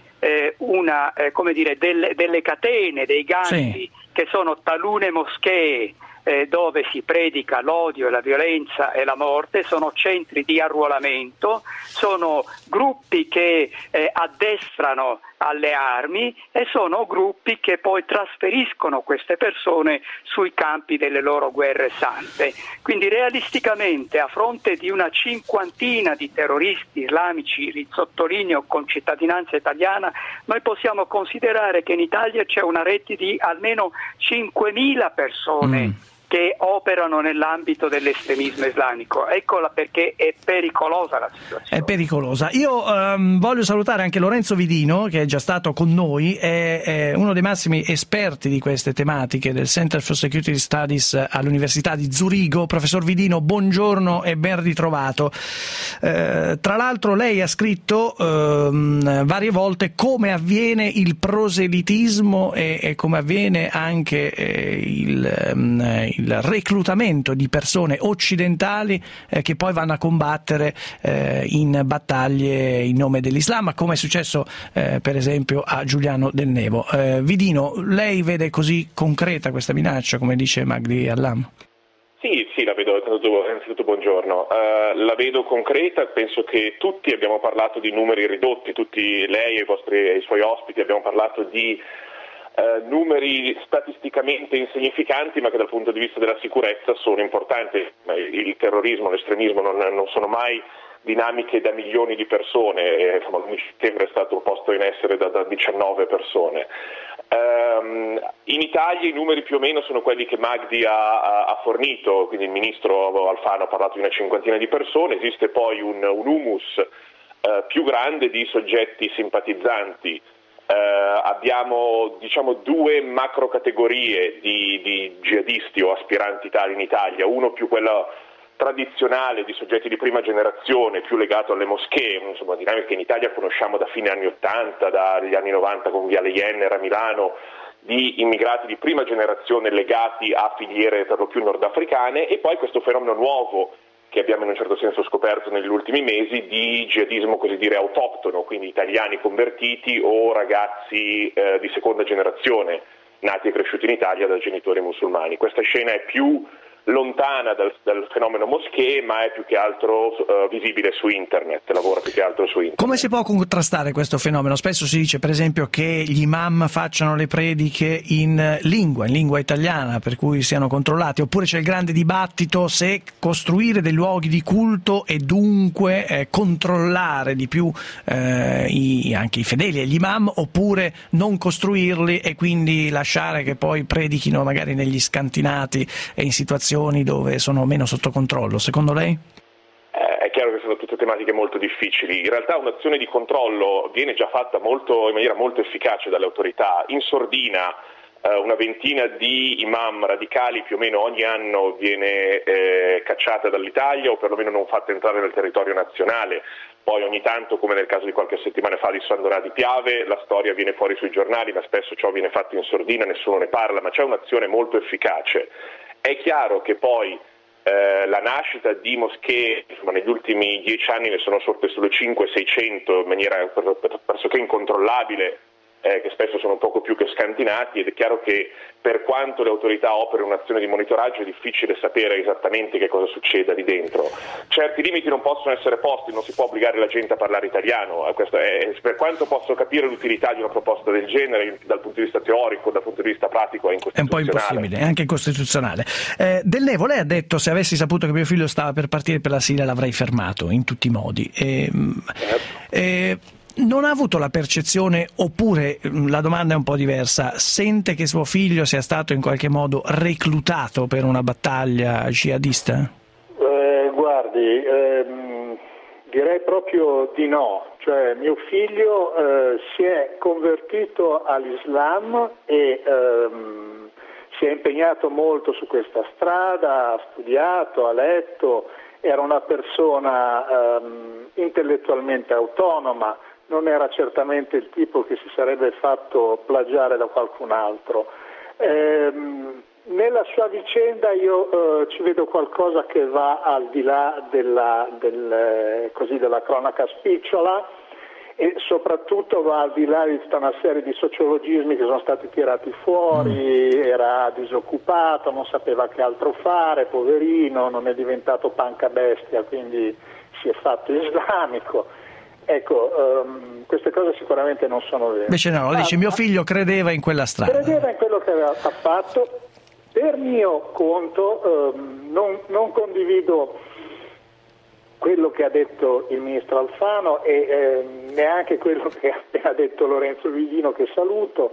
delle catene, dei ganci, che sono talune moschee dove si predica l'odio, la violenza e la morte, sono centri di arruolamento, sono gruppi che addestrano alle armi e sono gruppi che poi trasferiscono queste persone sui campi delle loro guerre sante. Quindi realisticamente, a fronte di una 50 di terroristi islamici, sottolineo con cittadinanza italiana, noi possiamo considerare che in Italia c'è una rete di almeno 5.000 persone che operano nell'ambito dell'estremismo islamico. Eccola perché è pericolosa la situazione. È pericolosa. Io voglio salutare anche Lorenzo Vidino, che è già stato con noi, è uno dei massimi esperti di queste tematiche del Center for Security Studies all'Università di Zurigo. Professor Vidino, buongiorno e ben ritrovato. Tra l'altro lei ha scritto varie volte come avviene il proselitismo e come avviene anche il reclutamento di persone occidentali che poi vanno a combattere in battaglie in nome dell'Islam, come è successo per esempio a Giuliano Del Nevo. Vidino, lei vede così concreta questa minaccia, come dice Magdi Allam? Sì, la vedo, innanzitutto buongiorno, la vedo concreta. Penso che tutti abbiamo parlato di numeri ridotti, tutti, lei e i suoi ospiti abbiamo parlato di numeri statisticamente insignificanti, ma che dal punto di vista della sicurezza sono importanti. Il terrorismo, l'estremismo non sono mai dinamiche da milioni di persone, l'11 settembre è stato posto in essere da 19 persone. In Italia i numeri più o meno sono quelli che Magdi ha fornito, quindi il ministro Alfano ha parlato di una 50 di persone. Esiste poi un humus più grande di soggetti simpatizzanti. Abbiamo due macro categorie di jihadisti o aspiranti tali in Italia, uno più quello tradizionale di soggetti di prima generazione, più legato alle moschee, insomma dinamica che in Italia conosciamo da fine anni 80, dagli anni 90 con Viale Jenner a Milano, di immigrati di prima generazione legati a filiere per lo più nordafricane, e poi questo fenomeno nuovo che abbiamo in un certo senso scoperto negli ultimi mesi di jihadismo così dire autoctono, quindi italiani convertiti o ragazzi di seconda generazione nati e cresciuti in Italia da genitori musulmani. Questa scena è più lontana dal fenomeno moschee, ma è più che altro visibile su internet, lavora più che altro su internet. Come si può contrastare questo fenomeno? Spesso si dice per esempio che gli imam facciano le prediche in lingua italiana, per cui siano controllati, oppure c'è il grande dibattito se costruire dei luoghi di culto e dunque controllare di più anche i fedeli e gli imam, oppure non costruirli e quindi lasciare che poi predichino magari negli scantinati e in situazioni dove sono meno sotto controllo. Secondo lei? È chiaro che sono tutte tematiche molto difficili. In realtà un'azione di controllo viene già fatta in maniera molto efficace dalle autorità. In Sordina una ventina di imam radicali più o meno ogni anno viene cacciata dall'Italia o perlomeno non fatta entrare nel territorio nazionale. Poi ogni tanto, come nel caso di qualche settimana fa di San Donà di Piave, la storia viene fuori sui giornali, ma spesso ciò viene fatto in sordina, nessuno ne parla, ma c'è un'azione molto efficace. È chiaro che poi la nascita di moschee, negli ultimi 10 anni ne sono sorte sulle 500-600 in maniera pressoché incontrollabile, che spesso sono poco più che scantinati, ed è chiaro che per quanto le autorità operino un'azione di monitoraggio è difficile sapere esattamente che cosa succeda lì dentro. Certi limiti non possono essere posti, non si può obbligare la gente a parlare italiano, per quanto posso capire l'utilità di una proposta del genere dal punto di vista teorico, dal punto di vista pratico è incostituzionale. È un po' impossibile, è anche incostituzionale. Del Nevo, lei ha detto: se avessi saputo che mio figlio stava per partire per la Siria l'avrei fermato in tutti i modi. Non ha avuto la percezione, oppure la domanda è un po' diversa, sente che suo figlio sia stato in qualche modo reclutato per una battaglia jihadista? Guardi, direi proprio di no. Cioè, mio figlio si è convertito all'Islam e si è impegnato molto su questa strada, ha studiato, ha letto, era una persona intellettualmente autonoma. Non era certamente il tipo che si sarebbe fatto plagiare da qualcun altro. Nella sua vicenda io ci vedo qualcosa che va al di là della cronaca spicciola e soprattutto va al di là di tutta una serie di sociologismi che sono stati tirati fuori. Era disoccupato, non sapeva che altro fare, poverino, non è diventato panca bestia, quindi si è fatto islamico. Ecco, queste cose sicuramente non sono vere. Invece no, dice mio figlio credeva in quella strada. Credeva in quello che aveva fatto. Per mio conto non condivido quello che ha detto il ministro Alfano e neanche quello che ha appena detto Lorenzo Viglino, che saluto.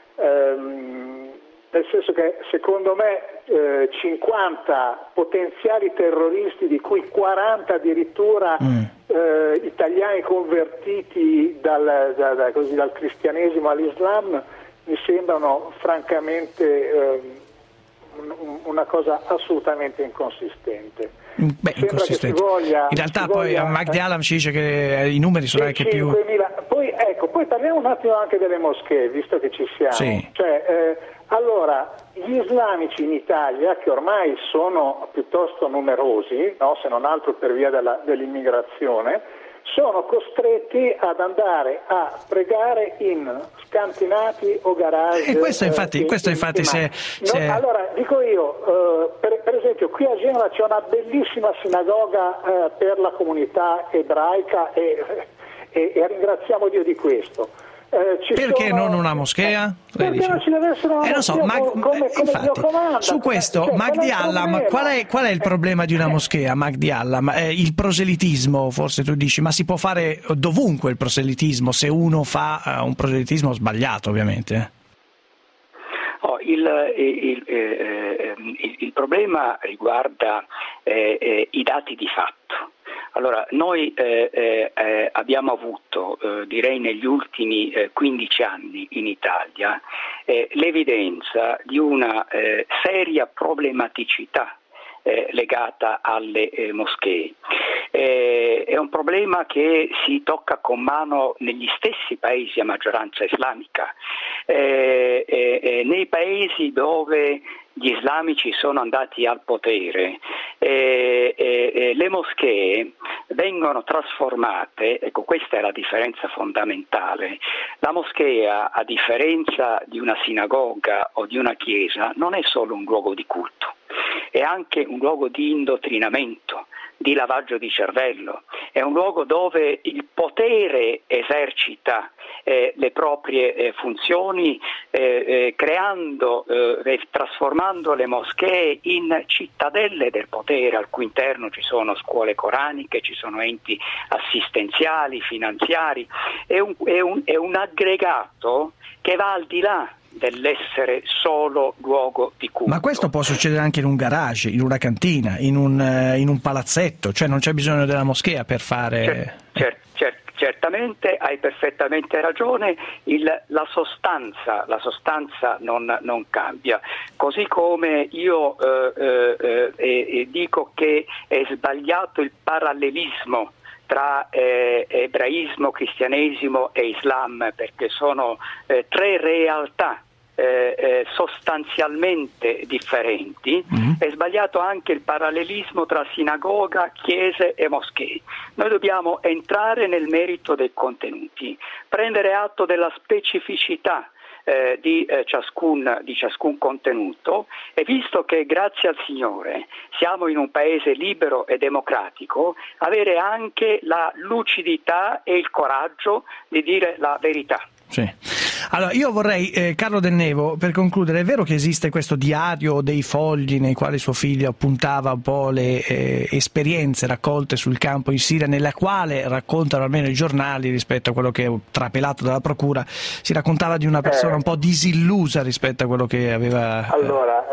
Nel senso che secondo me 50 potenziali terroristi, di cui 40 addirittura italiani convertiti dal cristianesimo all'Islam, mi sembrano francamente una cosa assolutamente inconsistente. Inconsistente. In realtà poi Magdi Allam ci dice che i numeri sono anche più... Poi parliamo un attimo anche delle moschee, visto che ci siamo. Sì. Allora, gli islamici in Italia, che ormai sono piuttosto numerosi, no, se non altro per via dell'immigrazione, sono costretti ad andare a pregare in scantinati o garage. Questo infatti Allora, dico io, per esempio, qui a Genova c'è una bellissima sinagoga per la comunità ebraica e ringraziamo Dio di questo. Perché non una moschea? Perché non ci deve essere una moschea come Dio comanda. Su questo, Magdi Allam, qual è il problema di una moschea, Magdi Allam? Il proselitismo, forse tu dici, ma si può fare dovunque il proselitismo, se uno fa un proselitismo sbagliato, ovviamente. Il problema riguarda i dati di fatto. Allora, noi abbiamo avuto, direi negli ultimi 15 anni in Italia, l'evidenza di una seria problematicità legata alle moschee. È un problema che si tocca con mano negli stessi paesi a maggioranza islamica, nei paesi dove gli islamici sono andati al potere, le moschee vengono trasformate, ecco, questa è la differenza fondamentale. La moschea, a differenza di una sinagoga o di una chiesa, non è solo un luogo di culto. è anche un luogo di indottrinamento, di lavaggio di cervello, è un luogo dove il potere esercita le proprie funzioni, creando e trasformando le moschee in cittadelle del potere, al cui interno ci sono scuole coraniche, ci sono enti assistenziali, finanziari, è un aggregato che va al di là dell'essere solo luogo di culto. Ma questo può succedere anche in un garage, in una cantina, in un palazzetto, cioè non c'è bisogno della moschea per fare... Certamente, hai perfettamente ragione, la sostanza non cambia, così come io dico che è sbagliato il parallelismo tra ebraismo, cristianesimo e Islam, perché sono tre realtà sostanzialmente differenti. È sbagliato anche il parallelismo tra sinagoga, chiese e moschee. Noi dobbiamo entrare nel merito dei contenuti, prendere atto della specificità di ciascun contenuto, e visto che grazie al Signore siamo in un paese libero e democratico, avere anche la lucidità e il coraggio di dire la verità. Sì. Allora, io vorrei, Carlo Del Nevo, per concludere, è vero che esiste questo diario dei fogli nei quali suo figlio appuntava un po' le esperienze raccolte sul campo in Siria, nella quale raccontano almeno i giornali, rispetto a quello che è trapelato dalla procura, si raccontava di una persona un po' disillusa rispetto a quello che aveva... Allora,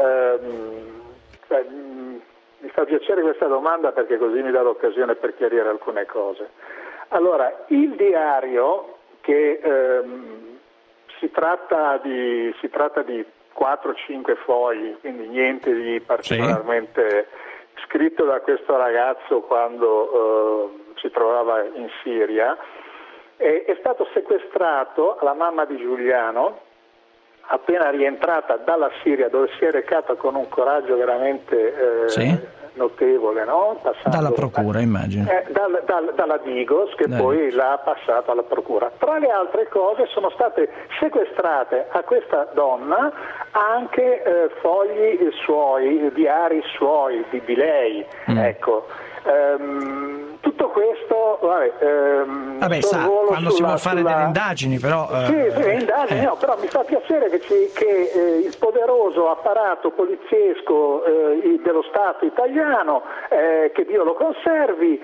mi fa piacere questa domanda, perché così mi dà l'occasione per chiarire alcune cose. Allora, il diario, che si tratta di 4-5 fogli, quindi niente di particolarmente scritto da questo ragazzo quando si trovava in Siria, è stato sequestrato alla mamma di Giuliano appena rientrata dalla Siria, dove si è recata con un coraggio veramente notevole, no? Dalla procura, immagino. Dalla Digos, che poi l'ha passato alla procura. Tra le altre cose sono state sequestrate a questa donna anche fogli suoi, diari suoi, di lei, ecco. Tutto questo quando si vuole fare delle indagini, però indagini, no, però mi fa piacere che il poderoso apparato poliziesco dello Stato italiano, che Dio lo conservi,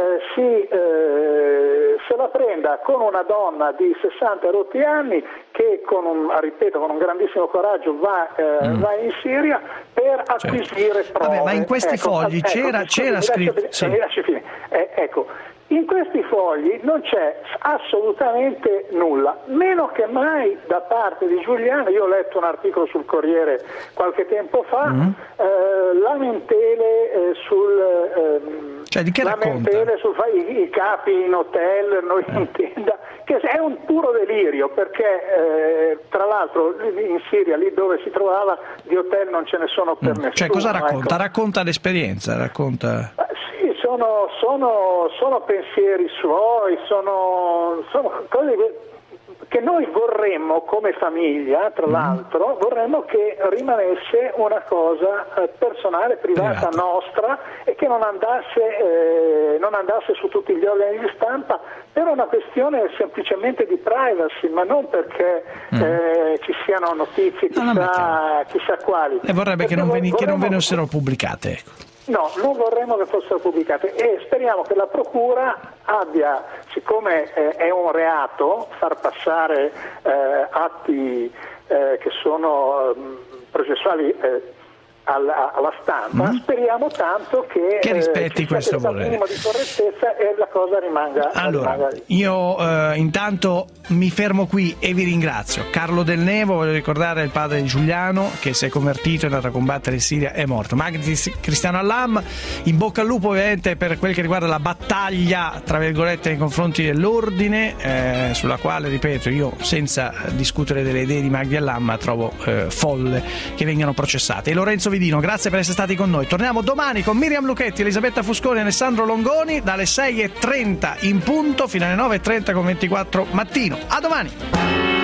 se la prenda con una donna di 60 rotti anni che con un grandissimo coraggio va in Siria per acquisire prove. Ma in questi fogli c'era scritto... Ecco, in questi fogli non c'è assolutamente nulla, meno che mai da parte di Giuliano. Io ho letto un articolo sul Corriere qualche tempo fa, lamentele i capi in hotel, noi in tenda, che è un puro delirio, perché tra l'altro in Siria, lì dove si trovava, di hotel non ce ne sono per nessuno. Cioè, cosa racconta? Ecco. Racconta l'esperienza, racconta... Sì, sono pensieri suoi, sono cose che noi vorremmo come famiglia, tra l'altro, vorremmo che rimanesse una cosa personale, privata nostra, e che non andasse su tutti gli organi di stampa per una questione semplicemente di privacy, ma non perché ci siano notizie chissà quali. E vorrebbe che non venissero pubblicate, ecco. No, non vorremmo che fossero pubblicate, e speriamo che la Procura abbia, siccome è un reato far passare atti che sono processuali alla stampa, speriamo tanto che rispetti questo volere, minimo di correttezza, e la cosa rimanga. Allora, io intanto mi fermo qui e vi ringrazio. Carlo Del Nevo, voglio ricordare il padre di Giuliano, che si è convertito, è andato a combattere in Siria, è morto. Magdi Cristiano Allam, in bocca al lupo ovviamente per quel che riguarda la battaglia, tra virgolette, nei confronti dell'ordine, sulla quale, ripeto, io senza discutere delle idee di Magdi Allam trovo folle che vengano processate. E Lorenzo Vidino, grazie per essere stati con noi. Torniamo domani con Miriam Lucchetti, Elisabetta Fusconi e Alessandro Longoni dalle 6:30 in punto fino alle 9:30 con 24 mattino. A domani!